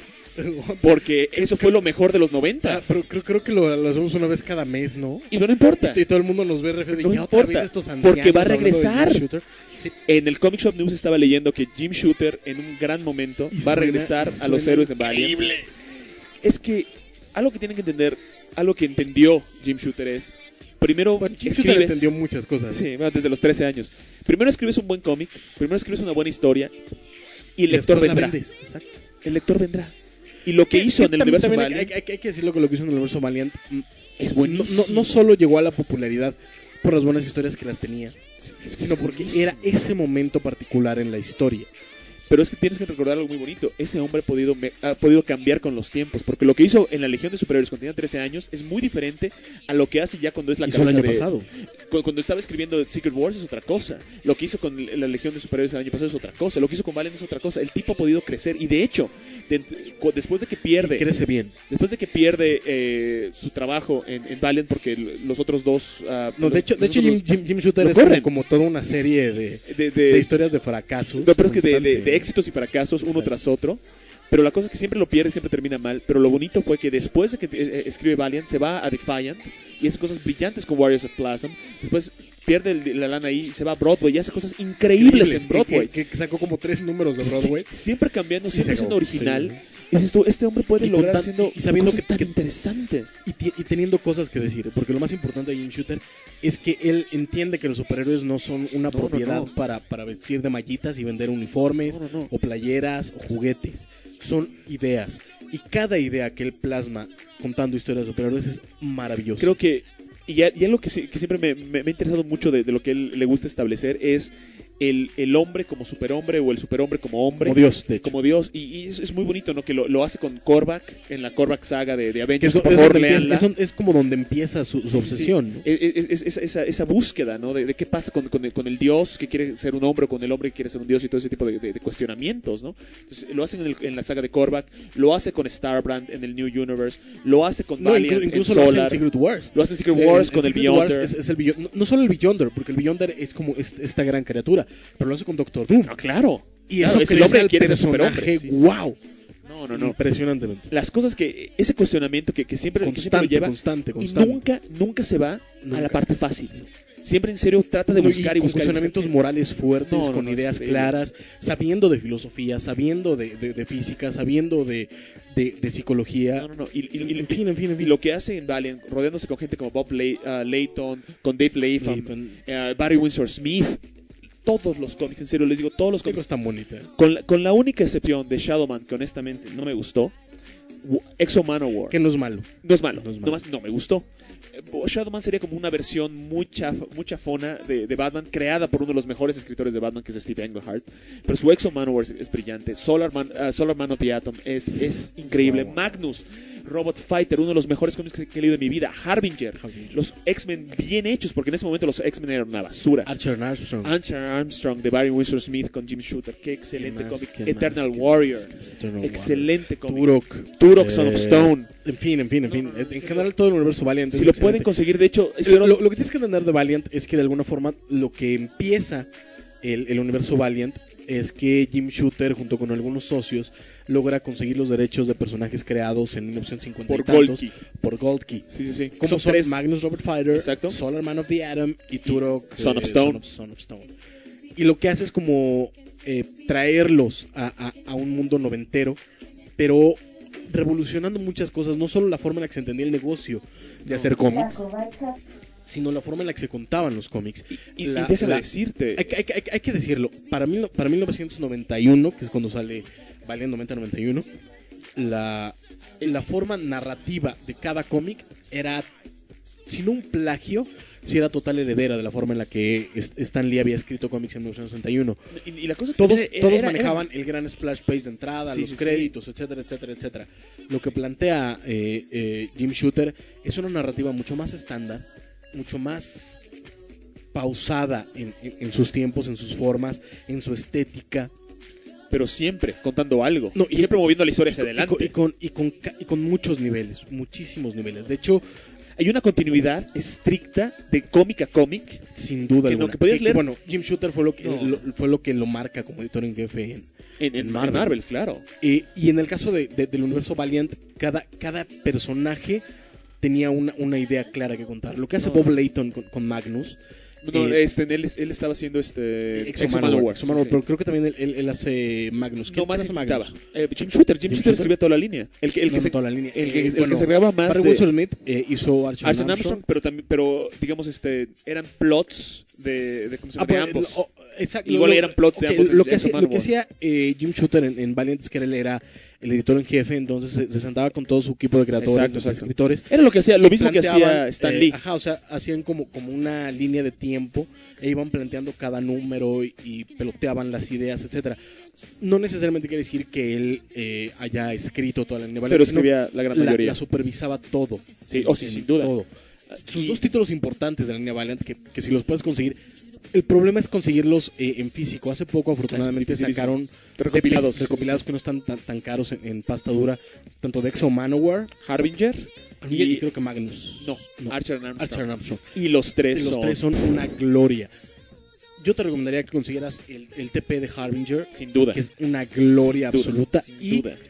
porque eso fue lo mejor de los Ah, noventa. pero creo, creo que lo, lo hacemos una vez cada mes, ¿no? Y no importa. Y todo el mundo nos ve referir No ya otra importa, vez estos ancianos porque va a hablando de regresar. Jim Shooter. Sí. En el Comic Shop News estaba leyendo que Jim Shooter en un gran momento Y va a suena- regresar y a los suena héroes de Valiant. Es que algo que tienen que entender, algo que entendió Jim Shooter es, primero Bueno, Jim Shooter escribes, entendió muchas cosas. sí, bueno, desde los trece años. Primero escribes un buen cómic, primero escribes una buena historia y el Y lector después la vendrá. vendes. Exacto. El lector vendrá. Y lo que hizo en el También- universo también hay, Valiant hay- hay que decirlo que lo que hizo en el universo Valiant mm, es no, buenísimo. no, no solo llegó a la popularidad por las buenas historias que las tenía, sino porque era ese momento particular en la historia. Pero es que tienes que recordar algo muy bonito. Ese hombre ha podido, me- ha podido cambiar con los tiempos. Porque lo que hizo en la Legión de Superhéroes cuando tenía trece años es muy diferente a lo que hace ya cuando es la Hizo el cabeza año de- pasado. cu- Cuando estaba escribiendo Secret Wars es otra cosa. Lo que hizo con la Legión de Superhéroes el año pasado es otra cosa. Lo que hizo con Valiant es otra cosa. El tipo ha podido crecer. Y de hecho, de- cu- después de que pierde... Crece bien. Después de que pierde eh, su trabajo en, en Valiant, porque l- los otros dos... ah, No, de los- hecho, de los hecho Jim, otros Jim, Jim Shooter lo es como, corren. como toda una serie de, de, de de- historias de fracasos. No, pero es que de, de- constante. de éxitos y fracasos, uno Exacto. tras otro. Pero la cosa es que siempre lo pierde, siempre termina mal. Pero lo bonito fue que después de que eh, escribe Valiant, se va a Defiant y hace cosas brillantes con Warriors of Plasm. Después pierde el- la lana ahí y se va a Broadway y hace cosas increíbles en Broadway. Que, que- que sacó como tres números de Broadway. Sí, siempre cambiando, Y siempre se siendo acabó. original. Sí. Y dices tú, este hombre puede Y con lograr tan- haciendo y sabiendo cosas que- tan que- interesantes. Y, ti- y teniendo cosas que decir, porque lo más importante de Jim Shooter es que él entiende que los superhéroes no son una No, no, propiedad no. para, para vestir de mallitas y vender uniformes No, no, no. o playeras o juguetes. Son ideas. Y cada idea que él plasma contando historias de superhéroes es maravilloso. Creo que, y ya, ya lo que, sí- que siempre me, me- me ha interesado mucho de, de lo que él le gusta establecer es el, el hombre como superhombre o el superhombre como hombre. Como Dios, de hecho. Como Dios. Y, y es, es muy bonito, ¿no? Que lo, lo hace con Korvac, en la Korvac saga de, de Que Avengers. es, Por es favor, donde empieza- léanla. es- es como donde empieza su, su Sí, obsesión. sí. ¿no? Es, es- es- es- esa, esa búsqueda, ¿no? De, de qué pasa con, con el, con el dios que quiere ser un hombre o con el hombre que quiere ser un dios y todo ese tipo de, de- de cuestionamientos, ¿no? Entonces, lo hacen en, el- en la saga de Korvac, lo hace con Starbrand en el New Universe, lo hace con No, Valiant inclu- incluso en lo hace Solar, en Secret Wars. lo hace en Secret Eh, Wars en con el Secret Wars Beyonder. es, es el Beyond- no, no solo el Beyonder, porque el Beyonder es como est- esta gran criatura, pero lo hace con Doctor Doom. Ah, claro. Y Claro, eso es el crece hombre al que quiere ser personaje, superhombre. Sí, sí. wow. No, no, no. Impresionantemente. Las cosas que, ese cuestionamiento que, que siempre, que siempre lo Constante, lleva constante, y constante. nunca, nunca se va a Nunca. la parte fácil. Siempre en serio trata de No, buscar y, con buscar. y cuestionamientos buscar. morales fuertes, No, no, con no, es ideas increíble. claras, sabiendo de filosofía, sabiendo de, de- de física, sabiendo de, de- de psicología. No, no, no. Y, y- y- En fin, en fin, en y fin. lo que hace en Valiant, rodeándose con gente como Bob Lay- uh, Layton, con Dave Latham, Latham. uh, Barry Windsor Smith, todos los cómics, en serio, les digo, todos los Qué cómics. cosa tan bonita. Con la, con la única excepción de Shadowman, que honestamente no me gustó, W- Exo Manowar. Que no es malo. No es malo, No es malo. nomás no me gustó. Eh, Shadowman sería como una versión muy, chaf- muy chafona de, de Batman, creada por uno de los mejores escritores de Batman, que es Steve Englehart. Pero su Exo Manowar es, es brillante. Solar Man, uh, Solar Man of the Atom es, es increíble. Magnus, Robot Fighter, uno de los mejores cómics que, que he leído en mi vida. Harbinger, Harbinger. los X-Men bien hechos, porque en ese momento los X-Men eran una basura. Archer Armstrong. Archer Armstrong de Barry Windsor Smith con Jim Shooter. Qué excelente ¿Qué más? cómic. ¿Qué Eternal más? ¿Qué Warrior. más? ¿Qué más? Eternal Excelente cómic. Turok. Turok, Son of Eh, Stone. En fin, en fin, en fin. no, no, en sí, general, lo- todo el universo Valiant Si es lo excelente. pueden conseguir, de hecho, Lo, hicieron- lo- lo que tienes que entender de Valiant es que de alguna forma lo que empieza el, el universo Valiant es que Jim Shooter junto con algunos socios logra conseguir los derechos de personajes creados en mil novecientos cincuenta Por y tantos Gold Key. por Gold Key. Sí, sí, sí. Como Son son tres. Magnus Robert Fighter, Exacto. Solar Man of the Atom y Turok Son of eh, Stone. Son of- Son of Stone. Y lo que hace es como eh, traerlos a, a- a un mundo noventero, pero revolucionando muchas cosas, no solo la forma en la que se entendía el negocio de hacer cómics, sino la forma en la que se contaban los cómics. Y, y La- déjame la- decirte. Hay, que- hay que- hay que- hay que decirlo, para, mil, para mil novecientos noventa y uno, que es cuando sale Valiant noventa noventa y uno, la, la forma narrativa de cada cómic era, si no un plagio, si era total heredera de la forma en la que es- Stan Lee había escrito cómics en mil novecientos sesenta y uno. Y, y la cosa que Todos, era- era- todos era- manejaban el gran splash page de entrada, Sí, los sí, sí. créditos, etcétera, etcétera, etcétera. Lo que plantea eh, eh, Jim Shooter es una narrativa mucho más estándar, mucho más pausada en, en- en sus tiempos, en sus formas, en su estética. pero siempre contando algo. No, y, y- siempre moviendo la historia Y hacia con, y adelante. con- y con ca- y con muchos niveles, muchísimos niveles. De hecho, Hay una continuidad estricta de cómic a cómic. sin duda Que no, alguna. que podías que- leer- bueno, Jim Shooter fue lo que, No. lo, fue lo que lo marca como editor en jefe en, En, en En Marvel. Marvel. claro. Eh, y en el caso de- de- del universo Valiant, cada, cada personaje tenía una, una idea clara que contar. Lo que hace No. Bob Layton con, con Magnus. No, eh, este, él, él estaba haciendo este. Exo Exo Manowar, Manowar, Exo Manowar, sí, sí. pero creo que también él, él- él hace Magnus. No, ¿Quién más hace intentaba. Magnus? Eh, Jim Shooter. Jim, Jim Shooter Shooter. escribía toda la línea. El que, el que, No, se, toda la línea. el que, Eh, el que bueno, se grababa más. Barry de- Windsor Smith eh, hizo Archer Archer and Armstrong, Armstrong. pero también, pero digamos, este, eran plots de, de, ¿cómo se llama? Ah, de pues, ambos. lo- oh, exacto, Igual lo- eran plots de ok, ambos en- Lo que en hacía, Exo lo que Manowar. hacía eh, Jim Shooter en, en Valiant es que él era el editor en jefe, entonces se, se sentaba con todo su equipo de creadores, Exacto, de exacto. escritores. Era lo que hacía, lo mismo que planteaban, hacía Stan eh, Lee. ajá, o sea, hacían como, como una línea de tiempo e iban planteando cada número y, y peloteaban las ideas, etcétera. No necesariamente quiere decir que él eh, haya escrito toda la línea, Pero sino escribía la gran la, mayoría. la supervisaba todo. Sí, oh, sí, En- sin duda. todo. Sus Y- dos títulos importantes de la línea Valiant, que, que si los puedes conseguir, el problema es conseguirlos eh, en físico. Hace poco, afortunadamente, Es dificilísimo. sacaron Recopilados. T Ps recopilados que no están tan, tan caros en, en pasta dura, tanto de Exo Manowar Harbinger y, y, creo que Magnus. no, No. Archer and Armstrong. Archer and Armstrong. Y los tres Y los son, tres son una gloria. Yo te recomendaría que consiguieras el, el T P de Harbinger, sin duda. que es una gloria Sin duda, absoluta. sin y duda.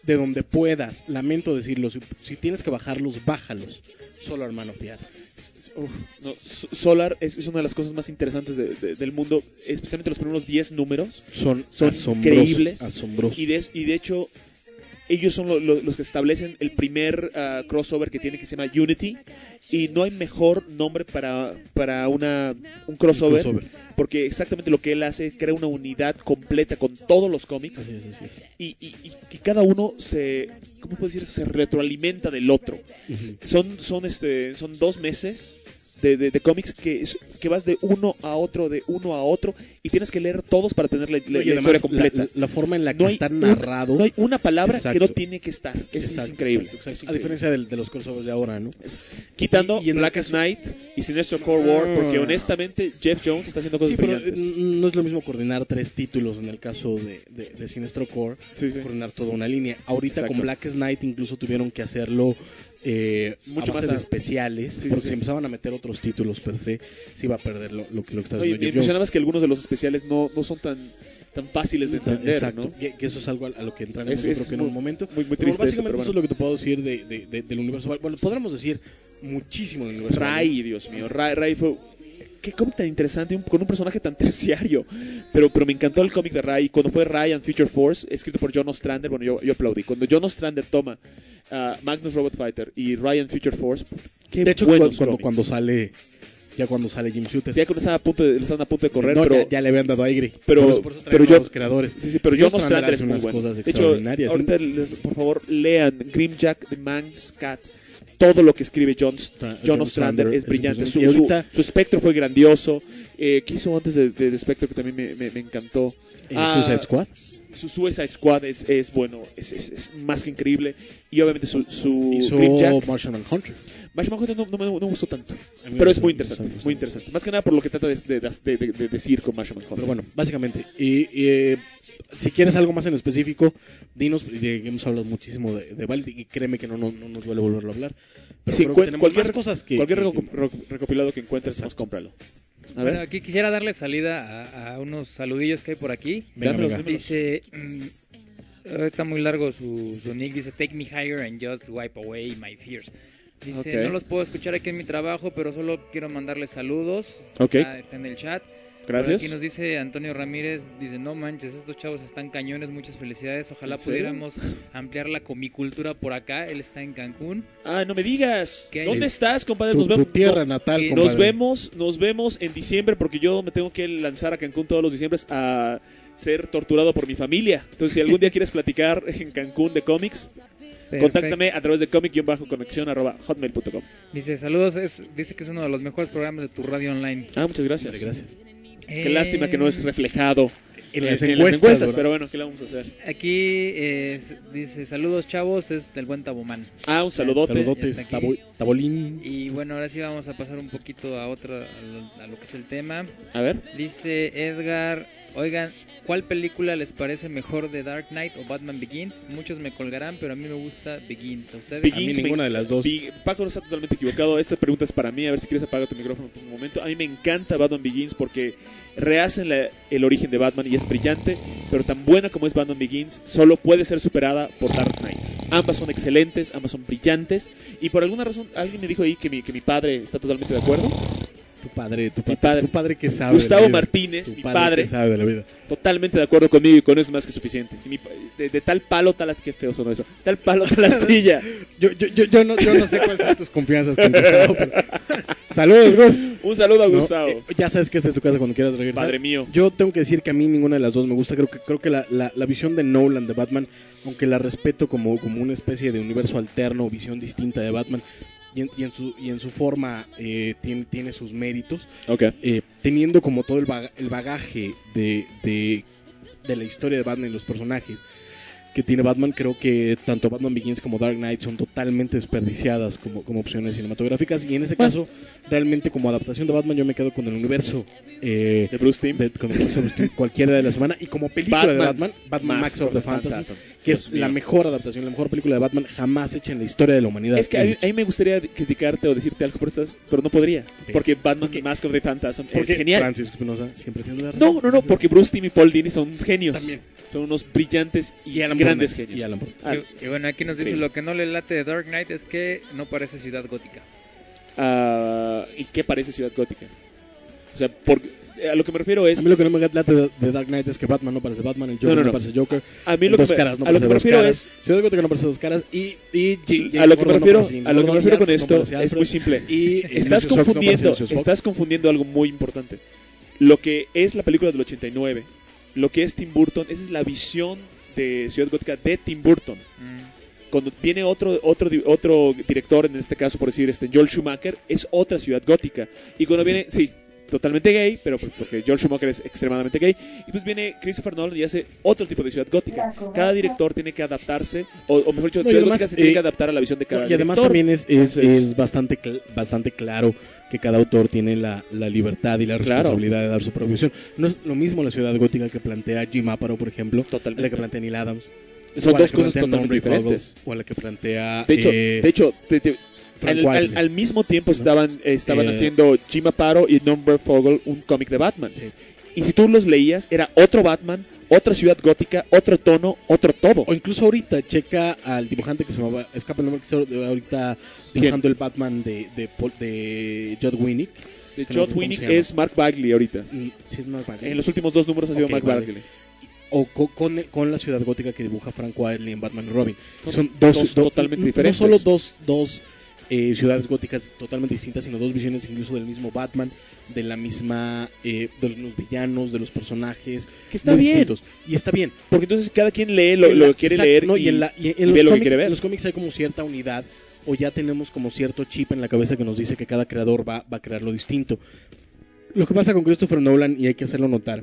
de donde puedas, lamento decirlo, si, si tienes que bajarlos, bájalos. Solar Man of the Atom. Uf, no, Solar es, es una de las cosas más interesantes de, de, del mundo, especialmente los primeros diez números. Son, son asombrosos, increíbles. Asombrosos. Y de, y de hecho, ellos son lo, lo, los que establecen el primer uh, crossover que tiene, que se llama Unity. Y no hay mejor nombre para, para una, un crossover, un crossover, porque exactamente lo que él hace es crear una unidad completa con todos los cómics. Así es, así es. Y, y, y, y cada uno se, ¿cómo puedo decir? Se retroalimenta del otro. Uh-huh. Son, son, este, son dos meses de, de, de cómics que, que vas de uno a otro, de uno a otro, y tienes que leer todos para tener la, la, Oye, la historia completa. La, la forma en la que no están narrados. No hay una palabra exacto. que no tiene que estar. Eso exacto, es increíble. Exacto, exacto. Es increíble. A diferencia de, de los crossovers de ahora, ¿no? Es, quitando y, y Blackest Night y Sinestro Core War, porque honestamente Jeff Jones está haciendo cosas sí, pero brillantes. No es lo mismo coordinar tres títulos en el caso de, de, de Sinestro Core, sí, sí. coordinar toda una línea. Ahorita exacto. con Blackest Night incluso tuvieron que hacerlo eh, mucho más de especiales, sí, porque sí. si empezaban a meter otros títulos per se, se iba a perder lo, lo, lo que está haciendo. Me mencionabas que algunos de los especiales no, no son tan tan fáciles de entender, exacto, ¿no? que, que eso es algo a, a lo que entraremos es, yo es creo que muy, en un momento. Muy, muy triste. Pero básicamente eso, pero bueno. eso es lo que te puedo decir de, de, de, del universo. Bueno, podríamos decir muchísimo del universo. Ray, Dios mío, Ray, Ray fue... Qué cómic tan interesante, un, con un personaje tan terciario. Pero, pero me encantó el cómic de Ray. Cuando fue Ray and Future Force, escrito por John Ostrander, bueno, yo, yo aplaudí. Cuando John Ostrander toma uh, Magnus Robot Fighter y Ray and Future Force, qué de hecho, buenos cuando, cuando sale... Ya cuando sale Jim Shooter. Sí, ya cuando están a punto de, están a punto de correr, no, pero ya, ya le habían dado aire. Pero, por eso, por eso pero yo, los creadores. Sí, sí, pero John Ostrander es muy bueno. Cosas de hecho, ahorita, por favor, lean Grimjack, The Man's Cat. Todo lo que escribe John, John, John Ostrander es brillante. Su, ahorita, su, su espectro fue grandioso. Eh, ¿Qué hizo antes de, de, de Spectre que también me, me, me encantó? ¿El ah, Suicide Squad? Su Suicide Squad es, es bueno, es, es, es más que increíble. Y obviamente su, su hizo Grimjack. Martian Manhunter. Martian Manhunter no, no, me, no me gustó tanto. Pero es muy interesante, muy interesante. Más que nada por lo que trata de, de, de, de, de decir con Martian Manhunter. Pero bueno, básicamente, y, y, eh, si quieres algo más en específico, dinos, de, hemos hablado muchísimo de, de Valdi, y créeme que no, no, no nos duele volverlo a hablar. Pero sí, cual, cualquier, cosas que, cualquier que, reco que, recopilado que encuentres, más cómpralo. A bueno, ver. Aquí quisiera darle salida a, a unos saludillos que hay por aquí. Venga, venga. Dice... Mmm, está muy largo su, su nick, dice Take me higher and just wipe away my fears. Dice, okay. No los puedo escuchar aquí en mi trabajo, pero solo quiero mandarles saludos. Okay. Está, está en el chat. Gracias. Aquí nos dice Antonio Ramírez, dice, no manches, estos chavos están cañones, muchas felicidades. Ojalá pudiéramos ampliar la comicultura por acá. Él está en Cancún. Ah, no me digas. ¿Dónde estás, compadre? Tu, nos vemos, tu tierra natal, nos compadre. vemos, nos vemos en diciembre, porque yo me tengo que lanzar a Cancún todos los diciembres a ser torturado por mi familia. Entonces, si algún día quieres platicar en Cancún de cómics, perfecto, contáctame a través de comic-conexión arroba hotmail punto com. Dice, saludos, es, dice que es uno de los mejores programas de tu radio online. Ah, muchas gracias. Muchas gracias. Eh... Qué lástima que no es reflejado en las, en, encuestas, en las encuestas, pero bueno, ¿qué le vamos a hacer? Aquí eh, dice, saludos chavos, es del buen Tabomán. Ah, un saludote. Saludotes, tabo, Tabolín. Y bueno, ahora sí vamos a pasar un poquito a otra, a lo, a lo que es el tema. A ver. Dice Edgar, oigan, ¿cuál película les parece mejor, de Dark Knight o Batman Begins? Muchos me colgarán, pero a mí me gusta Begins. ¿A ustedes? Begins, a mí ninguna de las dos. Be Paco no está totalmente equivocado. Esta pregunta es para mí. A ver si quieres apagar tu micrófono por un momento. A mí me encanta Batman Begins porque rehacen la, el origen de Batman y es brillante, pero tan buena como es Batman Begins, solo puede ser superada por Dark Knight. Ambas son excelentes, ambas son brillantes, y por alguna razón alguien me dijo ahí que mi, que mi padre está totalmente de acuerdo. Tu padre, tu, mi padre, tu padre que sabe. Gustavo Martínez, tu mi padre, padre, que sabe de la vida. Totalmente de acuerdo conmigo, y con eso es más que suficiente. Si mi, de, de tal palo, tal astilla, qué feo sonó eso. Tal palo, tal astilla. yo, yo, yo, yo, no, yo no sé cuáles son tus confianzas con Gustavo, pero... Saludos, Gus. Un saludo a no, Gustavo. Eh, ya sabes que esta es tu casa cuando quieras regresar. Padre mío. Yo tengo que decir que a mí ninguna de las dos me gusta. Creo que creo que la, la, la visión de Nolan de Batman, aunque la respeto como, como una especie de universo alterno, visión distinta de Batman, y en, y en su y en su forma eh, tiene, tiene sus méritos. Okay. Eh, teniendo como todo el, baga, el bagaje de, de, de la historia de Batman y los personajes que tiene Batman, creo que tanto Batman Begins como Dark Knight son totalmente desperdiciadas como, como opciones cinematográficas, y en ese caso, realmente como adaptación de Batman yo me quedo con el universo eh, de Bruce Timm, de, con el universo de Bruce Timm, cualquiera de la semana, y como película Batman, de Batman, Batman Mask of the Fantasy, que es la mejor adaptación, la mejor película de Batman jamás hecha en la historia de la humanidad. Es que a mí, a mí me gustaría criticarte o decirte algo por estas, pero no podría, porque Batman okay. Mask of the Fantasy es genial. Francis Espinosa siempre tiene la razón. No, no, no, porque Bruce Timm y Paul Dini son genios. También. Son unos brillantes y, Y Alan grandes Moore. genios. Y Alan Moore. Ah, Y, y bueno, aquí nos dice increíble. lo que no le late de Dark Knight es que no parece ciudad gótica. ah, ¿Y qué parece Ciudad Gótica? O sea, por, a lo que me refiero es... A mí lo que no me late de, de Dark Knight es que Batman no parece Batman, el Joker No, no, no, no. parece Joker. A mí lo dos que me, caras no a lo que parece me dos refiero caras. es... Ciudad Gótica no parece dos caras y, y, y A lo que me James refiero, Gordon no parece a lo que me refiero con Alfred, esto no parece es Alfred, muy simple. y Estás Lucius Fox no parece confundiendo, Lucius Fox. estás confundiendo algo muy importante. Lo que es la película del ochenta y nueve, lo que es Tim Burton, esa es la visión de Ciudad Gótica de Tim Burton. Mm. Cuando viene otro otro di- otro director, en este caso por decir este Joel Schumacher, es otra Ciudad Gótica. Y cuando viene, sí, totalmente gay, pero pues porque Joel Schumacher es extremadamente gay, y pues viene Christopher Nolan y hace otro tipo de Ciudad Gótica. Cada director tiene que adaptarse, o, o mejor dicho, No, y Ciudad además, Gótica se tiene eh, que adaptar a la visión de cada No, y además director. también es, es, Entonces- es bastante, cl- bastante claro que cada autor tiene la, la libertad y la Claro. responsabilidad de dar su propia visión. No es lo mismo la Ciudad Gótica que plantea Jim Aparo, por ejemplo, Totalmente. a la que plantea Neil Adams. Son o a la dos que cosas plantea totalmente Norman Fogel, diferentes. o a la que plantea... De hecho, eh, de hecho te- te- Frank al, al- Wilder. al mismo tiempo estaban, eh, estaban Eh, haciendo Jim Aparo y Norman Fogel un cómic de Batman. Sí. Y si tú los leías, era otro Batman, otra Ciudad Gótica, otro tono, otro todo. O incluso ahorita, checa al dibujante que se llama... Escapa el nombre que está ahorita dibujando el Batman de, de, Paul- de Judd Winnick. De que no Judd sé cómo Winnick se llama. es Mark Bagley ahorita. Mm, Sí, es más vale. En los últimos dos números ha sido Ok, Mark vale. Bagley. O co- con, con la Ciudad Gótica que dibuja Frank Wilder en Batman y Robin. Son Son, dos dos, do- totalmente no- diferentes. No solo dos, dos eh, ciudades góticas totalmente distintas, sino dos visiones incluso del mismo Batman, de la misma, eh, de los mismos villanos, de los personajes. Que está muy bien. distintos. Y está bien. Porque entonces cada quien lee lo, En la- lo que quiere exacto, leer no, y, y en, la- y en y los ve lo que cómics, quiere ver. en los cómics hay como cierta unidad, o ya tenemos como cierto chip en la cabeza que nos dice que cada creador va, va a crear lo distinto. Lo que pasa con Christopher Nolan, y hay que hacerlo notar,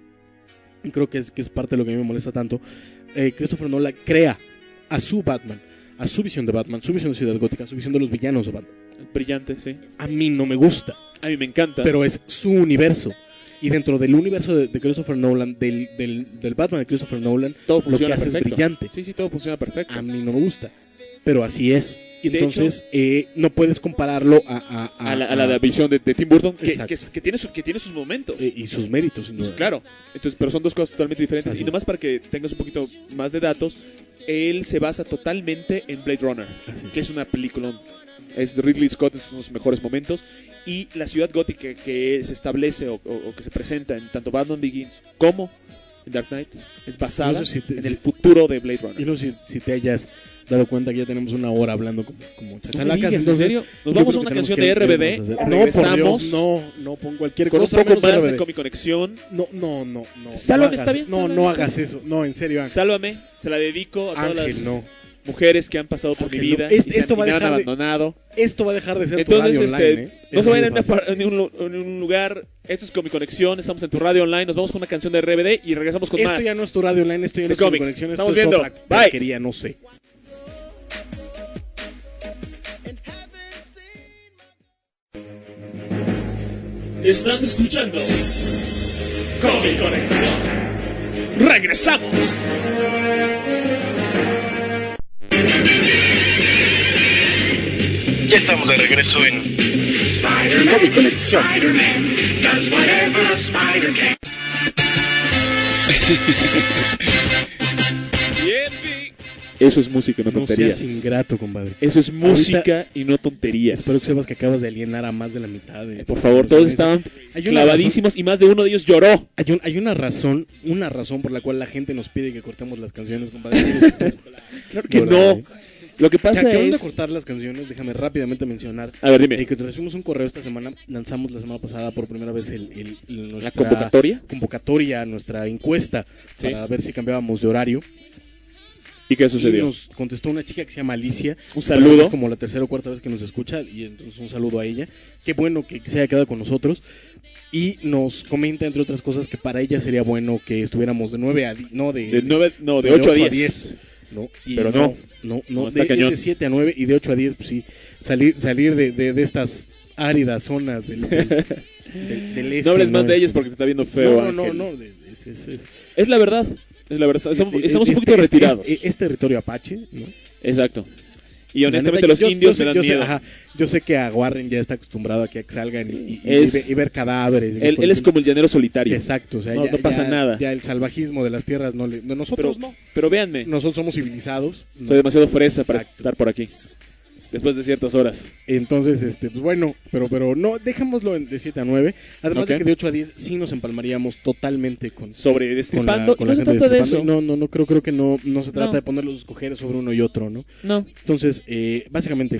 y creo que es, que es parte de lo que a mí me molesta tanto, eh, Christopher Nolan crea a su Batman, a su visión de Batman, su visión de Ciudad Gótica, su visión de los villanos de Batman. Brillante, sí. A mí no me gusta, A mí me encanta. pero es su universo. Y dentro del universo de, de Christopher Nolan, del, del, del Batman de Christopher Nolan, todo lo que funciona hace es perfecto. brillante. Sí, sí, todo funciona perfecto. A mí no me gusta, pero así es. Y De entonces eh, no puedes compararlo a, a, a- a la, a la a- visión de, de Tim Burton, que, Exacto. que, que tiene, su- que tiene sus momentos. eh, y sus méritos, sin Pues duda. claro, entonces, pero son dos cosas totalmente diferentes. Así Y nomás para que tengas un poquito más de datos, él se basa totalmente en Blade Runner, Así es. que es una película, es Ridley Scott en sus mejores momentos. Y la ciudad gótica que se establece o, o- o que se presenta en tanto Batman Begins como en Dark Knight es basada No sé si te- en si- el futuro de Blade Runner. Y no sé si, si te hayas dado cuenta que ya tenemos una hora hablando como, como No me chachalacas. digas, ¿en entonces, serio? Nos yo vamos a creo una que canción tenemos de que- R B D, que vamos a hacer- regresamos No, por Dios, no, no pon cualquier con un cosa. poco menos más R B de D. Comic Conexión. No, no, no, no. Sálvame, no está hagas- bien, No, sálvame, no está hagas eso. No, en serio, Ángel. Sálvame, se la dedico a todas Ángel, las no. mujeres que han pasado por Ángel, mi no. vida Es- y, se esto han, va y a me han dejar de- abandonado. Esto va a dejar de ser Entonces, tu radio este, online, ¿eh? no Es se vayan así en, de una fácil. par- en un, en un lugar. Esto es Comic Conexión. Estamos en tu radio online. Nos vamos con una canción de R B D y regresamos con Esto más. ya no es tu radio online, esto ya no De es tu cómics. conexión, esto Estamos es viendo. otra Bye. porquería, no sé. Estás escuchando Comic Conexión. ¡Regresamos! Ya estamos de regreso en Comic Conexión. Spider-Man does whatever a spider can. Eso es música, no No tonterías. seas ingrato, compadre. Eso es música Ahorita- y no tonterías. Espero que sepas que acabas de alienar a más de la mitad de... Por favor, todos estaban Hay una clavadísimos y más de uno de ellos lloró. Hay, un- hay una razón, una razón por la cual la gente nos pide que cortemos las canciones, compadre. Claro que ¿Verdad, no. eh? Lo que Ya pasa que hablando es... de cortar las canciones, déjame rápidamente mencionar A ver, dime. eh, que te recibimos un correo esta semana. Lanzamos la semana pasada por primera vez el, el- el- nuestra ¿La convocatoria? convocatoria, nuestra encuesta Sí. para ver si cambiábamos de horario. ¿Y qué Y sucedió? nos contestó una chica que se llama Alicia. Un saludo. Parece que Es como la tercera o cuarta vez que nos escucha y entonces un saludo a ella. Qué bueno que, que se haya quedado con nosotros. Y nos comenta, entre otras cosas, que para ella sería bueno que estuviéramos de nueve a diez. No, de, De nueve, no, de de ocho a ocho a diez. ¿no? Y Pero no. no, no, No, no, está de, cañón. es de siete a nueve y de ocho a diez, pues sí, salir, salir de, de, de estas áridas zonas del, del, del- del este. No hables más de Es- ellas porque te está viendo feo, No, no, Ángel. no, no, de- es, es, es- Es la verdad. Es la verdad. Estamos, de- de- estamos un este- poquito este- retirados. este- es territorio apache, ¿no? Exacto. Y honestamente neta, los yo, indios yo me sé, dan yo sé, miedo. ajá, yo sé que a Warren ya está acostumbrado a que salgan y, y, Es- y ve- y ver cadáveres. y Él, por él es ejemplo- como el llanero solitario. Exacto, o sea, no, ya, no pasa ya- nada. Ya el salvajismo de las tierras no le... no, nosotros pero, no. pero véanme, Nosotros somos civilizados. soy ¿no? demasiado fresa para Exacto. estar por aquí. Después de ciertas horas. Entonces, este, pues bueno, pero pero no, dejémoslo en- de siete a nueve. Además Ok. de que de ocho a diez sí nos empalmaríamos totalmente con, Sobre con destripando. la, con no la se gente trata de destripando. eso. No, no, no, creo, creo que no, no se trata No. de ponerlos a escoger sobre uno y otro, ¿no? No. Entonces, eh, básicamente,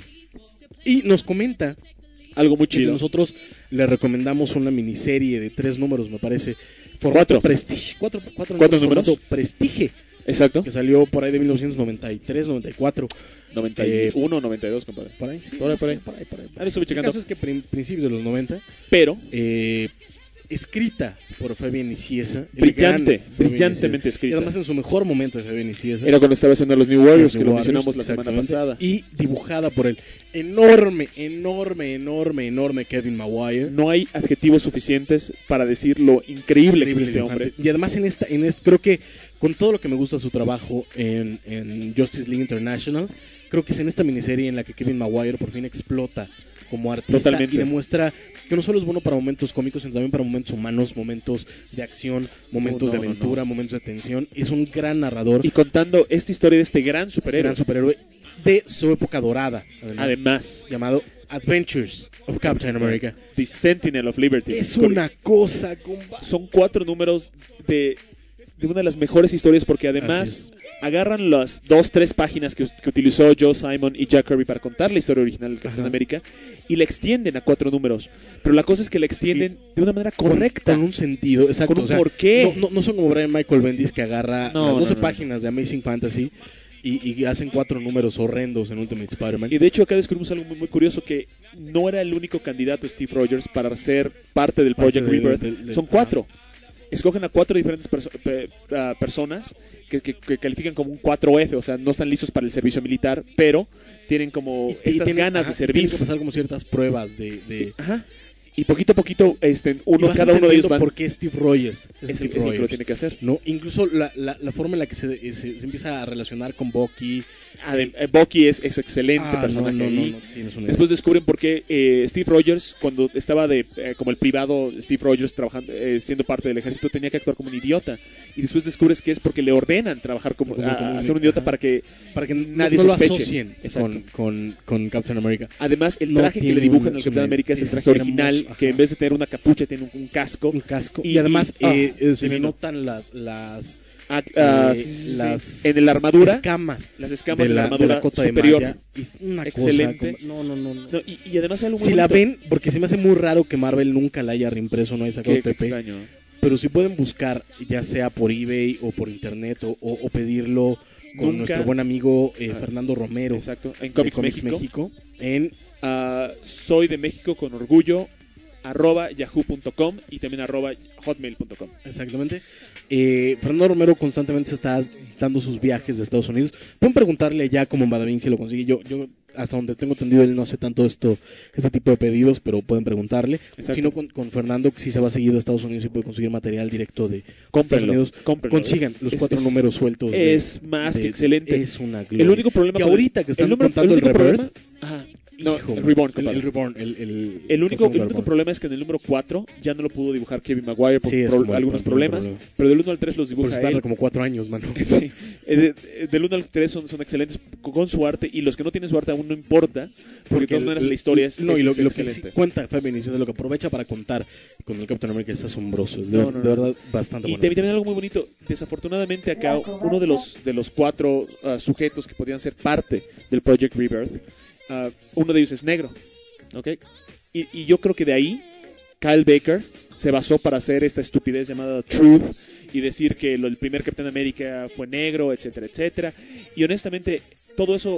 y nos comenta Algo muy que si chido. nosotros le recomendamos una miniserie de tres números, me parece. Cuatro. Prestige. Cuatro, cuatro, ¿Cuatro números. números? formato Prestige. Exacto. Que salió por ahí de mil novecientos noventa y tres, noventa y cuatro. noventa y uno, noventa y dos, compadre. Por ahí, sí, Por ahí, no por sé, ahí. por ahí, por ahí. Ahí lo estuve El checando. caso es que prin- principios de los noventa, Pero, eh, escrita por Fabián Nicieza. el brillante, gran Fabián brillantemente Nicieza. escrita. Y además en su mejor momento de Fabián Nicieza. era cuando estaba haciendo los New Warriors, Los que New lo Warriors, mencionamos la semana exactamente. pasada. Y dibujada por el enorme, enorme, enorme, enorme Kevin Maguire. No hay adjetivos suficientes para decir lo increíble, que es Increíble este dibujante. hombre. Y además en esta, en este, creo que con todo lo que me gusta su trabajo en, en Justice League International, creo que es en esta miniserie en la que Kevin Maguire por fin explota como artista Totalmente. y demuestra que no solo es bueno para momentos cómicos, sino también para momentos humanos, momentos de acción, momentos No, de no, no, aventura, momentos de tensión. Es un gran narrador, Y contando esta historia de este gran un superhéroe. gran superhéroe de su época dorada, además, Además, llamado Adventures of Captain America. The Sentinel of Liberty. Es una cosa, compa. Son cuatro números de, de una de las mejores historias porque Así además agarran las dos, tres páginas que, que utilizó Joe Simon y Jack Kirby para contar la historia original del Capitán Ajá. América y la extienden a cuatro números. Pero la cosa es que la extienden de una manera Con- correcta. Con un sentido, exacto. Con un o sea, porqué. No, no, no son como Brian Michael Bendis que agarra No, las doce no, no. páginas de Amazing Fantasy y, y hacen cuatro números horrendos en Ultimate Spider-Man. Y de hecho acá descubrimos algo muy, muy curioso, que no era el único candidato Steve Rogers para ser parte del Parte Project del- Rebirth. del- del- Son cuatro. Escogen a cuatro diferentes perso- pe- ah, personas que, que- que califican como un cuatro F, o sea, no están listos para el servicio militar, pero tienen como Y- y estas tienen- ganas ajá, de y servir. Tienen que pasar como ciertas pruebas de... de Ajá. Y poquito a poquito, este, y uno, vas cada uno de ellos entendiendo van. por qué Steve Rogers es, Es el, Steve es el que lo Rogers, tiene que hacer. ¿no? Incluso la, la, la forma en la que se, se, se empieza a relacionar con Bucky. Adem- eh, Bucky es, es excelente Ah, personaje no, no, no, ahí. no, tienes una Después descubren por qué eh, Steve Rogers, cuando estaba de eh, como el privado Steve Rogers trabajando, eh, siendo parte del ejército, tenía que actuar como un idiota. Y después descubres que es porque le ordenan trabajar como, Como- a, como un- a ser un idiota ajá. para que para que nadie no, no lo sospeche. asocien Exacto. con, con, con Captain America. Además, el No traje que tiene le dibujan un- al Capitán un- América es el es traje original, hermoso, que ajá. en vez de tener una capucha tiene un, un casco. Un casco. Y, Y- además y- eh, ah, eh, se le divino. notan las... las Ah, ah, eh, sí, sí, sí. las en la armadura, escamas las escamas de, de la, la, de armadura la cota superior. de malla. Es una Excelente. cosa. como- no, no, no. no. No, y, y además algo muy Si la bonito, ven, porque se me hace muy raro que Marvel nunca la haya reimpreso, no haya sacado que- que T P. extraño. Pero si pueden buscar, ya sea por eBay o por internet o, o- o pedirlo con Nunca- nuestro buen amigo eh, Ah, Fernando Romero Exacto, en de Comics, Comics México. México, en Ah, soy de México con orgullo arroba yahoo punto com y también arroba hotmail punto com. exactamente. Eh, Fernando Romero constantemente se está dando sus viajes de Estados Unidos. Pueden preguntarle ya como en Badabin si lo consigue. Yo, yo hasta donde tengo entendido él no hace tanto esto, este tipo de pedidos, pero pueden preguntarle. Exacto. Si no, con, con Fernando, si se va seguido a Estados Unidos y puede conseguir material directo de Cómprenlo, Estados Unidos. cómprenlo. Consigan Es- los es- cuatro es- números sueltos. de- Es más de- que excelente. Es una gloria. El único problema que con ahorita que están el número- contando el, único Rebirth, problema- ajá, no, hijo, el Reborn, el, compadre. el Reborn, el, el, El único, el Reborn. único problema es que en el número cuatro ya no lo pudo dibujar Kevin Maguire por Sí, es pro- como el algunos primer problemas, problema. pero del uno al tres los Por dibuja estar él. como cuatro años, mano. Sí. Eh, de- de- del uno al tres son, son excelentes con, con su arte, y los que no tienen su arte aún no importa, porque, de todas el- maneras el- la historia es, no, es- y lo, es y lo que excelente. sí cuenta Fabián Nicieza, lo que aprovecha para contar con el Captain America es asombroso. Es de, No, no, de no. verdad bastante Y bueno. también, también algo muy bonito, desafortunadamente acá uno de los de los cuatro ah, sujetos que podían ser parte del Project Rebirth, ah, uno de ellos es negro, ¿ok? Y, y yo creo que de ahí Kyle Baker se basó para hacer esta estupidez llamada Truth y decir que lo, el primer Capitán América fue negro, etcétera, etcétera. Y honestamente todo eso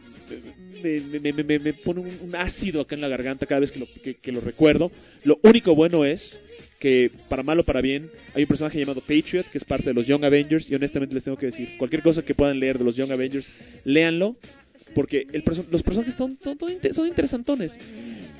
me, me- me- me- me pone un, un ácido acá en la garganta cada vez que lo, que- que lo recuerdo. Lo único bueno es que, para mal o para bien, hay un personaje llamado Patriot, que es parte de los Young Avengers, y honestamente les tengo que decir, cualquier cosa que puedan leer de los Young Avengers, léanlo, porque el perso- los personajes son, son, son inter- son interesantones.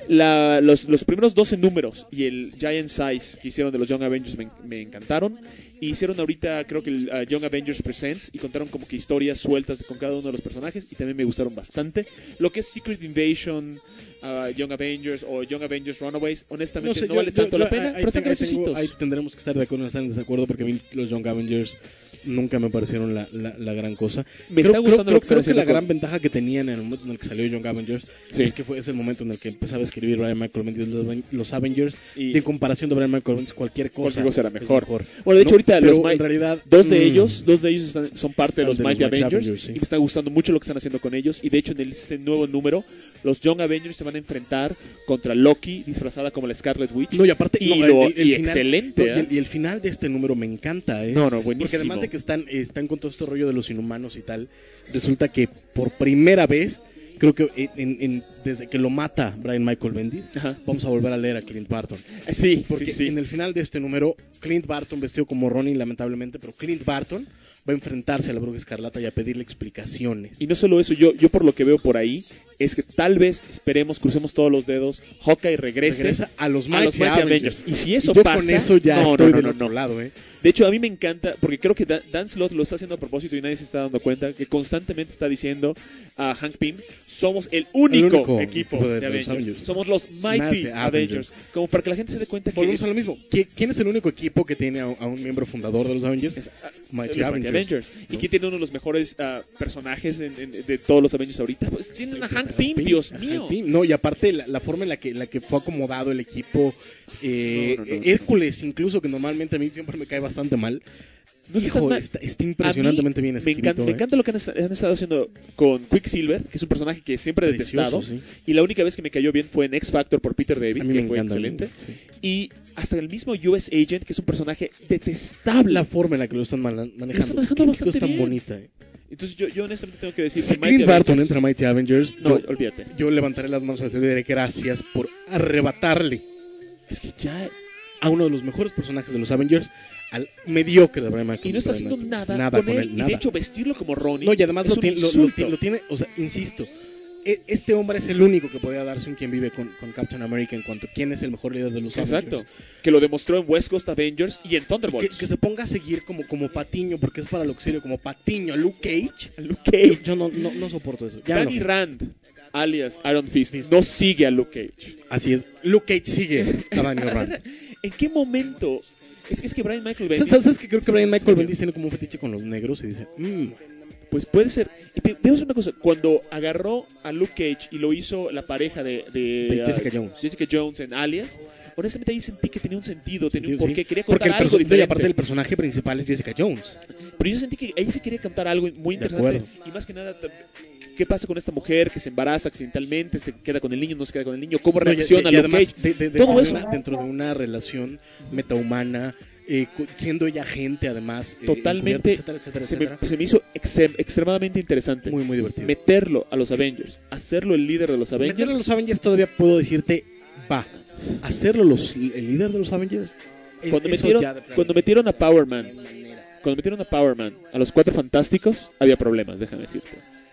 La, los, los primeros doce números y el Giant Size que hicieron de los Young Avengers me, me encantaron. Y hicieron ahorita, creo que el uh, Young Avengers Presents, y contaron como que historias sueltas con cada uno de los personajes, y también me gustaron bastante. Lo que es Secret Invasion, uh, Young Avengers o Young Avengers Runaways, honestamente no, sé, no yo, vale yo, tanto yo, la pena, ahí, pero están graciositos. Ahí tendremos que estar de acuerdo o estar en desacuerdo, porque a mí los Young Avengers nunca me parecieron la, la, la gran cosa. Me creo, está gustando creo, lo que creo, creo que la con... gran ventaja que tenían en el momento en el que salió Young Avengers sí. es que fue es el momento en el que empezaba a escribir Brian Michael Bendis los, los Avengers, y en comparación de Brian Michael Bendis cualquier cosa, cualquier cosa era mejor. mejor. Bueno, de hecho no, ahorita los en realidad dos de mm, ellos, dos de ellos están, son parte de los de Mighty los Avengers, Avengers sí. y me está gustando mucho lo que están haciendo con ellos. Y de hecho en el, este nuevo número los Young Avengers se van a enfrentar contra Loki disfrazada como la Scarlet Witch. No, y aparte y, no, lo, el, el y final, excelente. No, ¿eh? y, el, y el final de este número me encanta, ¿eh? No, no, buenísimo. Porque además de que están, están con todo este rollo de los inhumanos y tal, resulta que por primera vez, creo que en, en, desde que lo mata Brian Michael Bendis, Ajá. vamos a volver a leer a Clint Barton. Sí, porque sí, sí. en el final de este número, Clint Barton vestido como Ronin, lamentablemente, pero Clint Barton va a enfrentarse a la Bruja Escarlata y a pedirle explicaciones. Y no solo eso, yo, yo por lo que veo por ahí, es que tal vez, esperemos, crucemos todos los dedos, Hawkeye regrese Regresa a los Mighty, a los Mighty Avengers. Avengers. Y si eso y yo pasa, con eso ya no, estoy no, no, del no, otro no. lado, ¿eh? De hecho, a mí me encanta, porque creo que Dan, Dan Slott lo está haciendo a propósito y nadie se está dando cuenta, que constantemente está diciendo a Hank Pym, somos el único, el único equipo de, de, de Avengers. Avengers. Somos los Mighty Avengers. Avengers. Como para que la gente se dé cuenta Volvemos que... Volvemos a lo mismo. ¿Quién es el único equipo que tiene a, a un miembro fundador de los Avengers? Es, uh, Mighty, los Avengers. Mighty Avengers. ¿No? ¿Y quién tiene uno de los mejores uh, personajes en, en, de todos los Avengers ahorita? Pues tienen a Hank Pym, Dios mío. No, y aparte la, la forma en la que, la que fue acomodado el equipo, eh, no, no, no, Hércules incluso, que normalmente a mí siempre me cae bastante mal. No Hijo, está, está impresionantemente bien escrito. Me encanta, eh. me encanta lo que han, han estado haciendo con Quicksilver, que es un personaje que siempre he detestado. Sí. Y la única vez que me cayó bien fue en X Factor por Peter David, que fue encanta, excelente. Sí. Y hasta el mismo U S Agent, que es un personaje detestable. La forma en la que lo están manejando. Lo están manejando bastante tan bien. bonita. Eh. Entonces yo, yo honestamente tengo que decir... Si Clint Barton entra a Mighty Avengers, no, yo, olvídate. Yo levantaré las manos y diré gracias por arrebatarle. Es que ya... a uno de los mejores personajes de los Avengers, al mediocre de Brian Michael. Y no está haciendo nada, nada con, con él. él. Y nada. de hecho vestirlo como Ronnie. No, y además es lo, tiene, lo, lo, lo tiene, o sea, insisto, este hombre es el único que podría darse un quien vive con, con Captain America en cuanto a quién es el mejor líder de los Exacto. Avengers. Que lo demostró en West Coast Avengers y en Thunderbolts. Que, que se ponga a seguir como, como Patiño, porque es para lo que serio, como Patiño a Luke Cage. A Luke Cage. Yo, yo no, no, no soporto eso. Ya Danny no. Rand, alias Iron Fist, no sigue a Luke Cage. Así es. Luke Cage sigue a Danny Rand. ¿En qué momento? Es que, es que Brian Michael Bendis... ¿Sabes, ¿Sabes que creo que Brian Michael Bendis tiene como un fetiche con los negros y dice... Mmm, pues puede ser. Y te, te voy a decir una cosa. Cuando agarró a Luke Cage y lo hizo la pareja de, de, de Jessica uh, Jones Jessica Jones en Alias, honestamente ahí sentí que tenía un sentido, tenía sí, un porqué, sí. quería contar Porque algo diferente. Y aparte el personaje principal es Jessica Jones. Pero yo sentí que ella sí quería contar algo muy interesante. Y más que nada... ¿Qué pasa con esta mujer que se embaraza accidentalmente, se queda con el niño, no se queda con el niño? ¿Cómo reacciona no, y, y, y Luke Cage? De, de, de, Todo de eso. Una, dentro de una relación metahumana, eh, siendo ella agente además. Totalmente. Eh, etcétera, etcétera, se, etcétera. Me, se me hizo extrem, extremadamente interesante. Muy, muy divertido. Meterlo a los Avengers, hacerlo el líder de los Avengers. Meterlo a los Avengers todavía puedo decirte, va. Hacerlo los, el líder de los Avengers. Cuando metieron, cuando metieron a Power Man, cuando metieron a Power Man, a los Cuatro Fantásticos, había problemas, déjame decirte.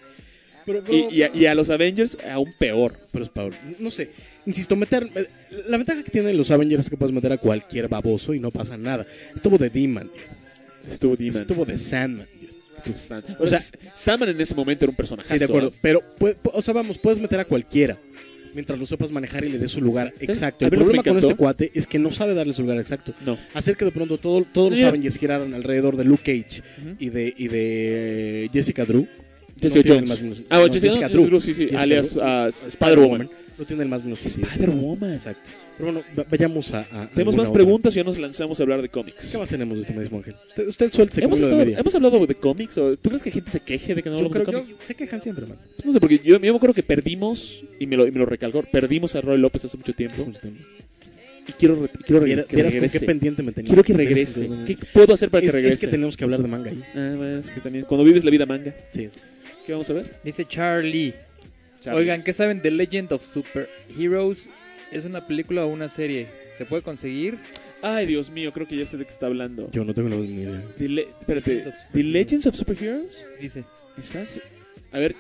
Pero, pero, y, y, a, y a los Avengers aún peor. Pero es peor. No sé. Insisto, meter. La ventaja que tienen los Avengers es que puedes meter a cualquier baboso y no pasa nada. Estuvo de D-Man. Estuvo D-Man. Estuvo de Sandman. Estuvo Sandman. O, o sea, Sandman en ese momento era un personaje. Sí, de acuerdo. ¿eh? Pero, o sea, vamos, puedes meter a cualquiera. Mientras lo sepas manejar y le des su lugar exacto. El problema con este cuate es que no sabe darle su lugar exacto. No. Hacer que de pronto todo, todos los Avengers giraran alrededor de Luke Cage uh-huh. y de y de Jessica Drew. Jessica no Jones. Más, ah, no, Jessica, Jessica Drew. Drew, sí, sí, Jessica alias Drew, uh, Spider-Woman. No tiene el más menos sentido. Spider-Woman. Exacto. Pero bueno, vayamos a... a tenemos más otra. preguntas y ya nos lanzamos a hablar de cómics. ¿Qué más tenemos, estimado Ángel? Usted, usted suelte ¿Hemos, de media. ¿Hemos hablado de cómics? ¿O ¿Tú crees que gente se queje de que no yo hablamos creo, de cómics? Yo, se quejan siempre, man. Pues no sé, porque yo, yo me acuerdo que perdimos, y me lo, y me lo recalcó, perdimos a Roy López hace mucho tiempo. Mucho tiempo. Y quiero, quiero Viera, que regrese. Con qué pendiente me tenía. Quiero que regrese. ¿Qué puedo hacer para es, que regrese? Es que tenemos que hablar de manga ahí. Ah, bueno, es que también. Cuando vives la vida manga. Sí. ¿Qué vamos a ver? Dice Charlie. Charlie. Oigan, ¿qué saben de Legend of Super Heroes? ¿Es una película o una serie? ¿Se puede conseguir? Ay, Dios mío, creo que ya sé de qué está hablando. Yo no tengo la misma idea. The Le- espérate, ¿The Legends of Superheroes? Dice. ¿Estás? A ver,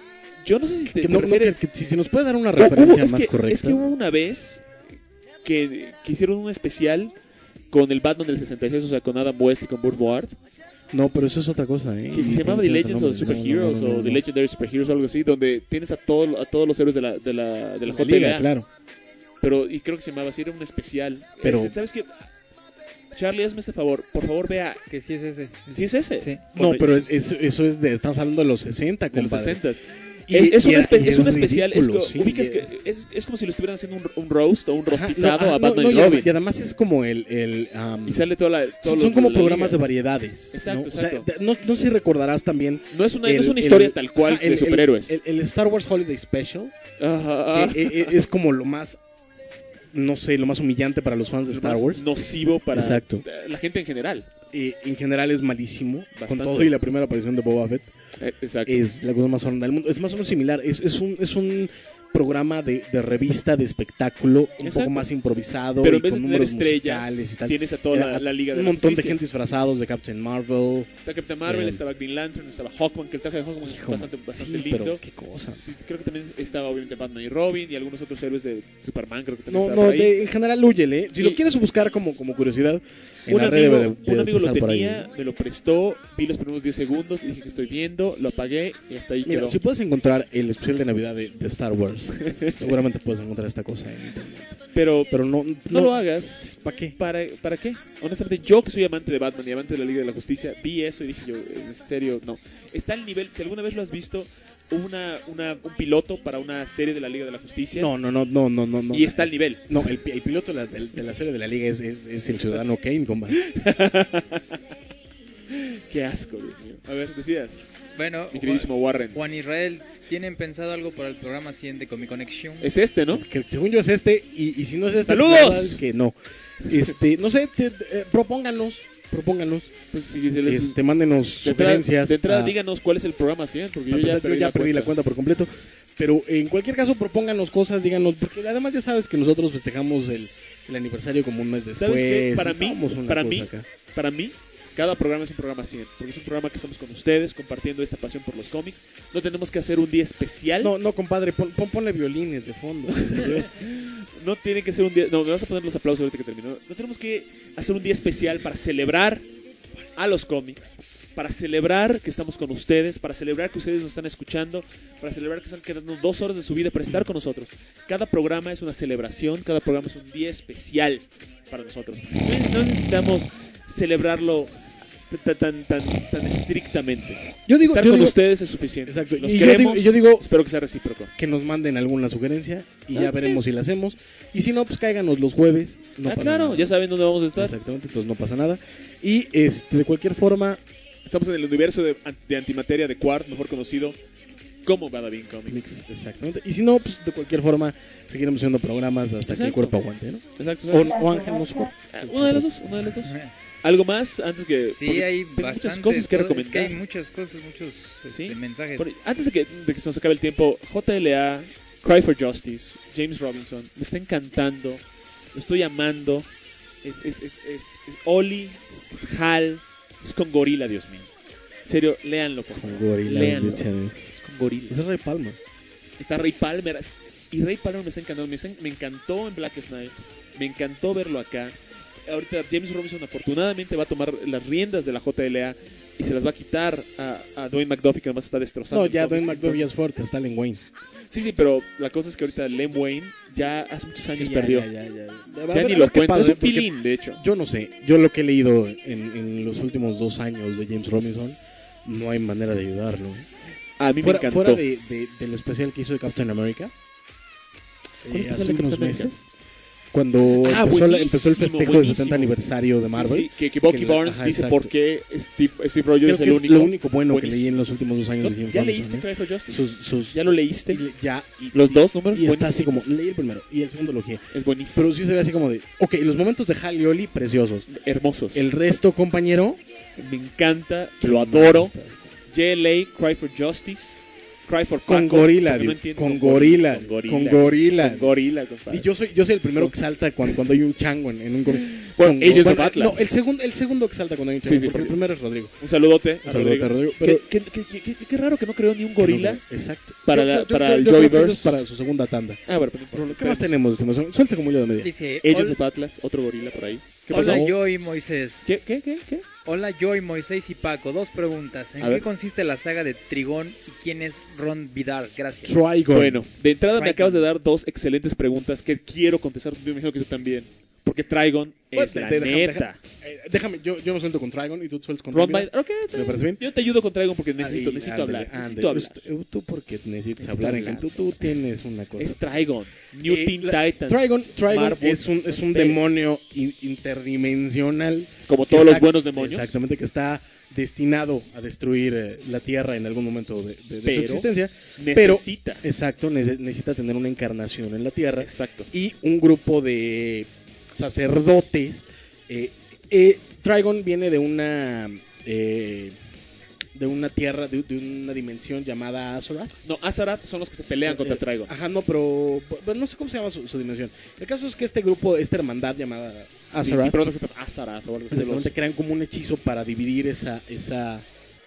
Yo no sé si te, que no, te no, refieres... que, que si se nos puede dar una Hubo- referencia es más que, correcta. Es que hubo una vez que, que hicieron un especial con el Batman del sesenta y seis, o sea, con Adam West y con Burt Ward, No, pero eso es otra cosa, ¿eh? que se llamaba The Legends of the Superheroes o The Legendary Superheroes o algo así, donde tienes a, todo, a todos los héroes de la, de la, de la La J L A. liga, claro. Pero, y creo que se llamaba así, era un especial. Pero- Este, ¿sabes qué? Charlie, hazme este favor, por favor vea. Que sí es ese. ¿Sí es ese? Sí. No, Bueno, pero es- eso, eso es de... Estamos hablando de los sesenta, de los compadre. sesentas. Y- Es, es y un, era- espe- y es era un especial, es, ridículo, co- sí, ubicas y- que es, es como si lo estuvieran haciendo un, un roast o un Ajá, rostizado no, a ah, Batman no, y no, Robin. y además es como el... el um, Y sale toda la... todos son, los son como de la programas de liga. variedades. Exacto, ¿no? O sea, exacto. de- no, no sé si recordarás también... No es una, el- no es una el- historia tal cual ajá, de el- superhéroes. El, el- el Star Wars Holiday Special Ajá. que, eh, eh, es como lo más... No sé, lo más humillante para los fans de Lo Star más Wars. nocivo para Exacto. la gente en general. Eh, en general es malísimo. Bastante. Con todo y la primera aparición de Boba Fett. Eh, exacto. Es la cosa más horrenda del mundo. Es más o menos similar. Es, es un... Es un programa de, de revista, de espectáculo, un Exacto. poco más improvisado, Pero y en vez de con tener números estrellas, musicales y tal. tienes a toda Era la, la liga de un la montón de Justicia. gente disfrazados de Captain Marvel. Está Captain Marvel, Eh, estaba Green Lantern, estaba Hawkman, que el traje de Hawkman es Hijo, bastante, bastante sí, lindo. pero qué cosa. Sí, creo que también estaba obviamente Batman y Robin y algunos otros héroes de Superman, creo que también No, estaba no, por ahí. de- en general huyele. Si Y- lo quieres buscar como, como curiosidad, en Un la red amigo, debe de- un debe amigo lo estar por ahí. tenía, me lo prestó, vi los primeros diez segundos y dije que estoy viendo, lo apagué y hasta ahí Mira, quedó. si puedes encontrar el especial de Navidad de, de Star Wars, seguramente puedes encontrar esta cosa en internet. Pero, Pero no, no, no, lo hagas. ¿Para qué? ¿Para, ¿Para qué? Honestamente, yo que soy amante de Batman y amante de la Liga de la Justicia, vi eso y dije yo, en serio, no. Está al nivel, si alguna vez lo has visto, una, una, un piloto para una serie de la Liga de la Justicia. No, no, no, no, no, no. no. Y está al nivel. No, el, pi- el piloto de la, de, de la serie de la liga es, es, es el ciudadano Kane, compadre. Qué asco, Dios mío. A ver, decías, Bueno, mi queridísimo Warren. Juan Israel, ¿tienen pensado algo para el programa cien de Comic Connection? Es este, ¿no? Que según yo es este, y, y si no es este, ¡Saludos! la verdad es que no. Este, no sé, te- eh, propónganos, propónganos, Pues si se les- este, mándenos de entrada, sugerencias. de entrada a- díganos cuál es el programa cien, porque yo a ya pesar- perdí, yo ya la, perdí cuenta. la cuenta por completo. Pero en cualquier caso, propónganos cosas, díganos, porque además ya sabes que nosotros festejamos el, el aniversario como un mes después. ¿Sabes qué? Para y mí, vamos una para cosa mí, acá. para mí, cada programa es un programa cien, porque es un programa que estamos con ustedes, compartiendo esta pasión por los cómics. No tenemos que hacer un día especial. No, no, compadre, pon, pon- ponle violines de fondo. No tiene que ser un día... No, me vas a poner los aplausos ahorita que terminó. No tenemos que hacer un día especial para celebrar a los cómics, para celebrar que estamos con ustedes, para celebrar que ustedes nos están escuchando, para celebrar que están quedando dos horas de su vida para estar con nosotros. Cada programa es una celebración, cada programa es un día especial para nosotros. No necesitamos celebrarlo tan, tan, tan, tan estrictamente. Yo digo, Estar yo con digo- ustedes es suficiente. Exacto. Los Y yo queremos, digo- yo digo- espero que sea recíproco. que nos manden alguna sugerencia y Ah, ya veremos si la hacemos. Y si no, pues cáiganos los jueves. No ah, pasa claro, nada. ya saben dónde vamos a estar. Exactamente, entonces no pasa nada. Y este, de cualquier forma, Estamos en el universo de, de antimateria de Quart, mejor conocido como Badabin Comics. exactamente. Y si no, pues de cualquier forma, seguiremos haciendo programas hasta que el Exacto. cuerpo aguante, ¿no? Exacto. O, exacto. o Ángel nos juega. Ah, una de las dos, una de las dos. ¿Algo más antes que Sí, porque hay tengo bastantes muchas cosas que cosas, recomendar? es que hay muchas cosas, muchos este, ¿Sí? mensajes. Bueno, antes de que, de que se nos acabe el tiempo, J L A, Cry for Justice, James Robinson, me está encantando, lo estoy amando. Es, es, es, es, es Oli, es Hal, es con gorila, Dios mío. En serio, léanlo, por favor. Con gorila, Léanlo. dice, ¿no? Es con gorila. Ese es Ray Palma. Está Ray Palmer. Y Ray Palmer me está encantando. Me, está- me encantó en Black Knight. Me encantó verlo acá. Ahorita James Robinson afortunadamente va a tomar las riendas de la J L A y se las va a quitar a, a Dwayne McDuffie, que además está destrozando. No, el ya cómic. Dwayne McDuffie ya es fuerte, está Len Wayne. Sí, sí, pero la cosa es que ahorita Len Wayne ya hace muchos años Sí, ya, perdió. ya, ya, ya. Ya A ver, ni a lo ver qué cuento. pasa, Es un porque pilín, de hecho. Yo no sé, yo lo que he leído en, en los últimos dos años de James Robinson, no hay manera de ayudarlo. A mí fuera, me encantó. fuera de, de- del especial que hizo de Captain America, ¿Cuál eh, especial hace de unos Captain America? meses, cuando Ah, empezó, la- empezó el buenísimo, festejo del buenísimo. setenta aniversario de Marvel. Sí, sí, que, que Bucky que- Barnes ajá, dice exacto. por qué Steve, Steve Rogers Creo es que el es único. lo único bueno que Buenísimo. leí en los últimos dos años ¿No? de James ¿Ya Robinson, leíste ¿eh? Cry for Justice? Sus, sus, ¿Ya lo leíste? y- ya, y- ¿Los dos números? y está así Buenísimo. como, leí el primero y el segundo lo ojé. Es buenísimo. Pero sí se ve así como de, ok, los momentos de Hal y Oli, preciosos. Hermosos. El resto, compañero, Me encanta, lo adoro. J L A, Cry for Justice. Cry for con Paco, gorila, porque no dude, entiendo, con gorila, con gorila, con gorila. con gorila, compadre. Y yo soy, yo soy el primero que salta cuando, cuando hay un chango en, en un gorila. Bueno, Con- Agents bueno, of Atlas. No, el segundo, el segundo que salta cuando hay un chango, Sí, sí, porque el porque- primero es Rodrigo. Un saludote a Un saludote a Rodrigo, pero- Qué, qué- qué- qué- qué raro que no creó ni un gorila. Que no, exacto. Para, Yo- la, yo- para yo- el yo creo que eso Joyverse. es para su segunda tanda. Ah, bueno, pues, no importa. ¿Qué más tenemos? estimación? Suelta como hilo de media. Dice, Agents hola, of Atlas, otro gorila por ahí. ¿Qué hola pasó? yo y Moisés. ¿Qué, qué, qué, qué? Hola yo y Moisés y Paco. Dos preguntas. ¿En A qué ver. consiste la saga de Trigón y quién es Ron Vidal? Gracias. Trigon. Bueno, de entrada me Trigon. acabas de dar dos excelentes preguntas que quiero contestar. Yo me imagino que tú también. Porque Trigon Pues, es la déjame, neta. déjame, eh, déjame, yo, yo me suelto con Trigon y tú sueltas con Ron Ron Biden- ok, está ¿Me parece bien? Yo te ayudo con Trigon porque necesito, Ahí, necesito ándale, hablar. ándale. Necesito hablar. Tú, tú porque necesitas Necesito hablar, hablar. Ángel. Tú, tú tienes una cosa. Es Trigon. New Eh, Teen la- Titans. Trigon, Trigon Marvel, es un, es un Pérez. demonio in- interdimensional. Como que todos está- los buenos demonios. Exactamente, que está destinado a destruir eh, la Tierra en algún momento de, de- de Pero su existencia. necesita. Pero, exacto, nece- necesita tener una encarnación en la Tierra. Exacto. Y un grupo de sacerdotes. Eh, eh, Trigon viene de una... eh, de una tierra, de, de una dimensión llamada Azorath. No, Azarat son los que se pelean contra Eh, Trigon. Ajá, no, pero, pero no sé cómo se llama su, su dimensión. El caso es que este grupo, esta hermandad llamada Y, Azarat, y pronto que Azarat o algo así de los- exactamente crean como un hechizo para dividir esa, esa,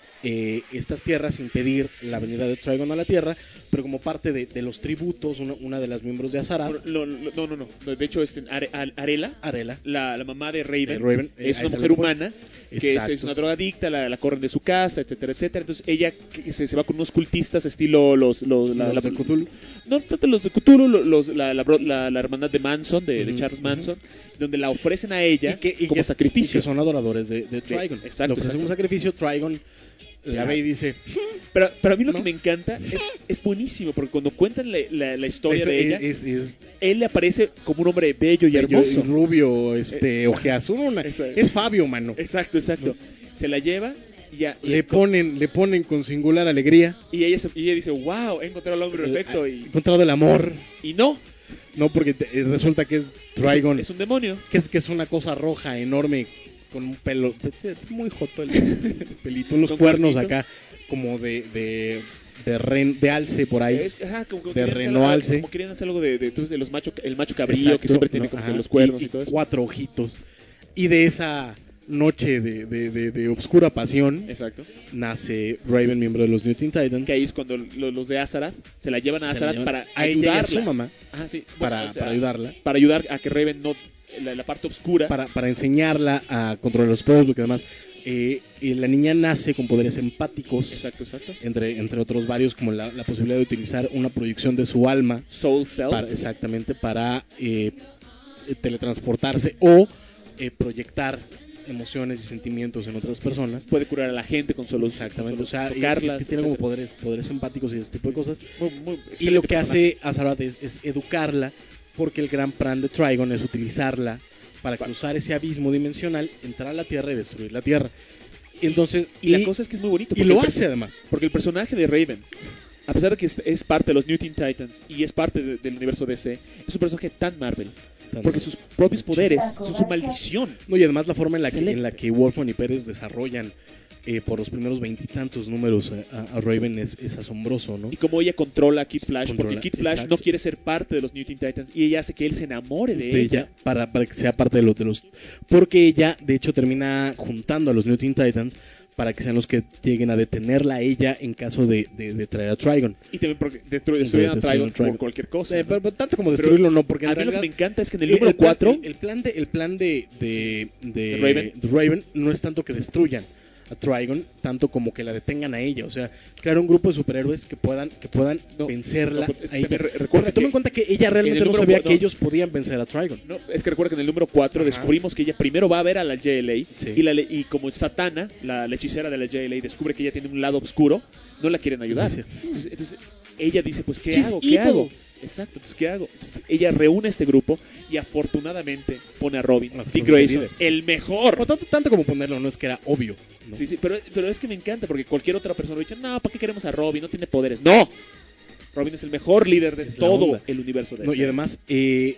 eh, estas tierras, impedir la venida de Trigon a la Tierra, pero como parte de, de los tributos, una, una de las miembros de Azarat, Lo- lo- No, no, no. De hecho, este, Are- Are- Arela, Arela, la, la mamá de Raven, de Raven, es eh, una esa mujer grupo- humana que es, Exacto. es una drogadicta, la, la corren de su casa, etcétera, etcétera. Entonces ella que se, se va con unos cultistas estilo los... los la, Los la- de Cthulhu. No, tanto los de Cthulhu, los, los- la, la, bro- la- la hermandad de Manson, de, de Ujú, Charles ujú. Manson, donde la ofrecen a ella Y que- y como que- sacrificio. y que son adoradores de, de Trigon. exacto, Le ofrecen exacto. un sacrificio, Trigon la Ya. ve y dice... Pero, pero a mí lo ¿No? que me encanta es, es buenísimo, porque cuando cuentan la, la- la historia Eso de ella, es, es- él le aparece como un hombre bello y bello, hermoso. rubio, este, ojeazul, una- Eso es. es Fabio, mano. Exacto, exacto. Se la lleva y, ya, y, Le ponen, le ponen con singular alegría. y ella, se- y ella dice, wow, he encontrado al hombre perfecto. He Y, encontrado el amor. y no, No, porque te- eh, resulta que es Trigon, es un demonio. que es que es una cosa roja enorme con un pelo muy joto el pelito, unos Con cuernos cuernitos. acá como de de de, ren- de alce por ahí. Es, ajá, como, como de querían hacer Reno algo- Alce. como querían hacer algo de, de, tú, de los macho, el macho cabrío, Exacto, que siempre tiene ¿no? como Ajá, que los cuernos y, y, todo eso. cuatro ojitos. Y de esa noche de, de, de, de obscura pasión Exacto. nace Raven, miembro de los New Teen Titans. Que ahí es cuando lo- los de Azarat se la llevan a Se la Azarat llevan para a ella y a ayudarla. su mamá Ajá, sí. Bueno, para, o sea, para ayudarla. para ayudar a que Raven no la, la parte oscura. Para, para enseñarla a controlar los poderes, porque además eh, eh, la niña nace con poderes empáticos, Exacto, exacto. entre, entre otros varios, como la, la posibilidad de utilizar una proyección de su alma, Soul Self. para, exactamente, para eh, eh, teletransportarse o eh, proyectar emociones y sentimientos en otras personas. Puede curar a la gente con solo Exactamente, con o solo sea, y- y tocarlas, que tiene como etcétera. poderes, poderes empáticos y ese tipo de cosas. Muy- muy Y excelente lo que personaje. hace Azarat es, es educarla, porque el gran plan de Trigon es utilizarla para cruzar ese abismo dimensional, entrar a la Tierra y destruir la Tierra. Y entonces, Y, la cosa es que es muy bonito. y porque lo el hace perso- además. Porque el personaje de Raven, a pesar de que es, es parte de los New Teen Titans y es parte de- del universo D C, es un personaje tan Marvel. Porque sus propios poderes son su maldición. No, y además la forma en la que, Excelente. en la que Wolfman y Pérez desarrollan eh, por los primeros veintitantos números eh, a, a Raven es, es asombroso, ¿no? Y como ella controla a Kid Flash, Controla, porque Kid Flash exacto. no quiere ser parte de los New Teen Titans y ella hace que él se enamore de, De ella. ella para, para que sea parte de los, de los... Porque ella, de hecho, termina juntando a los New Teen Titans para que sean los que lleguen a detenerla a ella en caso de, de, de traer a Trigon. Y también porque destru- destruyen a Destruyen Trigon a Trigon. por cualquier cosa. Eh, ¿no? pero, pero tanto como Pero destruirlo, no, porque en a mí lo que realidad... me encanta es que en el el- número el plan- cuatro El, el plan de, el plan de, de, de, ¿De Raven? de Raven no es tanto que destruyan a Trigon, tanto como que la detengan a ella. O sea, crear un grupo de superhéroes que puedan, que puedan No, vencerla no, es que a ella. también re- recuerda Porque toma que en cuenta que ella en realmente el no número sabía cuatro- que ellos podían vencer a Trigon. No, es que recuerda que en el número cuatro Ajá. descubrimos que ella primero va a ver a la J L A Sí. y, la, le- y como Satana, la, la hechicera de la J L A, descubre que ella tiene un lado oscuro, no la quieren ayudar. Sí. Entonces, entonces, ella dice, pues, ¿qué She's hago? ¿Qué evil. hago? Exacto, entonces, ¿qué hago? Entonces, ella reúne este grupo y afortunadamente pone a Robin, Ah, Dick fue Grayson, líder. el mejor. No, tanto, tanto como ponerlo, no es que era obvio. ¿no? Sí, sí, pero, pero es que me encanta porque cualquier otra persona dice, no, ¿para qué queremos a Robin? No tiene poderes. ¡No! Robin es el mejor líder de Es la todo onda. el universo de No, D C. y además, eh,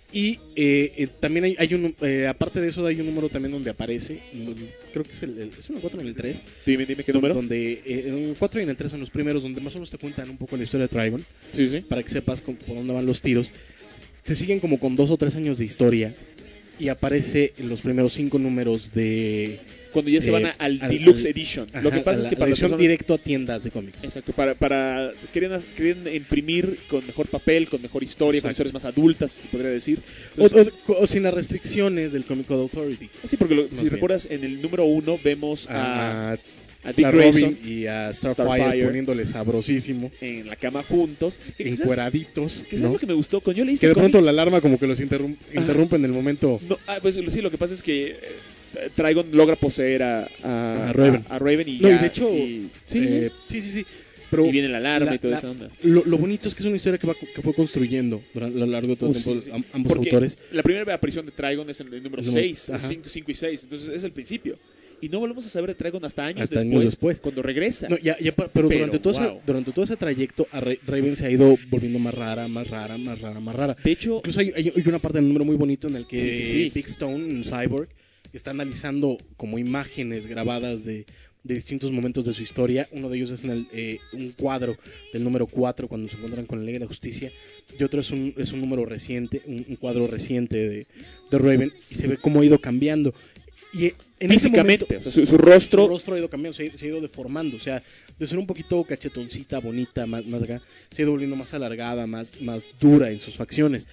Y eh, eh, también hay, hay un, eh, aparte de eso, hay un número también donde aparece, creo que es el, el, es en el cuatro y en el tres. Dime, dime qué número. Donde, eh, en el cuatro y en el tres son los primeros, donde más o menos te cuentan un poco la historia de Trigon. Sí, sí. Para que sepas con, por dónde van los tiros. Se siguen como con dos o tres años de historia. Y aparece en los primeros cinco números de... Cuando ya se eh, van a, al, al Deluxe al, Edition. Ajá, Lo que pasa la, es que para edición personas... directo a tiendas de cómics. Exacto, para, para querían, querían imprimir con mejor papel, con mejor historia, Exacto. con historias más adultas, se podría decir. Entonces, o, o, o sin las restricciones del Comic Code Authority. Sí, porque lo, si bien. recuerdas, en el número uno vemos a, a, a Dick a Grayson Robin y a Starfire, Starfire poniéndole sabrosísimo. En la cama juntos. Encueraditos. ¿Qué es ¿no? lo que me gustó? Cuando yo leí Que de ese pronto cómic- la alarma como que los interrum- interrumpe en el momento. No, ah, pues sí, lo que pasa es que... Eh, Trigon logra poseer a, a, A Raven. a, a Raven y No, ya, y de hecho, y, sí, eh, sí, sí, sí. Pero y viene la alarma la- y toda la- esa onda. Lo, lo bonito es que es una historia que, va, que fue construyendo durante, a lo largo de todo el Uh, tiempo sí, sí. am- ambos Porque autores. La primera aparición de Trigon es en el número El número- seis, ajá. cinco y seis, entonces es el principio. Y no volvemos a saber de Trigon hasta años, Hasta después, años después. cuando regresa. No, ya, ya, pa- pero, Pero, durante, todo wow. ese, durante todo ese trayecto a Ra- Raven se ha ido volviendo más rara, más rara, más rara, más rara. De hecho, incluso hay, hay- hay una parte del número muy bonito en el que Sí, sí, sí. Big Stone, un cyborg, está analizando como imágenes grabadas de, de distintos momentos de su historia. Uno de ellos es en el, eh, un cuadro del número cuatro cuando se encuentran con la Liga de la Justicia, y otro es un, es un número reciente, un, un cuadro reciente de, de Raven, y se ve cómo ha ido cambiando. Y en ese físicamente, momento, o sea, su, su rostro... su rostro ha ido cambiando, se ha, se ha ido deformando, o sea, de ser un poquito cachetoncita, bonita, más, más acá, se ha ido volviendo más alargada, más, más dura en sus facciones.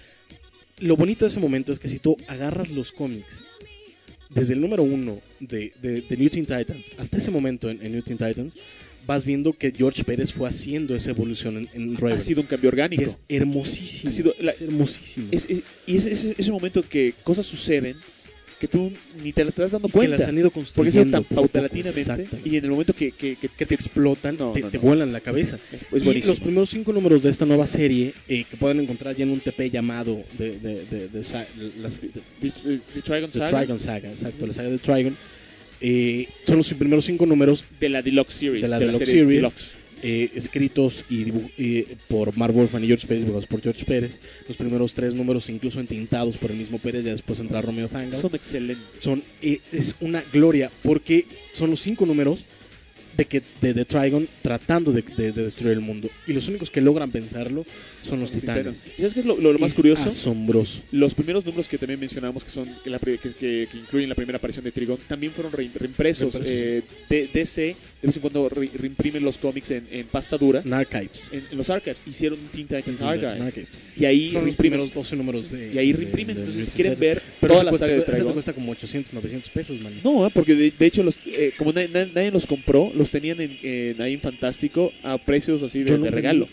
Lo bonito de ese momento es que si tú agarras los cómics desde el número uno de, de, de New Teen Titans hasta ese momento en, en New Teen Titans, vas viendo que George Pérez fue haciendo esa evolución en, en Raven. Ha sido un cambio orgánico. Es hermosísimo. Ha sido la- es hermosísimo. Es, es- y es, es ese momento que cosas suceden que tú ni te las estás dando Y que cuenta. las han ido porque es construyendo tan poco a poco. paulatinamente. Exactamente. Y en el momento que, que, que, que te explotan, No, te, no, te no. vuelan la cabeza. Es, es Y buenísimo. los primeros cinco números de esta nueva serie, eh, que pueden encontrar ya en un T P llamado de, de, de, de sa- las- de- The, the- the Trigon The Saga Trigon Saga, exacto, la saga de Trigon, eh, son los primeros cinco números de la Deluxe Series. de la de Deluxe serie Series, Deluxe. eh, escritos y dibu- eh, por Mark Wolfman y George Pérez, dibujados por George Pérez. Los primeros tres números incluso entintados por el mismo Pérez, ya después entra Romeo Tangal. Son excelentes. Son, eh, es una gloria porque son los cinco números de que de, de Trigon tratando de, de- de destruir el mundo, y los únicos que logran pensarlo son los titanes. ¿Y sabes qué es lo, lo- lo más Es curioso? asombroso. Los primeros números que también mencionamos, que son la pri- que, que- que incluyen la primera aparición de Trigon, también fueron re- reimpresos. Reimpresos, Eh, D- DC de vez en cuando re- reimprimen los cómics en, en pasta dura. En Archives. En, en los archives. Hicieron un Teen Titans En Archive. Archives. Y ahí Son los reimprimen. primeros doce números de, Y ahí de- reimprimen. de- de Entonces, si New quieren Titans. ver Pero toda esa la cuesta- saga de esa te Trigon. cuesta como ochocientos, novecientos pesos, man. No, ah, porque de, de hecho, los, eh, como na- na- nadie los compró, los tenían en, en- ahí en Fantástico a precios así de, Yo de nunca regalo.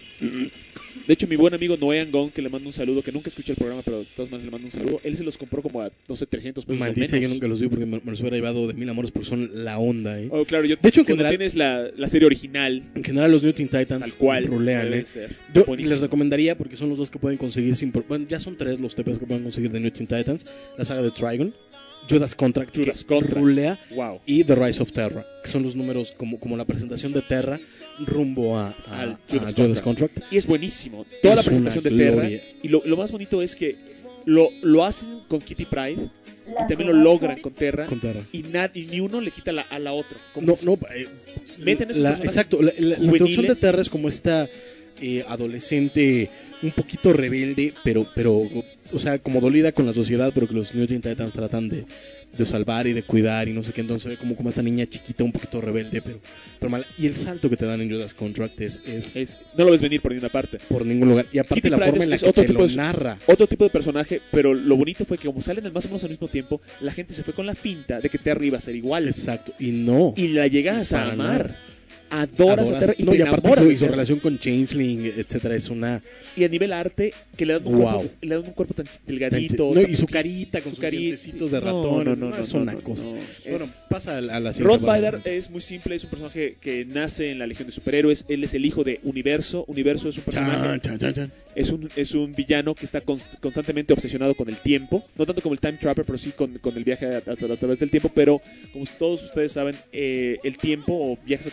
De hecho, mi buen amigo Noé Angón, que le mando un saludo, que nunca escuché el programa, pero de todas maneras le mando un saludo, él se los compró como a, no sé, trescientos pesos o Maldita, yo menos. nunca los vi porque me, me los hubiera llevado de mil amores, porque son la onda, ¿eh? Oh, claro, yo, De hecho, en cuando general- tienes la, la serie original, En general, los New Teen Titans tal cual, rulean, debe ¿eh? ser. Yo Buenísimo. les recomendaría, porque son los dos que pueden conseguir sin... pro- Bueno, ya son tres los T Ps que pueden conseguir de New Teen Titans. La saga de Trigon, Judas Contract, Judas que Contract. rulea, Wow. y The Rise of Terra, que son los números como, como la presentación de Terra rumbo a, a- Al a Judas Judas, Contract. Contract. Y es buenísimo. Toda Es la presentación de una Terra. gloria. Y lo, lo más bonito es que lo, lo hacen con Kitty Pryde y también lo logran con Terra. Con Terra. Y, na- y ni uno le quita la, a la otra. Como No, si- no, eh, Meten esos la- personajes exacto, la, la- la juveniles. introducción de Terra es como esta eh, adolescente un poquito rebelde, pero, pero, o sea, como dolida con la sociedad, pero que los New Teen Titans tratan de, de salvar y de cuidar y no sé qué, entonces ve como, como esta niña chiquita, un poquito rebelde, pero, pero mala. Y el salto que te dan en Judas Contract es, es, es- no lo ves venir por ninguna parte. por ningún lugar. Y aparte Kitty la Pryde forma es- en la es que otro te tipo lo de- narra. Otro tipo de personaje, pero lo bonito fue que como salen más o menos al mismo tiempo, la gente se fue con la finta de que Terra iba a ser igual. Exacto, y no. Y la llegas Y a para amar. nada. Adoras, Adoras- a Terra y no, te y aparte enamoras su, de y su Terra. relación con Changeling, etcétera, es una... Y a nivel arte, que le dan un, Wow. cuerpo, le dan un cuerpo tan delgadito. No, tan y su poquito, carita con su sus carita. dientecitos de No, ratón. no, no, no, es no, una no, cosa. no. Bueno, Es- pasa a la, a la siguiente Rottweiler parte. es muy simple, es un personaje que nace en la Legión de Superhéroes. Él es el hijo de Universo. Universo es un personaje, Chan, chan, chan, chan. es un, es un villano que está const- constantemente obsesionado con el tiempo. No tanto como el Time Trapper, pero sí con, con el viaje a, a- a través del tiempo. Pero como todos ustedes saben, eh, el tiempo o viajes a través del tiempo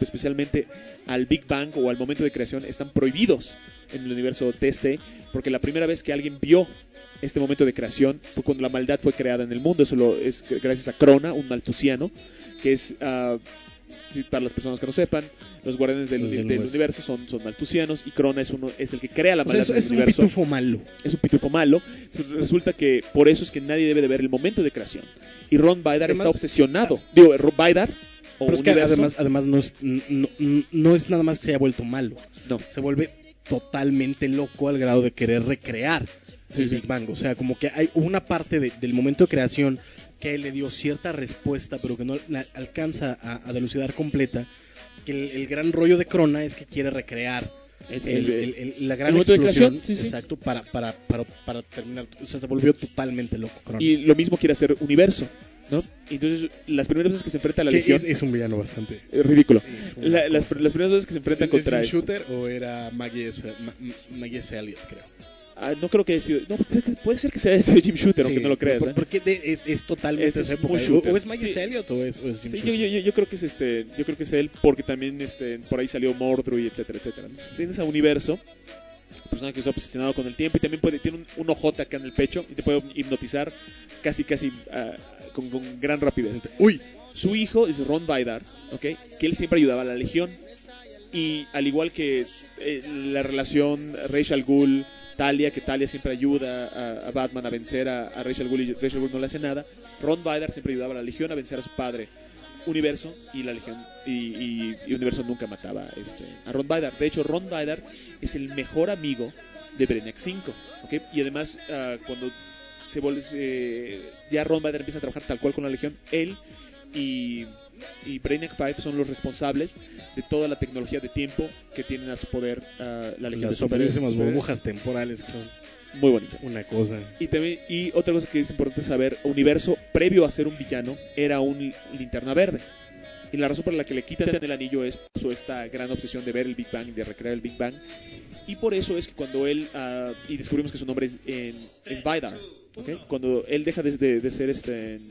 especialmente al Big Bang o al momento de creación, están prohibidos en el universo D C, porque la primera vez que alguien vio este momento de creación fue cuando la maldad fue creada en el mundo. Eso lo, es gracias a Krona, un maltusiano, que es, uh, para las personas que no sepan, los guardianes del, del, del universo, universo son, son maltusianos, y Krona es, uno, es el que crea la maldad, o sea, es, del universo. Es un pitufo malo. Es un pitufo malo. Resulta que por eso es que nadie debe de ver el momento de creación. Y Ron Vidar además, está obsesionado. Ah, Digo, Ron Vidar o pero es que universo, además, además no, es, no, no es nada más que se haya vuelto malo. No. Se vuelve totalmente loco al grado de querer recrear sí, el sí. Big Bang. O sea, como que hay una parte de, del momento de creación que él le dio cierta respuesta, pero que no la alcanza a, a dilucidar completa. Que el, el gran rollo de Krona es que quiere recrear es el, el, el, el, la gran el explosión, sí, sí. exacto, para, para, para, para terminar. O sea, se volvió totalmente loco Krona. Y lo mismo quiere hacer Universo, ¿no? Entonces, las primeras veces que se enfrenta a la Legión... Es, es un villano bastante... Es ridículo. Es la, las, las primeras veces que se enfrentan ¿Es, contra... ¿Es Jim Shooter o era Maggie Elliott, creo? Ah, no creo que haya sido... No, puede ser que sea ese Jim Shooter, sí, aunque no lo creas. Por, ¿eh? Porque de, es, es totalmente esa época. O es Maggie sí. Elliott o es, o es Jim sí, Shooter. Yo, yo, yo creo que es este... Yo creo que es él, porque también este, por ahí salió Mordru y etcétera, etcétera. Entonces, tienes a Universo, persona que está obsesionado con el tiempo, y también puede, tiene un, un ojote acá en el pecho y te puede hipnotizar casi, casi uh, con, con gran rapidez. Uy, su hijo es Ron Vidar, ¿okay? Que él siempre ayudaba a la Legión, y al igual que eh, la relación Ra's al Ghul, Talia, que Talia siempre ayuda a, a Batman a vencer a, a Ra's al Ghul, y Ra's al Ghul no le hace nada, Ron Vidar siempre ayudaba a la Legión a vencer a su padre Universo, y la Legión y, y, y Universo nunca mataba este, a Ron Vidar. De hecho, Ron Vidar es el mejor amigo de Brainiac cinco, ¿okay? Y además uh, cuando se vuelve eh, ya Ron Vidar empieza a trabajar tal cual con la Legión, él y, y Brainiac cinco son los responsables de toda la tecnología de tiempo que tienen a su poder uh, la Legión. Las superísimas burbujas temporales que son muy bonito. Una cosa. Y también, y otra cosa que es importante saber, Universo, previo a ser un villano, era un linterna verde. Y la razón por la que le quitan el anillo es su esta gran obsesión de ver el Big Bang y de recrear el Big Bang. Y por eso es que cuando él, uh, y descubrimos que su nombre es, en, es Vidar, ¿okay? Cuando él deja de, de, de ser este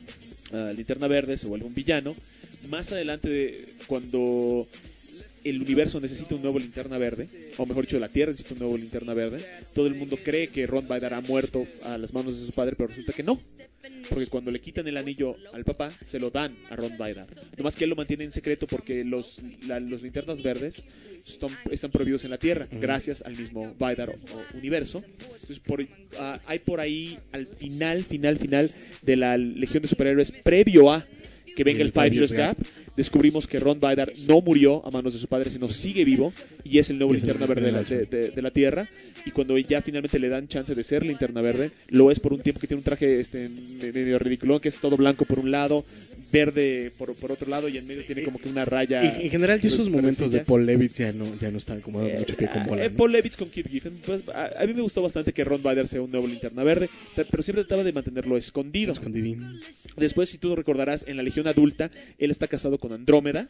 uh, linterna verde, se vuelve un villano. Más adelante, de, cuando el universo necesita un nuevo linterna verde, o mejor dicho, la Tierra necesita un nuevo linterna verde, todo el mundo cree que Ron Vidar ha muerto a las manos de su padre, pero resulta que no, porque cuando le quitan el anillo al papá, se lo dan a Ron Vidar. Nomás que él lo mantiene en secreto porque los, la, los linternas verdes están, están prohibidos en la Tierra, uh-huh. gracias al mismo Vidar o, o universo. Entonces por, uh, hay por ahí, al final, final, final de la Legión de Superhéroes, previo a que venga el, el Five Years Gap, descubrimos que Ron Vidar no murió a manos de su padre, sino sigue vivo y es el nuevo linterna verde de la, de, de, de la Tierra. Y cuando ya finalmente le dan chance de ser linterna verde, lo es por un tiempo, que tiene un traje este, medio ridículo, que es todo blanco por un lado, verde por, por otro lado, y en medio tiene como que una raya. En, en general, yo esos momentos de Paul Levitz ya no, ya no están como eh, mucho pie con bola, eh, ¿no? Paul Levitz con Kit Giffen, pues, a, a mí me gustó bastante que Ron Vidar sea un nuevo linterna verde, pero siempre trataba de mantenerlo escondido. Escondidín. Después, si tú recordarás, en la Legión Adulta, él está casado con Andrómeda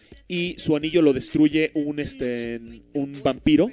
y su anillo lo destruye un, este, un vampiro.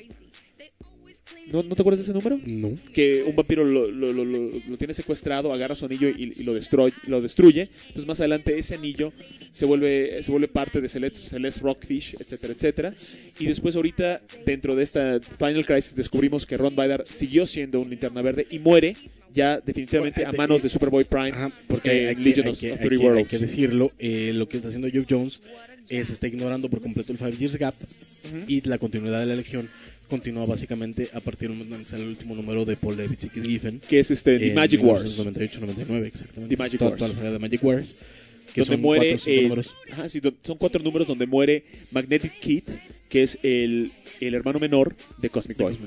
¿No, ¿No te acuerdas de ese número? No. Que un vampiro lo, lo, lo, lo, lo tiene secuestrado, agarra su anillo y, y lo, destruye, lo destruye. Entonces más adelante ese anillo se vuelve, se vuelve parte de Celeste, Celeste Rockfish, etcétera, etcétera. Y después ahorita, dentro de esta Final Crisis, descubrimos que Ron Vidar siguió siendo un linterna verde y muere ya definitivamente a manos de Superboy Prime. Ajá, porque eh, hay, que, Legion hay, of, que, of hay, que, Worlds. hay que decirlo, eh, lo que está haciendo Geoff Jones es está ignorando por completo el Five Years Gap, uh-huh. y la continuidad de la Legión continúa básicamente a partir del momento en que sale el último número de Paul Levitz y Kit Giffen, que es este The Magic Wars, noventa y ocho noventa y nueve, exactamente. The Magic toda, Wars. Toda la saga de Magic Wars, que donde son muere cuatro, el, números. Ajá, sí, son cuatro números donde muere Magnetic Kid, que es el, el hermano menor de Cosmic Boy.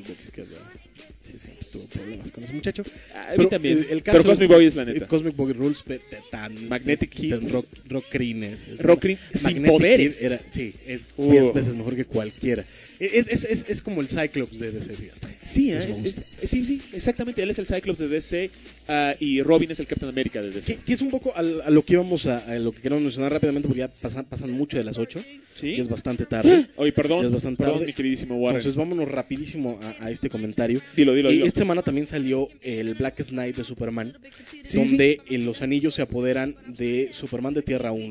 Tuvo problemas con ese muchacho. A mí también. El, el caso pero Cosmic Boy es la neta. Cosmic Boy Rules tan Magnetic Kid, Rock, Rock Crines. Rock Crines sin poderes. Era, sí, es uh. diez veces mejor que cualquiera. Es, es, es, es como el Cyclops de D C. Sí, ¿eh? es, es, sí, sí, exactamente. Él es el Cyclops de D C, uh, y Robin es el Captain America de D C. Que, que es un poco a, a lo que íbamos a, a lo que queremos mencionar rápidamente, porque ya pasan, pasan mucho de las ocho. Sí. Y es bastante tarde. Oye, perdón, es bastante perdón, tarde. mi queridísimo Warren. Entonces vámonos rapidísimo a, a este comentario. Dilo, dilo, y dilo. esta semana también salió el Black Knight de Superman, sí, donde sí. los anillos se apoderan de Superman de Tierra uno,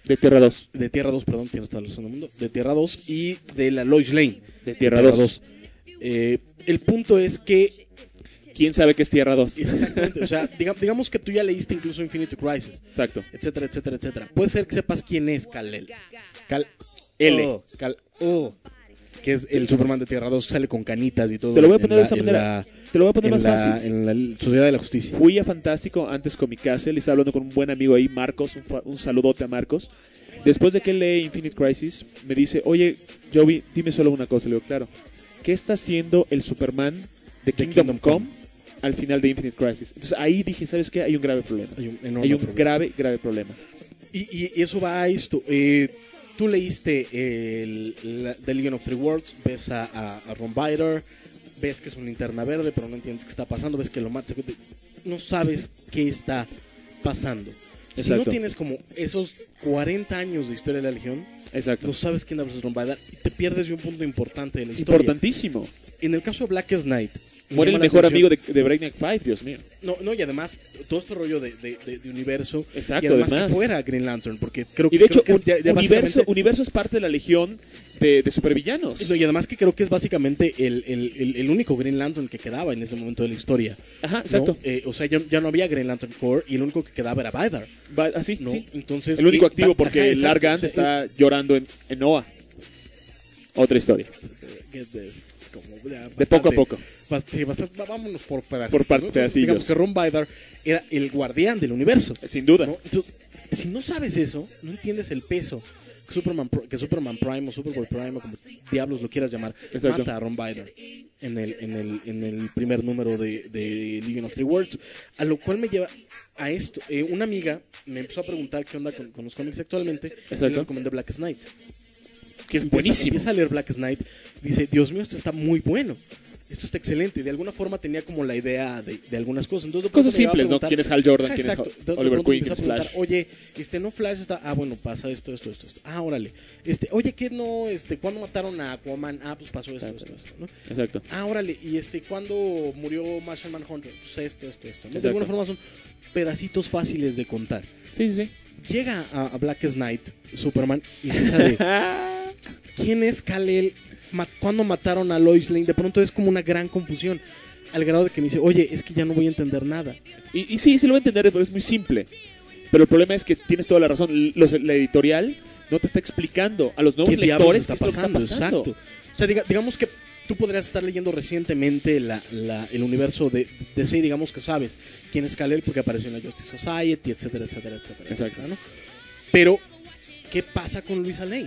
De Tierra dos. De Tierra dos, perdón, tienes toda la razón del mundo. De Tierra dos y de la Lois Lane. De Tierra dos. Eh, el punto es que... ¿Quién sabe qué es Tierra dos? Exactamente, o sea, diga, digamos que tú ya leíste incluso Infinite Crisis. Exacto. Etcétera, etcétera, etcétera. Puede ser que sepas quién es Kal-El. Kal L. Oh, Kal oh, que es el Superman de Tierra dos, sale con canitas y todo. Te lo voy a poner la, de esta manera. La, Te lo voy a poner más la, fácil. En la Sociedad de la Justicia. Fui a Fantástico antes con mi Castle y estaba hablando con un buen amigo ahí, Marcos. Un, un saludote a Marcos. Después de que él lee Infinite Crisis, me dice, oye, Joey, dime solo una cosa. Le digo, claro, ¿qué está haciendo el Superman de Kingdom, Kingdom Come al final de Infinite Crisis? Entonces ahí dije, ¿sabes qué? Hay un grave problema. Hay un, Hay un problema. grave, grave problema. Y, y, y eso va a esto. Eh, tú leíste el, la, The Legion of Three Worlds, ves a, a, a Ron Biter, ves que es una linterna verde, pero no entiendes qué está pasando, ves que lo mata, no sabes qué está pasando. Exacto. Si no tienes como esos cuarenta años de historia de la Legión, exacto, no sabes quién es Ron Biter y te pierdes de un punto importante de la historia. Importantísimo. En el caso de Blackest Night, muere el mejor amigo de, de Brainiac Five, Dios mío. No, no, y además, todo este rollo de, de, de, de universo. Exacto, y además, además que fuera Green Lantern, porque creo que. Y de hecho, creo que un, ya, ya universo, universo es parte de la legión de, de supervillanos. No, y además que creo que es básicamente el, el, el, el único Green Lantern que quedaba en ese momento de la historia. Ajá, exacto. ¿No? Eh, o sea, ya, ya no había Green Lantern Corps y el único que quedaba era Vidar. Ah, sí, ¿no? sí. Entonces, el único y, activo porque ajá, Largant está eh, llorando en, en Noah. Otra historia. Como bastante, de poco a poco. Bast sí, bastante, vámonos por pedacitos. Por parte, ¿no? Pedacillos. Digamos que Ron Vidar era el guardián del universo. Sin duda. ¿No? Entonces, si no sabes eso, no entiendes el peso que Superman, que Superman Prime o Superboy Prime o como diablos lo quieras llamar, exacto, mata a Ron Vidar en el, en el, en el primer número de, de Legion of Three Worlds. A lo cual me lleva a esto. Eh, una amiga me empezó a preguntar qué onda con, con los cómics actualmente. Exacto. Y le recomendé Blackest Night. Que es empieza, buenísimo. Empieza a leer Blackest Night, dice, Dios mío, esto está muy bueno, esto está excelente. De alguna forma tenía como la idea de, de algunas cosas. Entonces, de cosas simples, ¿no? ¿Quién es Hal Jordan? Ah, ¿Quién exacto. es de, Oliver de Queen? ¿Quién es Flash? Oye, este, no Flash está... Ah, bueno, pasa esto, esto, esto, esto. Ah, órale. Este, oye, ¿qué no? Este, ¿cuándo mataron a Aquaman? Ah, pues pasó esto, esto, esto, ¿no? Exacto. Ah, órale. Y este, ¿cuándo murió Martian Manhunter? Pues esto, esto, esto, ¿no? De alguna forma son pedacitos fáciles de contar. Sí, sí, sí. Llega a, a Blackest Night, Superman, y empieza de... ¿Quién es Kal-El? ¿Cuándo mataron a Lois Lane? De pronto es como una gran confusión. Al grado de que me dice, oye, es que ya no voy a entender nada. Y, y sí, sí lo voy a entender, pero es muy simple. Pero el problema es que tienes toda la razón. Los, la editorial no te está explicando a los nuevos ¿Qué lectores está qué es pasando? lo que está pasando. Exacto. O sea, diga, digamos que tú podrías estar leyendo recientemente la, la, el universo de D C, digamos que sabes quién es Kal-El porque apareció en la Justice Society, etcétera, etcétera, etcétera. Exacto. ¿no? Pero, ¿qué pasa con Luisa Lane?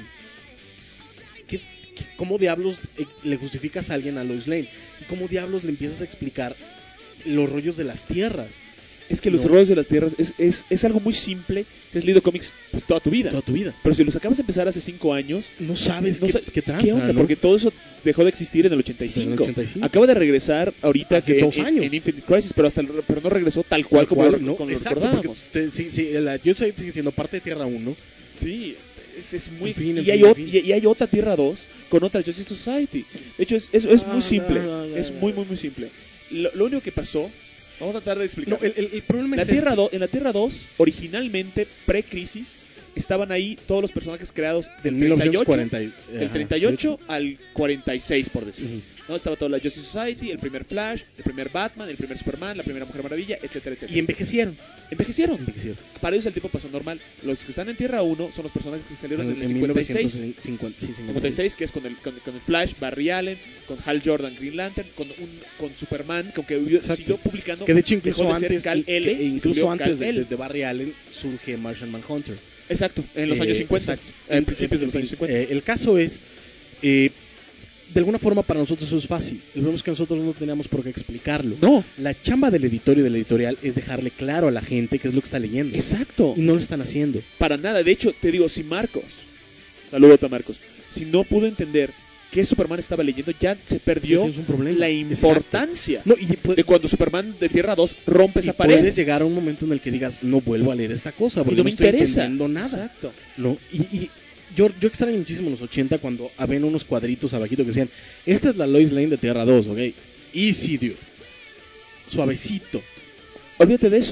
¿Qué, qué, ¿Cómo diablos eh, le justificas a alguien a Lois Lane? ¿Y cómo diablos le empiezas a explicar los rollos de las tierras? Es que los no. rollos de las tierras es, es, es algo muy simple. Si has leído cómics pues, toda tu vida. Toda tu vida. Pero si los acabas de empezar hace cinco años, no sabes no qué, sa qué, tranza, qué onda, ¿no? Porque todo eso dejó de existir en el ochenta y cinco. En el ochenta y cinco. Acaba de regresar ahorita hace que dos en, años. en Infinite Crisis, pero hasta el, pero no regresó tal cual, tal como, cual, lo, ¿no? como lo Exacto, recordábamos. Te, sí, sí, la, yo estoy siendo parte de Tierra uno. Sí, es, es muy... En fin, en y, hay fin, o, en fin. y, y hay otra Tierra dos con otra Justice Society. De hecho, es, es, es Ah, muy simple. no, no, no, es no. muy, muy, muy simple. Lo, lo único que pasó... Vamos a tratar de explicar. No, el, el, el problema la es Tierra este. do, en la Tierra dos, originalmente, pre-crisis, estaban ahí todos los personajes creados del En treinta y ocho, cuarenta, del ajá, treinta y ocho al cuarenta y seis, por decir. Uh-huh. ¿No? Estaba toda la Justice Society, el primer Flash, el primer Batman, el primer Superman, la primera Mujer Maravilla, etcétera, etcétera. Y envejecieron. Envejecieron. envejecieron. Para ellos el tiempo pasó normal. Los que están en Tierra uno son los personajes que salieron en, En, el en cincuenta y seis. cincuenta, sí, cincuenta y seis, que es con el, con, con el Flash, Barry Allen, con Hal Jordan, Green Lantern, con un con Superman, con que Exacto. siguió publicando. Que de hecho incluso dejó de ser antes, Kal que, L, que incluso antes de, Kal-El. de, de Barry Allen surge Martian Manhunter. Exacto, en los Eh, años cincuenta, exacto. en principios de los años cincuenta. Eh, el caso es, eh, de alguna forma para nosotros eso es fácil. El problema es que nosotros no teníamos por qué explicarlo. No. La chamba del editor y de la editorial es dejarle claro a la gente qué es lo que está leyendo. Exacto. Y no lo están haciendo. Para nada. De hecho, te digo, si Marcos, saludos a Marcos, si no pudo entender qué Superman estaba leyendo, ya se perdió Es un problema. la importancia No, y puede- de cuando Superman de Tierra dos rompe y esa pared. puedes llegar a un momento en el que digas, no vuelvo a leer esta cosa, Y porque no no, me estoy interesa. entendiendo nada. Exacto. ¿No? Y, y yo, yo extraño muchísimo los ochenta cuando habían unos cuadritos abajito que decían, esta es la Lois Lane de Tierra dos, ¿ok? Easy, dude. Suavecito. Olvídate de eso.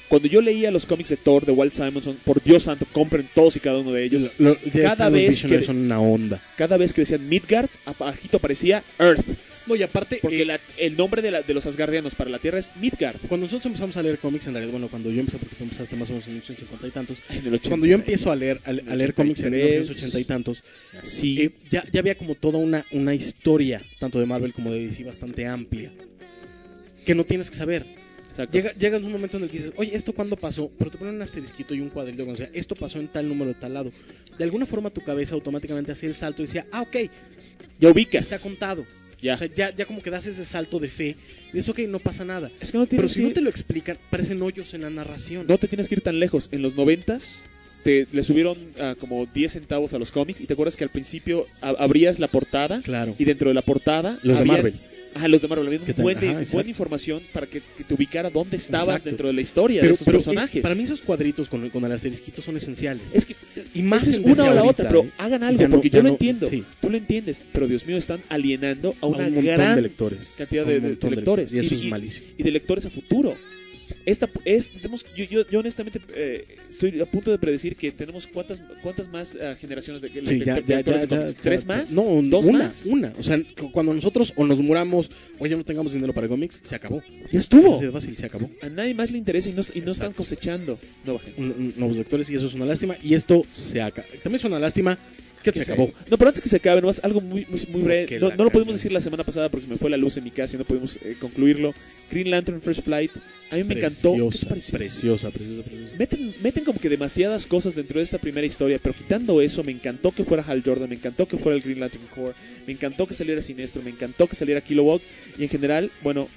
Cuando yo leía los cómics de Thor, de Walt Simonson, por Dios santo, compren todos y cada uno de ellos. Lo, lo, cada vez que son una onda. Cada vez que decían Midgard, abajito aparecía Earth. No, y aparte... Porque eh, la, el nombre de, la, de los Asgardianos para la Tierra es Midgard. Cuando nosotros empezamos a leer cómics, en realidad, bueno, cuando yo empecé, porque tú empezaste más o menos en mil novecientos cincuenta y tantos, Ay, en el ochenta, cuando yo empiezo a leer, a, a leer cómics en mil novecientos ochenta y tantos, sí. eh, ya, ya había como toda una, una historia, tanto de Marvel como de D C, bastante amplia, que no tienes que saber. Llega, llega un momento en el que dices, oye, ¿esto cuándo pasó? Pero te ponen un asterisquito y un cuadrito, o sea, esto pasó en tal número de tal lado. De alguna forma tu cabeza automáticamente hacía el salto y decía, ah, ok, ya ubicas. Está contado. Ya. O sea, ya, ya como que das ese salto de fe. Y es ok, no pasa nada. Es que no Pero si que... no te lo explican, parecen hoyos en la narración. No te tienes que ir tan lejos. En los noventas te, le subieron uh, como diez centavos a los cómics. Y te acuerdas que al principio a, abrías la portada. Claro. Y dentro de la portada... Los había, de Marvel. Ajá, los de Marvel. Había Tal? buen de, Ajá, buena información para que, que te ubicara dónde estabas exacto. dentro de la historia pero, de estos pero, personajes. Eh, para mí esos cuadritos con, con el asterisquito son esenciales. Es que y más es en una o la ahorita, otra, pero ¿eh? hagan algo, Ya no, porque ya yo lo no, entiendo. Sí. Tú lo entiendes, pero Dios mío, están alienando a una a un gran de lectores. cantidad a de, un de, de lectores. Y eso y, es malísimo. Y de lectores a futuro. Esta es, tenemos, yo, yo, yo honestamente eh, estoy a punto de predecir que tenemos cuántas cuántas más uh, generaciones de, de, sí, de, ya, de ya, lectores ya, de cómics. ya, ¿Tres ya, más? No, ¿Dos una, más? Una. O sea, cuando nosotros o nos muramos o ya no tengamos dinero para cómics, se acabó. Ya estuvo. Es fácil, se acabó. A nadie más le interesa y no, y no están cosechando nueva gente. Nuevos lectores y eso es una lástima. Y esto se acaba. También es una lástima que, que se, se acabó. No, pero antes que se acabe, nomás algo muy, muy, muy breve. No, no lo pudimos calle. decir la semana pasada porque se me fue la luz en mi casa y no pudimos eh, concluirlo. Green Lantern First Flight. A mí me preciosa, encantó. Preciosa, preciosa, preciosa. Meten, meten como que demasiadas cosas dentro de esta primera historia, pero quitando eso, me encantó que fuera Hal Jordan, me encantó que fuera el Green Lantern Corps, me encantó que saliera Sinestro, me encantó que saliera Kilowog y en general, bueno...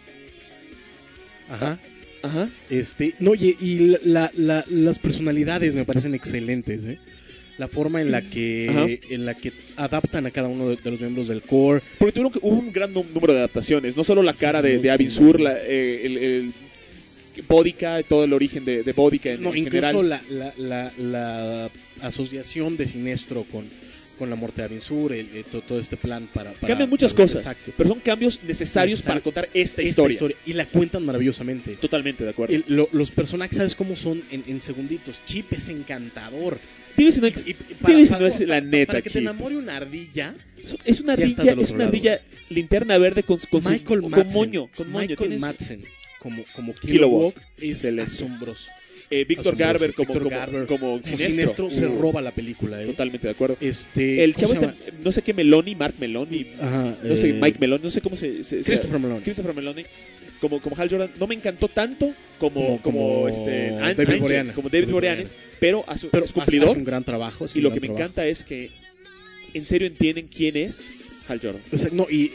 Ajá. Ajá. Este, no, y, y la, la, las personalidades me parecen excelentes, ¿eh? La forma en la que Ajá. en la que adaptan a cada uno de, de los miembros del core. Porque tuvieron que, hubo un gran número de adaptaciones, no solo la cara sí, de, de Avin Sur, la, eh, el, el Bodica, todo el origen de, de Bodica en, no, en incluso general. La, la, la, la asociación de Sinestro con, con la muerte de Avin Sur, el, el, todo, todo este plan para... para Cambian muchas para, cosas, exacto. pero son cambios necesarios Necesario, para contar esta, esta historia. historia. Y la cuentan maravillosamente. Totalmente de acuerdo. El, lo, los personajes, ¿sabes cómo son en, en segunditos? Chip es encantador. Dime si no es, y, y para, dime si para, no es para, la neta, para que Chip. te enamore una ardilla... Es una ardilla, es una ardilla linterna verde con, con, Michael su, Madsen, con moño. Con moño. Michael Madsen como, como Kilowog es excelente. Asombroso. Eh, Víctor Garber como, Víctor como, Garber como, como Sinestro, Sinestro se uh, roba la película. ¿eh? Totalmente de acuerdo. Este, el chavo este, no sé qué Meloni, Mark Meloni, Ajá, no sé, eh, Mike Meloni, no sé cómo se... se Christopher Meloni. Christopher Meloni. Como, como Hal Jordan, no me encantó tanto como, como, como este, David Angel, Boreanaz. como David Boreanaz, pero, a su, pero es cumplidor. hace un gran trabajo. Y lo gran que me trabajo. encanta es que en serio entienden quién es Hal Jordan. O sea, no, y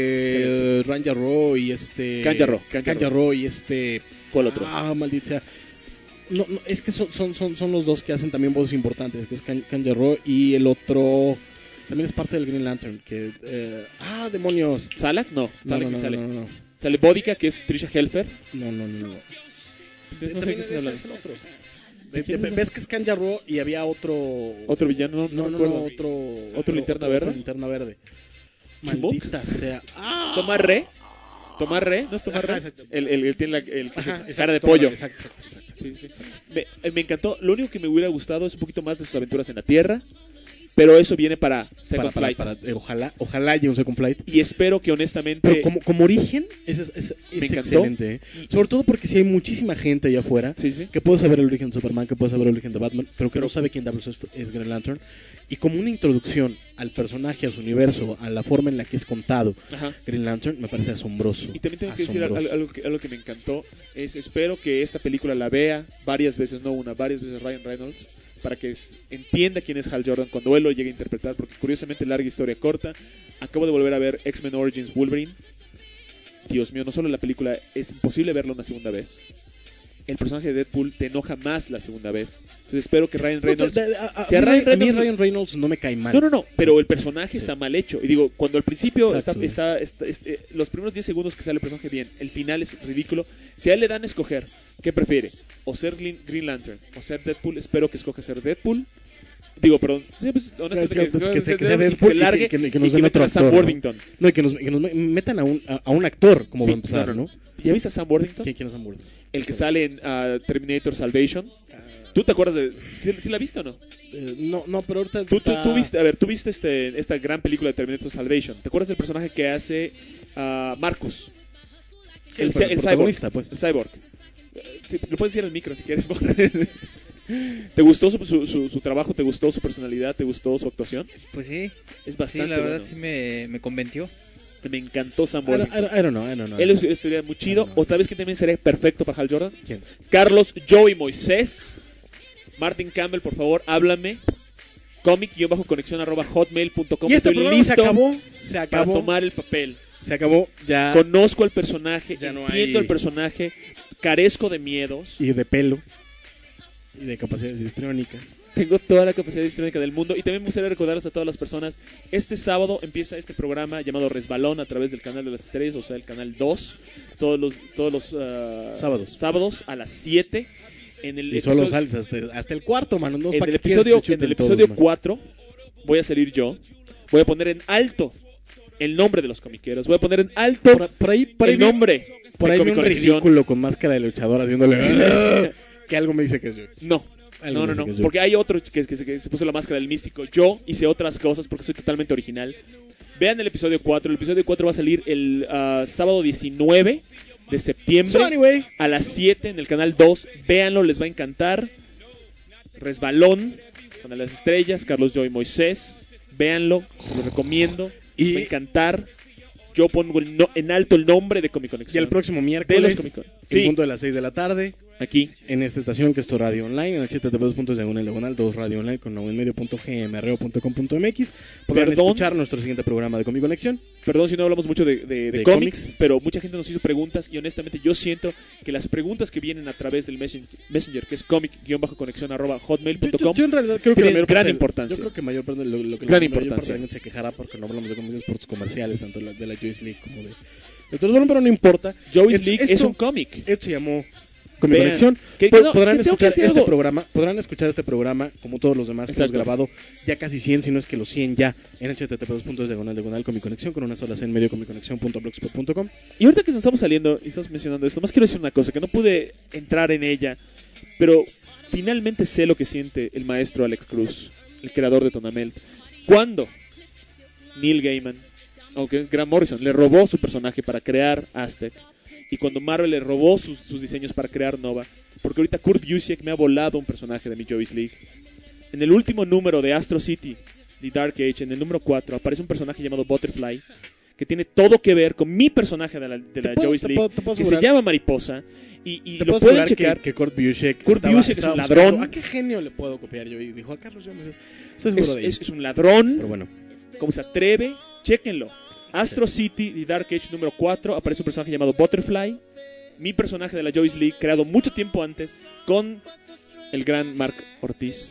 eh, Ranja Roy y este... Kanja Roy. Kanja Roy y este... ¿Cuál otro? Ah, maldita sea. No, no, es que son, son, son, son los dos que hacen también voces importantes, que es Kanja Roy y el otro... También es parte del Green Lantern, que... Eh, ah, demonios. ¿Salak? No. No, Salak no, no, sale. no, no, no. Sale Bodica, que es Trisha Helfer. No, no, no. no. Pues no sé qué se habla. Es el otro. De, de, ¿Ves que es Kanja Roy y había otro... ¿Otro villano? No, no, no, no otro... ¿Otro linterna verde? Otro linterna verde. Maldita sea. ¡Ah! Tomás Re. Tomás Re, ¿no es Tomás Re? El, el, el tiene la el, Ajá, exacto, cara de pollo. Exacto, exacto, exacto. Sí, sí. Me, me encantó. Lo único que me hubiera gustado es un poquito más de sus aventuras en la Tierra. Pero eso viene para Second para, Flight. Para, para, eh, ojalá, ojalá llegue un Second Flight. Y espero que honestamente... Pero como, como origen es, es, es, me es encantó. excelente. ¿eh? Sobre todo porque si hay muchísima gente allá afuera sí, sí. que puede saber el origen de Superman, que puede saber el origen de Batman, pero que pero, no sabe quién diablos es, es Green Lantern. Y como una introducción al personaje, a su universo, a la forma en la que es contado Ajá. Green Lantern, me parece asombroso. Y también tengo que asombroso. decir algo, algo, que, algo que me encantó. Es espero que esta película la vea varias veces, no una, varias veces Ryan Reynolds, para que entienda quién es Hal Jordan cuando él lo llegue a interpretar, porque curiosamente larga historia corta. Acabo de volver a ver X-Men Origins Wolverine. Dios mío, no solo la película, es imposible verla una segunda vez. El personaje de Deadpool te enoja más la segunda vez. Entonces espero que Ryan Reynolds... No, a, a, si a, a, Ryan mí, Reynolds... a mí Ryan Reynolds no me cae mal. No, no, no, pero el personaje sí. está mal hecho. Y digo, cuando al principio está, Exacto, está, está, está, está, los primeros diez segundos que sale el personaje bien, el final es ridículo. Si a él le dan a escoger, ¿qué prefiere? O ser Green Lantern o ser Deadpool, espero que escoja ser Deadpool. Digo, perdón, sí, pues, honestamente, que, que, que, que, se, que, que se, que se largue y que, que, que nos y que metan a Sam actor, Worthington. ¿no? No, y que nos, que nos metan a un, a, a un actor, como va a empezar, ¿no? ¿Ya viste a Sam Worthington? ¿Quién, quién es Sam Worthington? el que sale en uh, Terminator Salvation. ¿Tú te acuerdas de...? ¿Sí, sí la viste o no? Eh, no, no, pero ahorita ¿Tú, tú, está... tú viste, a ver, tú viste este, esta gran película de Terminator Salvation. ¿Te acuerdas del personaje que hace uh, Marcus? El, el, el, el cyborg. Pues. El cyborg. Sí, lo puedes decir al micro si quieres. ¿Te gustó su, su, su, su trabajo? ¿Te gustó su personalidad? ¿Te gustó su actuación? Pues sí. Es bastante Sí, la verdad bueno. sí me, me convenció. Me encantó Sam I don't, Worthington. I don't know, I don't know. Él estaría muy chido. O tal vez que también sería perfecto para Hal Jordan. ¿Quién? Carlos, Joey Moisés. Martin Campbell, por favor, háblame. Comic-conexión arroba hotmail punto com. Y este Estoy programa listo se acabó. Se acabó. para tomar el papel. Se acabó. Ya. Conozco al personaje, Ya no entiendo hay- el personaje, carezco de miedos. Y de pelo. Y de capacidades histriónicas. Tengo toda la capacidad histriónica del mundo. Y también me gustaría recordarles a todas las personas. Este sábado empieza este programa llamado Resbalón a través del canal de las estrellas, o sea, el canal dos. Todos los, todos los uh, Sábados. sábados a las siete. En el Y solo episodio- sales hasta, hasta el cuarto, mano. No, en ¿pa' el qué quieres episodio, que te en chuten el todos, episodio man? cuatro voy a salir yo. Voy a poner en alto el nombre de los comiqueros. Voy a poner en alto Por, por ahí, por ahí el vi- nombre Por de ahí vi Comic un Conexión. ridículo con máscara de luchador haciéndole... que algo me dice que es yo. No. Algo No, me no, dice no, que es yo. porque hay otro que, que, se- que se puso la máscara del místico. Yo hice otras cosas porque soy totalmente original. Vean el episodio cuatro. El episodio cuatro va a salir el uh, sábado diecinueve de septiembre So, anyway. a las siete en el canal dos. Véanlo, les va a encantar. Resbalón, Canal de las Estrellas, Carlos Joy Moisés. Véanlo, lo recomiendo. Y- Les va a encantar. Yo pongo el no- en alto el nombre de Comic Y Conexión. el próximo de los miércoles, Comic Con. en Sí, punto de las seis de la tarde, aquí. en esta estación que es tu radio online, en h t t p dos puntos diagonal diagonal dos radio online con nueve medio punto g m r o punto com punto m x. Podrán Perdón. escuchar nuestro siguiente programa de Comic Conexión. Perdón si no hablamos mucho de, de, de De cómics, cómics. pero mucha gente nos hizo preguntas y honestamente yo siento que las preguntas que vienen a través del Messenger, messenger que es comic-conexión arroba hotmail punto Yo, com, yo en realidad creo que la tienen mayor gran parte- importancia. Yo creo que mayor parte de lo, lo que Gran la mayor parte importancia. de la gente se quejará porque no hablamos de cómics por tus comerciales, tanto la- de la Joyce League como de... Entonces, bueno, pero no importa. Joey's Esto- League es esto- un cómic. Esto se llamó Comic Vean. Conexión. Que- Po- no, podrán que tengo que escuchar decir este algo. programa, podrán escuchar este programa como todos los demás que hemos Exacto. grabado, ya casi cien, si no es que los cien ya en h t t p dos puntos diagonal diagonal Comic Conexión con una sola C en medio comiconexión punto blogspot punto com. Y ahorita que nos estamos saliendo y estamos mencionando esto, más quiero decir una cosa, que no pude entrar en ella, pero finalmente sé lo que siente el maestro Alex Cruz, el creador de Tonamel. Cuando Neil Gaiman, aunque es Grant Morrison, le robó su personaje para crear Aztec, y cuando Marvel le robó sus, sus diseños para crear Nova, porque ahorita Kurt Busiek me ha volado un personaje de mi Joyce League. En el último número de Astro City, The Dark Age, en el número cuatro, aparece un personaje llamado Butterfly, que tiene todo que ver con mi personaje de la, de la puedo- Joyce te League, puedo- te puedo que se asegurar- llama Mariposa, y, y Te lo puedo pueden asegurar checar. que, que Kurt Busiek Kurt estaba- Busiek es estaba un buscando, ladrón. ¿A qué genio le puedo copiar yo? Y dijo, a Carlos yo me... Estoy seguro Es, de ello. es- es un ladrón, Pero bueno. como se atreve, chéquenlo. Astro City, The Dark Age número cuatro, aparece un personaje llamado Butterfly, mi personaje de la Joyce League, creado mucho tiempo antes, con el gran Mark Ortiz.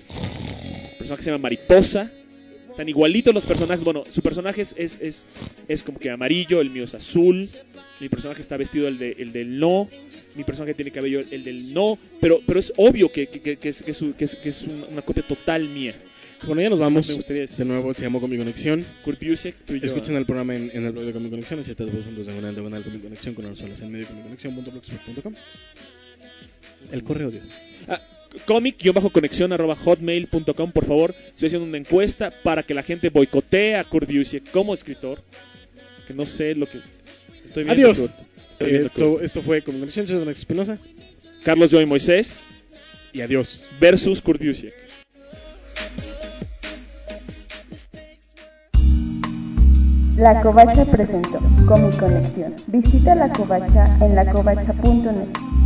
El personaje se llama Mariposa. Están igualitos los personajes. Bueno, su personaje es, es, es, es como que amarillo, el mío es azul. Mi personaje está vestido el, de, el del no. Mi personaje tiene cabello el del no. Pero, pero es obvio que, que, que, que es, que es, que es, que es una, una copia total mía. Bueno, ya nos vamos. Me gustaría decir. De nuevo, se llamó Comic Conexión. Kurt Busiek, tú y yo. Escuchen el programa en, en el blog de Comic Conexión, h t t p dos puntos diagonal diagonal Comic Conexión con una sola C en medio comiconexión punto blogspot punto com. El correo de Ah, comic-conexión arroba hotmail punto com, por favor. Estoy haciendo una encuesta para que la gente boicotee a Kurt Busiek como escritor. Que no sé lo que... Estoy viendo, Adiós. Kurt. Estoy viendo, Esto, Kurt. esto fue Comic Conexión, soy Don Alex Espinosa. Carlos Joy Moisés Y adiós. versus Kurt Busiek. La Covacha presentó Comic Conexión. Visita La Covacha en la covacha punto net.